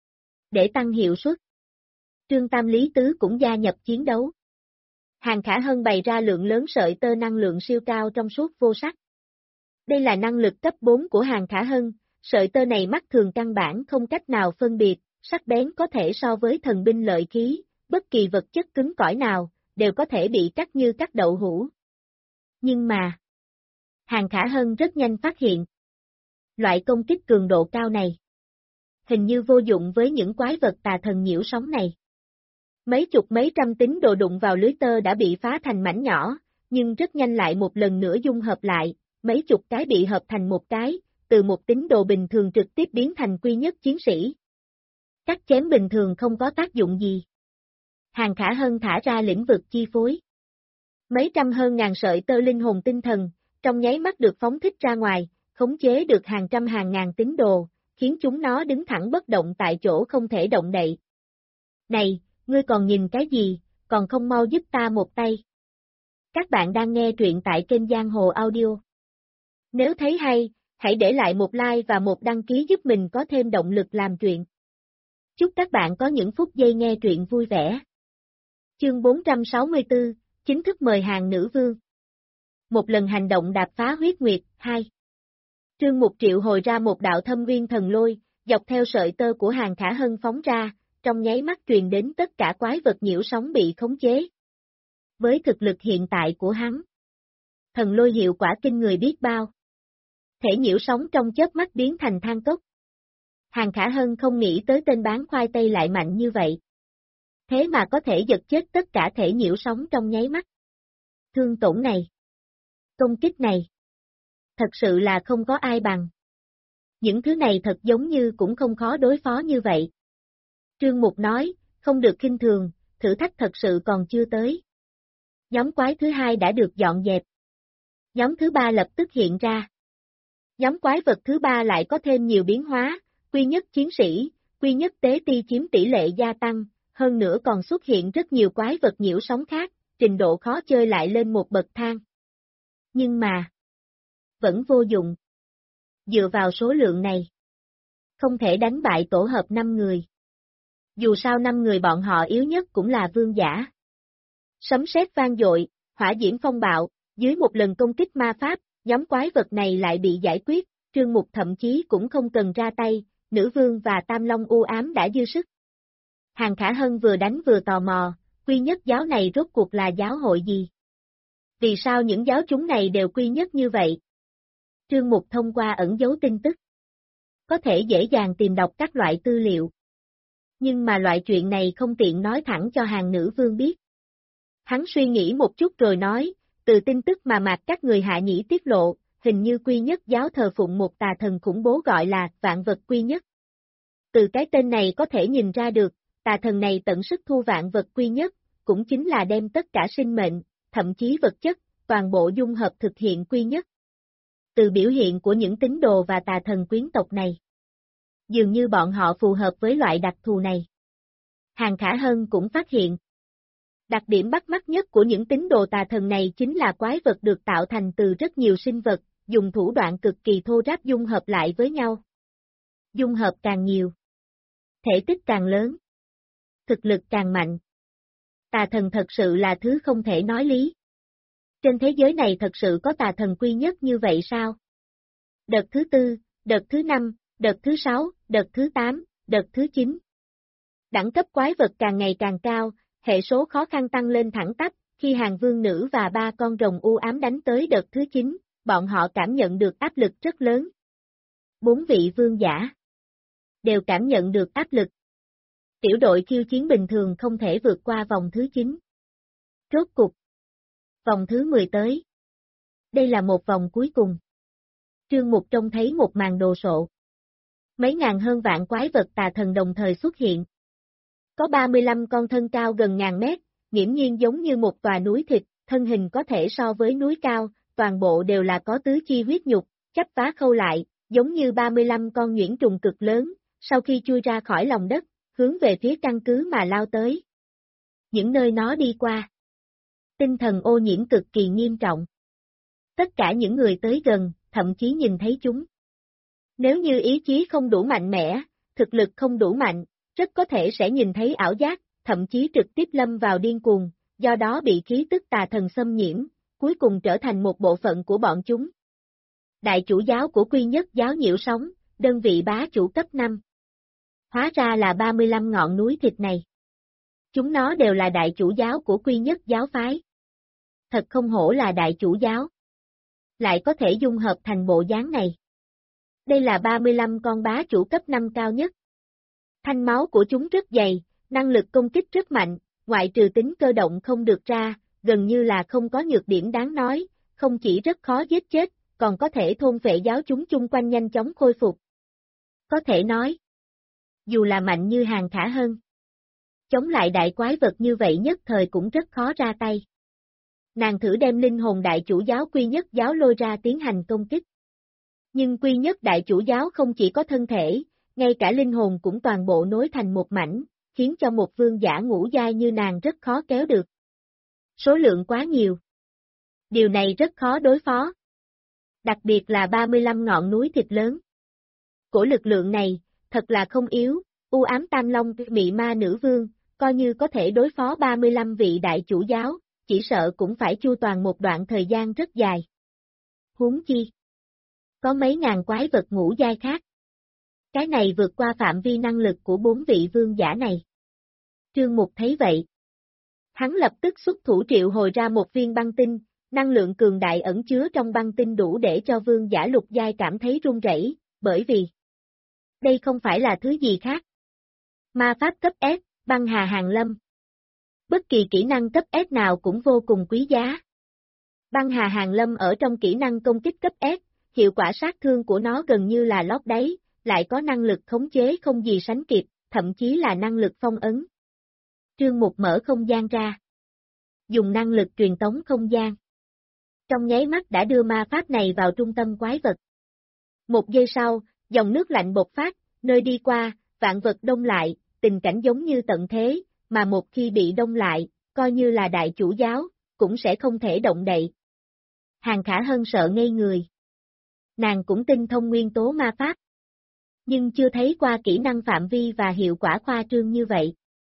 Để tăng hiệu suất, Trương Tam Lý Tứ cũng gia nhập chiến đấu. Hàng Khả Hân bày ra lượng lớn sợi tơ năng lượng siêu cao trong suốt vô sắc. Đây là năng lực cấp 4 của Hàng Khả Hân, sợi tơ này mắt thường căn bản không cách nào phân biệt, sắc bén có thể so với thần binh lợi khí, bất kỳ vật chất cứng cỏi nào, đều có thể bị cắt như cắt đậu hũ. Nhưng mà, Hàng Khả Hân rất nhanh phát hiện. Loại công kích cường độ cao này, hình như vô dụng với những quái vật tà thần nhiễu sóng này. Mấy chục mấy trăm tín đồ đụng vào lưới tơ đã bị phá thành mảnh nhỏ, nhưng rất nhanh lại một lần nữa dung hợp lại, mấy chục cái bị hợp thành một cái, từ một tín đồ bình thường trực tiếp biến thành quy nhất chiến sĩ. Cắt chém bình thường không có tác dụng gì. Hàng Khả Hân thả ra lĩnh vực chi phối. Mấy trăm hơn ngàn sợi tơ linh hồn tinh thần, trong nháy mắt được phóng thích ra ngoài, khống chế được hàng trăm hàng ngàn tín đồ, khiến chúng nó đứng thẳng bất động tại chỗ không thể động đậy. Này, ngươi còn nhìn cái gì, còn không mau giúp ta một tay. Các bạn đang nghe truyện tại kênh Giang Hồ Audio. Nếu thấy hay, hãy để lại một like và một đăng ký giúp mình có thêm động lực làm truyện. Chúc các bạn có những phút giây nghe truyện vui vẻ. Chương 464, chính thức mời hàng nữ vương. Một lần hành động đạp phá huyết nguyệt, 2. Trương Mục triệu hồi ra một đạo thâm nguyên thần lôi, dọc theo sợi tơ của Hàng Khả Hân phóng ra, trong nháy mắt truyền đến tất cả quái vật nhiễu sóng bị khống chế. Với thực lực hiện tại của hắn, thần lôi hiệu quả kinh người biết bao. Thể nhiễu sóng trong chớp mắt biến thành than cốc. Hàng Khả Hân không nghĩ tới tên bán khoai tây lại mạnh như vậy. Thế mà có thể giật chết tất cả thể nhiễu sóng trong nháy mắt. Thương tổn này, công kích này, thật sự là không có ai bằng. Những thứ này thật giống như cũng không khó đối phó như vậy. Trương Mục nói, không được khinh thường, thử thách thật sự còn chưa tới. Nhóm quái thứ hai đã được dọn dẹp. Nhóm thứ ba lập tức hiện ra. Nhóm quái vật thứ ba lại có thêm nhiều biến hóa, quy nhất chiến sĩ, quy nhất tế ti chiếm tỷ lệ gia tăng, hơn nữa còn xuất hiện rất nhiều quái vật nhiễu sóng khác, trình độ khó chơi lại lên một bậc thang. Nhưng mà, vẫn vô dụng. Dựa vào số lượng này, không thể đánh bại tổ hợp 5 người. Dù sao 5 người bọn họ yếu nhất cũng là vương giả. Sấm sét vang dội, hỏa diễm phong bạo, dưới một lần công kích ma pháp, nhóm quái vật này lại bị giải quyết, Trương Mục thậm chí cũng không cần ra tay, nữ vương và tam long u ám đã dư sức. Hàng Khả Hân vừa đánh vừa tò mò, quy nhất giáo này rốt cuộc là giáo hội gì? Vì sao những giáo chúng này đều quy nhất như vậy? Trương Mục thông qua ẩn dấu tin tức, có thể dễ dàng tìm đọc các loại tư liệu. Nhưng mà loại chuyện này không tiện nói thẳng cho hàng nữ vương biết. Hắn suy nghĩ một chút rồi nói, từ tin tức mà Mạc các người Hạ Nhĩ tiết lộ, hình như quy nhất giáo thờ phụng một tà thần khủng bố gọi là vạn vật quy nhất. Từ cái tên này có thể nhìn ra được, tà thần này tận sức thu vạn vật quy nhất, cũng chính là đem tất cả sinh mệnh, thậm chí vật chất, toàn bộ dung hợp thực hiện quy nhất. Từ biểu hiện của những tín đồ và tà thần quyến tộc này, dường như bọn họ phù hợp với loại đặc thù này. Hàng Khả Hân cũng phát hiện, đặc điểm bắt mắt nhất của những tín đồ tà thần này chính là quái vật được tạo thành từ rất nhiều sinh vật, dùng thủ đoạn cực kỳ thô ráp dung hợp lại với nhau. Dung hợp càng nhiều, thể tích càng lớn, thực lực càng mạnh. Tà thần thật sự là thứ không thể nói lý. Trên thế giới này thật sự có tà thần quy nhất như vậy sao? Đợt thứ 4, đợt thứ 5, đợt thứ 6, đợt thứ 8, đợt thứ 9. Đẳng cấp quái vật càng ngày càng cao, hệ số khó khăn tăng lên thẳng tắp, khi hàng vương nữ và 3 con rồng u ám đánh tới đợt thứ 9, bọn họ cảm nhận được áp lực rất lớn. 4 vị vương giả đều cảm nhận được áp lực. Tiểu đội khiêu chiến bình thường không thể vượt qua vòng thứ 9. Rốt cục, vòng thứ 10 tới. Đây là một vòng cuối cùng. Trương Mục trông thấy một màn đồ sộ. Mấy ngàn hơn vạn quái vật tà thần đồng thời xuất hiện. Có 35 con thân cao gần ngàn mét, nghiễm nhiên giống như một tòa núi thịt, thân hình có thể so với núi cao, toàn bộ đều là có tứ chi huyết nhục, chắp vá khâu lại, giống như 35 con nhuyễn trùng cực lớn, sau khi chui ra khỏi lòng đất, hướng về phía căn cứ mà lao tới. Những nơi nó đi qua, tinh thần ô nhiễm cực kỳ nghiêm trọng. Tất cả những người tới gần, thậm chí nhìn thấy chúng. Nếu như ý chí không đủ mạnh mẽ, thực lực không đủ mạnh, rất có thể sẽ nhìn thấy ảo giác, thậm chí trực tiếp lâm vào điên cuồng, do đó bị khí tức tà thần xâm nhiễm, cuối cùng trở thành một bộ phận của bọn chúng. Đại chủ giáo của Quy Nhất giáo nhiễu sóng, đơn vị bá chủ cấp 5. Hóa ra là 35 ngọn núi thịt này. Chúng nó đều là đại chủ giáo của Quy Nhất giáo phái. Thật không hổ là đại chủ giáo. Lại có thể dung hợp thành bộ dáng này. Đây là 35 con bá chủ cấp 5 cao nhất. Thanh máu của chúng rất dày, năng lực công kích rất mạnh, ngoại trừ tính cơ động không được ra, gần như là không có nhược điểm đáng nói, không chỉ rất khó giết chết, còn có thể thôn phệ giáo chúng chung quanh nhanh chóng khôi phục. Có thể nói, dù là mạnh như Hàng Khả Hân, chống lại đại quái vật như vậy nhất thời cũng rất khó ra tay. Nàng thử đem linh hồn đại chủ giáo Quy Nhất giáo lôi ra tiến hành công kích. Nhưng Quy Nhất đại chủ giáo không chỉ có thân thể, ngay cả linh hồn cũng toàn bộ nối thành một mảnh, khiến cho một vương giả ngũ giai như nàng rất khó kéo được. Số lượng quá nhiều. Điều này rất khó đối phó. Đặc biệt là 35 ngọn núi thịt lớn. Của lực lượng này, thật là không yếu, u ám tam long mị ma nữ vương, coi như có thể đối phó 35 vị đại chủ giáo, chỉ sợ cũng phải chu toàn một đoạn thời gian rất dài. Huống chi, có mấy ngàn quái vật ngũ giai khác. Cái này vượt qua phạm vi năng lực của 4 vị vương giả này. Trương Mục thấy vậy. Hắn lập tức xuất thủ triệu hồi ra một viên băng tinh, năng lượng cường đại ẩn chứa trong băng tinh đủ để cho vương giả lục giai cảm thấy run rẩy, bởi vì đây không phải là thứ gì khác. Ma pháp cấp S, băng hà hàng lâm. Bất kỳ kỹ năng cấp S nào cũng vô cùng quý giá. Băng hà hàng lâm ở trong kỹ năng công kích cấp S, hiệu quả sát thương của nó gần như là lót đáy, lại có năng lực khống chế không gì sánh kịp, thậm chí là năng lực phong ấn. Trương Mục mở không gian ra. Dùng năng lực truyền tống không gian. Trong nháy mắt đã đưa ma pháp này vào trung tâm quái vật. Một giây sau, dòng nước lạnh bộc phát, nơi đi qua, vạn vật đông lại, tình cảnh giống như tận thế, mà một khi bị đông lại, coi như là đại chủ giáo, cũng sẽ không thể động đậy. Hàng Khả Hân sợ ngây người. Nàng cũng tinh thông nguyên tố ma pháp. Nhưng chưa thấy qua kỹ năng phạm vi và hiệu quả khoa trương như vậy.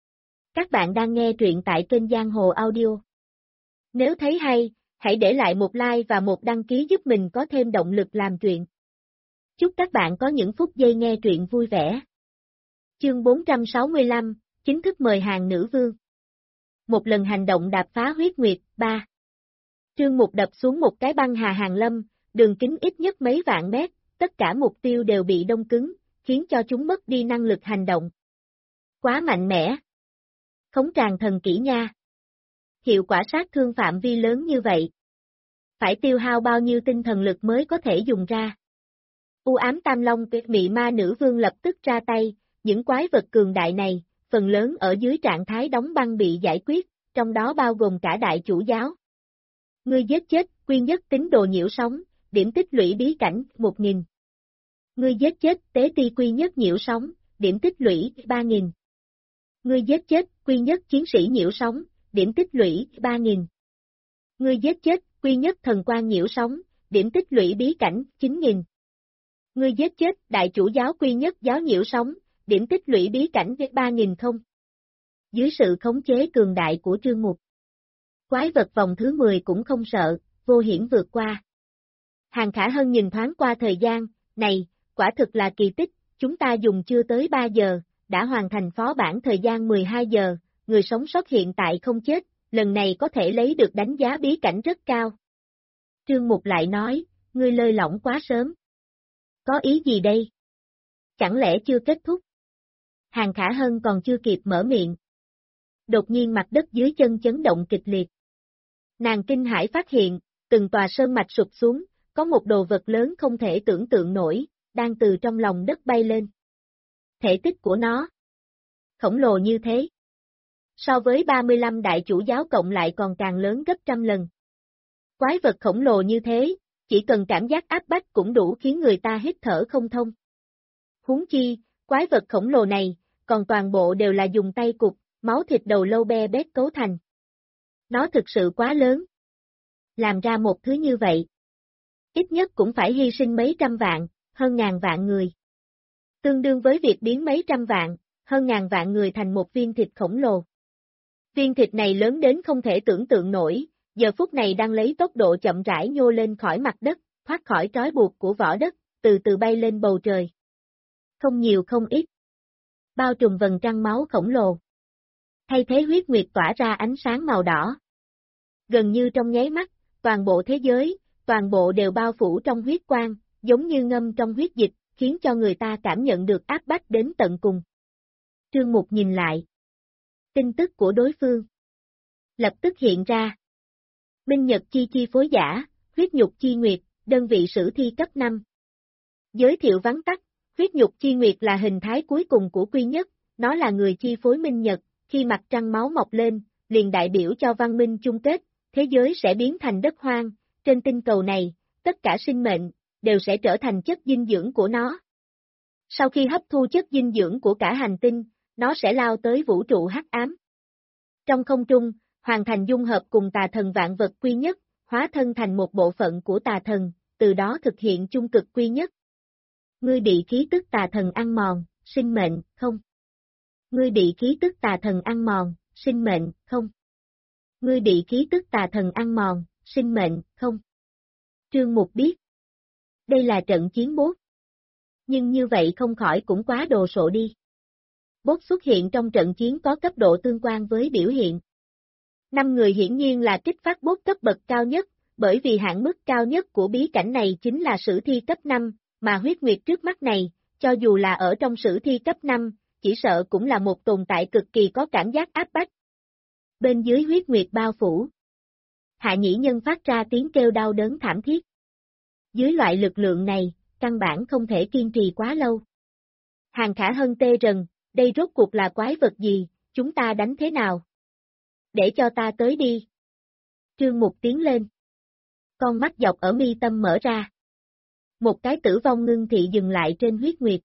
Các bạn đang nghe truyện tại kênh Giang Hồ Audio. Nếu thấy hay, hãy để lại một like và một đăng ký giúp mình có thêm động lực làm truyện. Chúc các bạn có những phút giây nghe truyện vui vẻ. Chương 465, chính thức mời hàng nữ vương. Một lần hành động đạp phá huyết nguyệt, 3. Trương Mục đập xuống một cái băng hà hàng lâm, đường kính ít nhất mấy vạn mét, tất cả mục tiêu đều bị đông cứng, khiến cho chúng mất đi năng lực hành động. Quá mạnh mẽ. Khống tràng thần kỹ nha. Hiệu quả sát thương phạm vi lớn như vậy. Phải tiêu hao bao nhiêu tinh thần lực mới có thể dùng ra. U ám tam long mị ma nữ vương lập tức ra tay, những quái vật cường đại này, phần lớn ở dưới trạng thái đóng băng bị giải quyết, trong đó bao gồm cả đại chủ giáo. Ngươi giết chết, quy nhất tín đồ nhiễu sóng, điểm tích lũy bí cảnh, 1000. Ngươi giết chết, tế ti quy nhất nhiễu sóng, điểm tích lũy, 3000. Ngươi giết chết, quy nhất chiến sĩ nhiễu sóng, điểm tích lũy, 3000. Ngươi giết chết, quy nhất thần quan nhiễu sóng, điểm tích lũy bí cảnh, 9000. Ngươi giết chết, đại chủ giáo quy nhất giáo nhiễu sóng, điểm tích lũy bí cảnh, 3000 không. Dưới sự khống chế cường đại của Trương Mục, quái vật vòng thứ 10 cũng không sợ, vô hiểm vượt qua. Hàng Khả Hân nhìn thoáng qua thời gian, này, quả thực là kỳ tích, chúng ta dùng chưa tới 3 giờ, đã hoàn thành phó bản thời gian 12 giờ, người sống sót hiện tại không chết, lần này có thể lấy được đánh giá bí cảnh rất cao. Trương Mục lại nói, ngươi lơi lỏng quá sớm. Có ý gì đây? Chẳng lẽ chưa kết thúc? Hàng Khả Hân còn chưa kịp mở miệng. Đột nhiên mặt đất dưới chân chấn động kịch liệt. Nàng kinh hãi phát hiện, từng tòa sơn mạch sụp xuống, có một đồ vật lớn không thể tưởng tượng nổi, đang từ trong lòng đất bay lên. Thể tích của nó khổng lồ như thế. So với 35 đại chủ giáo cộng lại còn càng lớn gấp trăm lần. Quái vật khổng lồ như thế, chỉ cần cảm giác áp bách cũng đủ khiến người ta hít thở không thông. Huống chi, quái vật khổng lồ này, còn toàn bộ đều là dùng tay cục, máu thịt đầu lâu be bét cấu thành. Nó thực sự quá lớn. Làm ra một thứ như vậy, ít nhất cũng phải hy sinh mấy trăm vạn, hơn ngàn vạn người. Tương đương với việc biến mấy trăm vạn, hơn ngàn vạn người thành một viên thịt khổng lồ. Viên thịt này lớn đến không thể tưởng tượng nổi, giờ phút này đang lấy tốc độ chậm rãi nhô lên khỏi mặt đất, thoát khỏi trói buộc của vỏ đất, từ từ bay lên bầu trời. Không nhiều không ít. Bao trùm vầng trăng máu khổng lồ. Thay thế huyết nguyệt tỏa ra ánh sáng màu đỏ. Gần như trong nháy mắt, toàn bộ thế giới, toàn bộ đều bao phủ trong huyết quang, giống như ngâm trong huyết dịch, khiến cho người ta cảm nhận được áp bách đến tận cùng. Trương Mục nhìn lại. Tin tức của đối phương lập tức hiện ra. Minh Nhật chi phối giả, huyết nhục chi nguyệt, đơn vị sử thi cấp 5. Giới thiệu vắn tắt, huyết nhục chi nguyệt là hình thái cuối cùng của quy nhất, nó là người chi phối Minh Nhật, khi mặt trăng máu mọc lên, liền đại biểu cho văn minh chung kết, thế giới sẽ biến thành đất hoang, trên tinh cầu này, tất cả sinh mệnh, đều sẽ trở thành chất dinh dưỡng của nó. Sau khi hấp thu chất dinh dưỡng của cả hành tinh, nó sẽ lao tới vũ trụ hắc ám. Trong không trung, hoàn thành dung hợp cùng tà thần vạn vật quy nhất, hóa thân thành một bộ phận của tà thần, từ đó thực hiện chung cực quy nhất. Ngươi bị khí tức tà thần ăn mòn, sinh mệnh, không. Ngươi bị khí tức tà thần ăn mòn, sinh mệnh, không. Ngươi bị khí tức tà thần ăn mòn, sinh mệnh, không. Trương Mục biết. Đây là trận chiến bốt. Nhưng như vậy không khỏi cũng quá đồ sộ đi. Bốt xuất hiện trong trận chiến có cấp độ tương quan với biểu hiện. 5 người hiển nhiên là kích phát bốt cấp bậc cao nhất, bởi vì hạn mức cao nhất của bí cảnh này chính là sử thi cấp 5, mà huyết nguyệt trước mắt này, cho dù là ở trong sử thi cấp 5, chỉ sợ cũng là một tồn tại cực kỳ có cảm giác áp bách. Bên dưới huyết nguyệt bao phủ, Hạ Nhĩ Nhân phát ra tiếng kêu đau đớn thảm thiết. Dưới loại lực lượng này, căn bản không thể kiên trì quá lâu. Hàng Khả Hân tê rần, đây rốt cuộc là quái vật gì, chúng ta đánh thế nào? Để cho ta tới đi. Trương Mục tiến lên. Con mắt dọc ở mi tâm mở ra. Một cái tử vong ngưng thị dừng lại trên huyết nguyệt.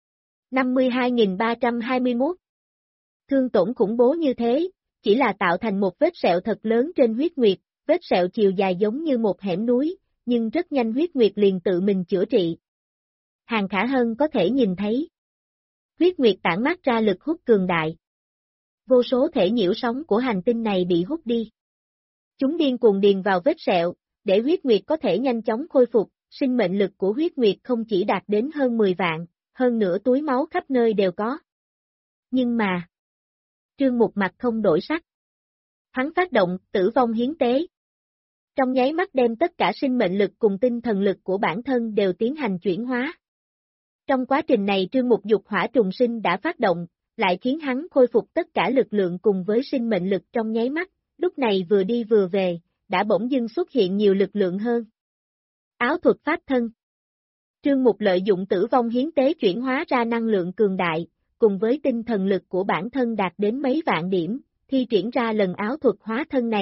52.321. Thương tổn khủng bố như thế, chỉ là tạo thành một vết sẹo thật lớn trên huyết nguyệt, vết sẹo chiều dài giống như một hẻm núi, nhưng rất nhanh huyết nguyệt liền tự mình chữa trị. Hàng Khả Hân có thể nhìn thấy. Huyết nguyệt tản mát ra lực hút cường đại. Vô số thể nhiễu sóng của hành tinh này bị hút đi. Chúng điên cuồng điền vào vết sẹo, để huyết nguyệt có thể nhanh chóng khôi phục, sinh mệnh lực của huyết nguyệt không chỉ đạt đến hơn 10 vạn, hơn nữa túi máu khắp nơi đều có. Nhưng mà, Trương Mục mặt không đổi sắc. Hắn phát động tử vong hiến tế. Trong nháy mắt đem tất cả sinh mệnh lực cùng tinh thần lực của bản thân đều tiến hành chuyển hóa. Trong quá trình này Trương Mục dục hỏa trùng sinh đã phát động, lại khiến hắn khôi phục tất cả lực lượng cùng với sinh mệnh lực trong nháy mắt, lúc này vừa đi vừa về, đã bỗng dưng xuất hiện nhiều lực lượng hơn. Áo thuật pháp thân. Trương Mục lợi dụng tử vong hiến tế chuyển hóa ra năng lượng cường đại, cùng với tinh thần lực của bản thân đạt đến mấy vạn điểm, thi triển ra lần áo thuật hóa thân này,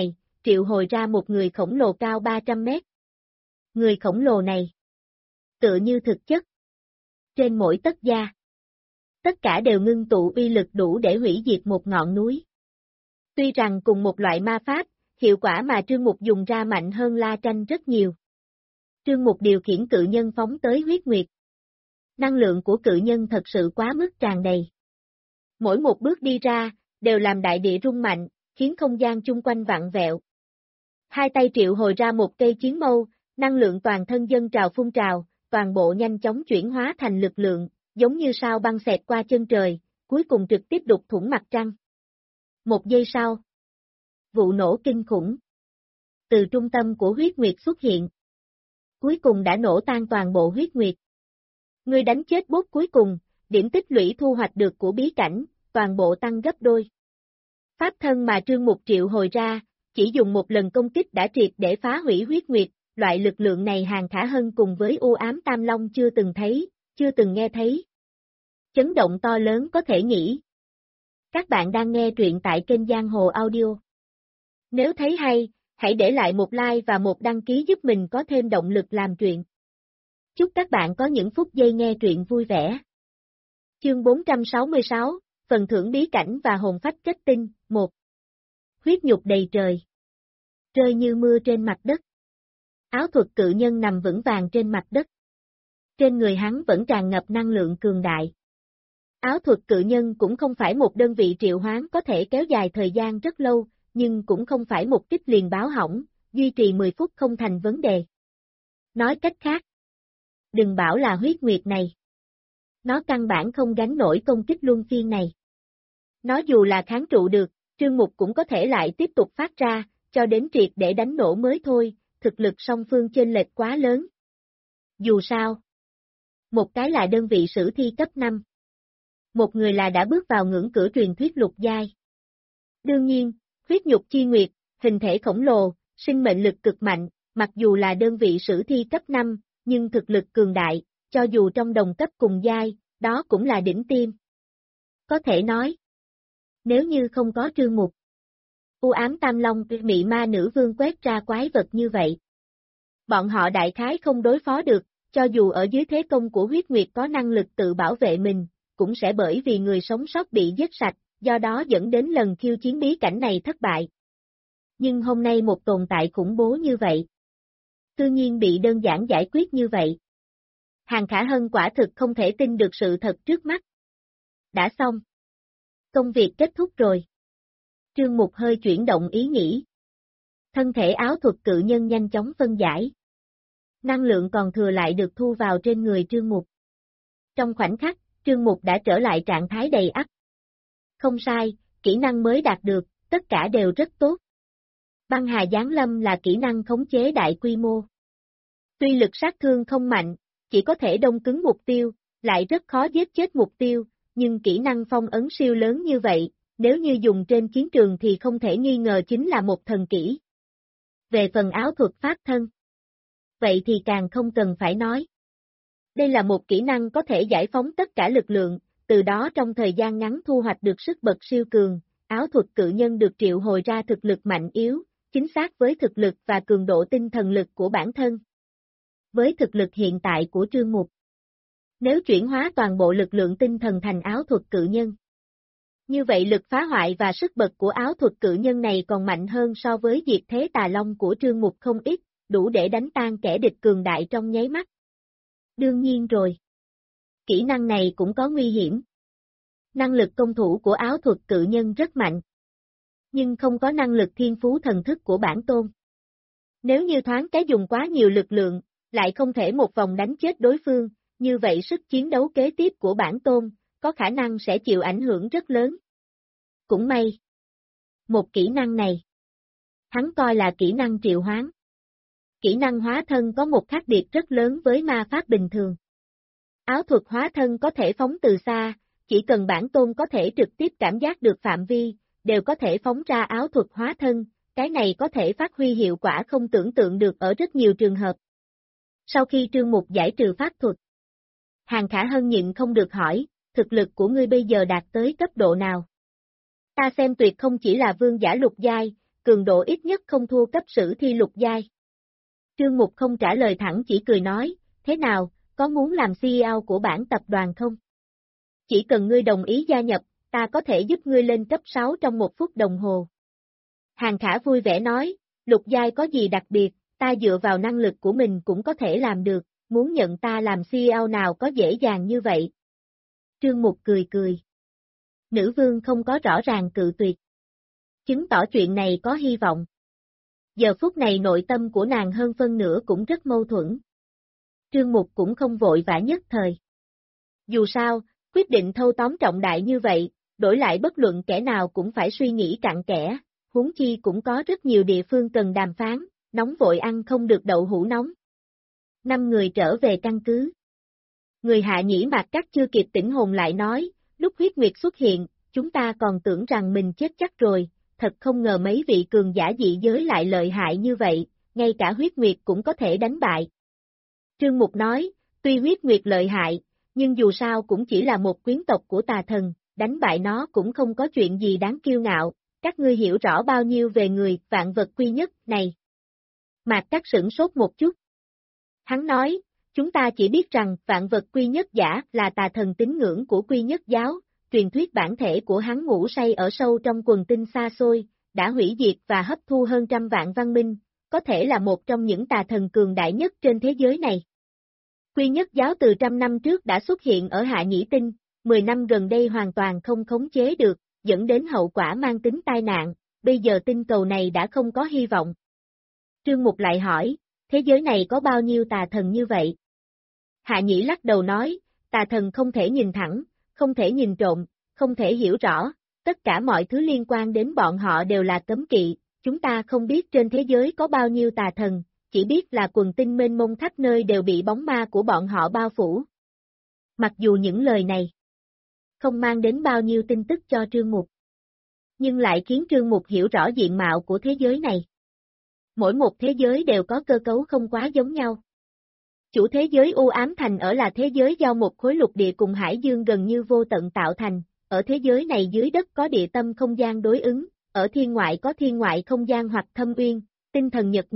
triệu hồi ra một người khổng lồ cao 300 mét. Người khổng lồ này tựa như thực chất. Trên mỗi tấc da, tất cả đều ngưng tụ uy lực đủ để hủy diệt một ngọn núi. Tuy rằng cùng một loại ma pháp, hiệu quả mà Trương Mục dùng ra mạnh hơn La Tranh rất nhiều. Trương Mục điều khiển cự nhân phóng tới huyết nguyệt. Năng lượng của cự nhân thật sự quá mức tràn đầy. Mỗi một bước đi ra, đều làm đại địa rung mạnh, khiến không gian chung quanh vặn vẹo. Hai tay triệu hồi ra một cây chiến mâu, năng lượng toàn thân dâng trào phun trào, toàn bộ nhanh chóng chuyển hóa thành lực lượng, giống như sao băng xẹt qua chân trời, cuối cùng trực tiếp đục thủng mặt trăng. Một giây sau, vụ nổ kinh khủng từ trung tâm của huyết nguyệt xuất hiện. Cuối cùng đã nổ tan toàn bộ huyết nguyệt. Người đánh chết boss cuối cùng, điểm tích lũy thu hoạch được của bí cảnh, toàn bộ tăng gấp đôi. Pháp thân mà Trương Mục triệu hồi ra, chỉ dùng một lần công kích đã triệt để phá hủy huyết nguyệt, loại lực lượng này Hàng Khả Hân cùng với U Ám Tam Long chưa từng thấy, chưa từng nghe thấy. Chấn động to lớn có thể nghĩ. Các bạn đang nghe truyện tại kênh Giang Hồ Audio. Nếu thấy hay, hãy để lại một like và một đăng ký giúp mình có thêm động lực làm truyện. Chúc các bạn có những phút giây nghe truyện vui vẻ. Chương 466, Phần thưởng bí cảnh và hồn phách kết tinh, 1. Huyết nhục đầy trời. Rơi như mưa trên mặt đất. Áo thuật cự nhân nằm vững vàng trên mặt đất. Trên người hắn vẫn tràn ngập năng lượng cường đại. Áo thuật cự nhân cũng không phải một đơn vị triệu hoán có thể kéo dài thời gian rất lâu, nhưng cũng không phải một kích liền báo hỏng, duy trì 10 phút không thành vấn đề. Nói cách khác, đừng bảo là huyết nguyệt này. Nó căn bản không gánh nổi công kích luân phiên này. Nó dù là kháng trụ được, Trương Mục cũng có thể lại tiếp tục phát ra, cho đến triệt để đánh nổ mới thôi, thực lực song phương chênh lệch quá lớn. Dù sao, một cái là đơn vị sử thi cấp 5. Một người là đã bước vào ngưỡng cửa truyền thuyết lục giai. Đương nhiên, huyết nhục chi nguyệt, hình thể khổng lồ, sinh mệnh lực cực mạnh, mặc dù là đơn vị sử thi cấp 5, nhưng thực lực cường đại, cho dù trong đồng cấp cùng giai, đó cũng là đỉnh tiêm. Có thể nói, nếu như không có Trương Mục, U Ám Tam Long mị ma nữ vương quét ra quái vật như vậy, bọn họ đại khái không đối phó được, cho dù ở dưới thế công của huyết nguyệt có năng lực tự bảo vệ mình, cũng sẽ bởi vì người sống sót bị giết sạch, do đó dẫn đến lần khiêu chiến bí cảnh này thất bại. Nhưng hôm nay một tồn tại khủng bố như vậy, tự nhiên bị đơn giản giải quyết như vậy. Hàng Khả Hân quả thực không thể tin được sự thật trước mắt. Đã xong. Công việc kết thúc rồi. Trương Mục hơi chuyển động ý nghĩ. Thân thể áo thuật cự nhân nhanh chóng phân giải. Năng lượng còn thừa lại được thu vào trên người Trương Mục. Trong khoảnh khắc, Trương Mục đã trở lại trạng thái đầy ắp. Không sai, kỹ năng mới đạt được, tất cả đều rất tốt. Băng hà giáng lâm là kỹ năng khống chế đại quy mô. Tuy lực sát thương không mạnh, chỉ có thể đông cứng mục tiêu, lại rất khó giết chết mục tiêu, nhưng kỹ năng phong ấn siêu lớn như vậy, nếu như dùng trên chiến trường thì không thể nghi ngờ chính là một thần kỹ. Về phần áo thuật pháp thân, vậy thì càng không cần phải nói. Đây là một kỹ năng có thể giải phóng tất cả lực lượng, từ đó trong thời gian ngắn thu hoạch được sức bật siêu cường, áo thuật cự nhân được triệu hồi ra thực lực mạnh yếu, chính xác với thực lực và cường độ tinh thần lực của bản thân. Với thực lực hiện tại của Trương Mục, nếu chuyển hóa toàn bộ lực lượng tinh thần thành áo thuật cự nhân, như vậy lực phá hoại và sức bật của áo thuật cự nhân này còn mạnh hơn so với diệt thế tà long của Trương Mục không ít, đủ để đánh tan kẻ địch cường đại trong nháy mắt. Đương nhiên rồi. Kỹ năng này cũng có nguy hiểm. Năng lực công thủ của áo thuật cự nhân rất mạnh, nhưng không có năng lực thiên phú thần thức của bản tôn. Nếu như thoáng cái dùng quá nhiều lực lượng, lại không thể một vòng đánh chết đối phương, như vậy sức chiến đấu kế tiếp của bản tôn, có khả năng sẽ chịu ảnh hưởng rất lớn. Cũng may. Một kỹ năng này, hắn coi là kỹ năng triệu hoán. Kỹ năng hóa thân có một khác biệt rất lớn với ma pháp bình thường. Áo thuật hóa thân có thể phóng từ xa, chỉ cần bản tôn có thể trực tiếp cảm giác được phạm vi, đều có thể phóng ra áo thuật hóa thân, cái này có thể phát huy hiệu quả không tưởng tượng được ở rất nhiều trường hợp. Sau khi Trương Mục giải trừ pháp thuật, Hàng Khả Hân nhịn không được hỏi, thực lực của ngươi bây giờ đạt tới cấp độ nào? Ta xem tuyệt không chỉ là vương giả lục giai, cường độ ít nhất không thua cấp sử thi lục giai. Trương Mục không trả lời thẳng chỉ cười nói, thế nào, có muốn làm CEO của bản tập đoàn không? Chỉ cần ngươi đồng ý gia nhập, ta có thể giúp ngươi lên cấp 6 trong 1 phút đồng hồ. Hàng Khả vui vẻ nói, lục giai có gì đặc biệt, ta dựa vào năng lực của mình cũng có thể làm được, muốn nhận ta làm CEO nào có dễ dàng như vậy. Trương Mục cười cười. Nữ vương không có rõ ràng cự tuyệt. Chứng tỏ chuyện này có hy vọng. Giờ phút này nội tâm của nàng hơn phân nửa cũng rất mâu thuẫn. Trương Mục cũng không vội vã nhất thời. Dù sao, quyết định thâu tóm trọng đại như vậy, đổi lại bất luận kẻ nào cũng phải suy nghĩ cặn kẽ, huống chi cũng có rất nhiều địa phương cần đàm phán, nóng vội ăn không được đậu hũ nóng. 5 người trở về căn cứ. Người Hạ Nhĩ Mạc Cắt chưa kịp tỉnh hồn lại nói, lúc huyết nguyệt xuất hiện, chúng ta còn tưởng rằng mình chết chắc rồi, thật không ngờ mấy vị cường giả dị giới lại lợi hại như vậy, ngay cả huyết nguyệt cũng có thể đánh bại. Trương Mục nói, tuy huyết nguyệt lợi hại, nhưng dù sao cũng chỉ là một quyến tộc của tà thần, đánh bại nó cũng không có chuyện gì đáng kiêu ngạo, các ngươi hiểu rõ bao nhiêu về người vạn vật quy nhất này. Mạc Cắt sửng sốt một chút. Hắn nói, chúng ta chỉ biết rằng vạn vật quy nhất giả là tà thần tín ngưỡng của quy nhất giáo, truyền thuyết bản thể của hắn ngủ say ở sâu trong quần tinh xa xôi, đã hủy diệt và hấp thu hơn trăm vạn văn minh, có thể là một trong những tà thần cường đại nhất trên thế giới này. Quy nhất giáo từ trăm năm trước đã xuất hiện ở Hạ Nhĩ Tinh, 10 năm gần đây hoàn toàn không khống chế được, dẫn đến hậu quả mang tính tai nạn, bây giờ tinh cầu này đã không có hy vọng. Trương Mục lại hỏi, thế giới này có bao nhiêu tà thần như vậy? Hạ Nhĩ lắc đầu nói, tà thần không thể nhìn thẳng, không thể nhìn trộm, không thể hiểu rõ, tất cả mọi thứ liên quan đến bọn họ đều là cấm kỵ, chúng ta không biết trên thế giới có bao nhiêu tà thần, chỉ biết là quần tinh mênh mông khắp nơi đều bị bóng ma của bọn họ bao phủ. Mặc dù những lời này không mang đến bao nhiêu tin tức cho Trương Mục, nhưng lại khiến Trương Mục hiểu rõ diện mạo của thế giới này. Mỗi một thế giới đều có cơ cấu không quá giống nhau. Chủ thế giới u ám thành ở là thế giới do một khối lục địa cùng hải dương gần như vô tận tạo thành, ở thế giới này dưới đất có địa tâm không gian đối ứng, ở thiên ngoại có thiên ngoại không gian hoặc thâm uyên, tinh thần nhật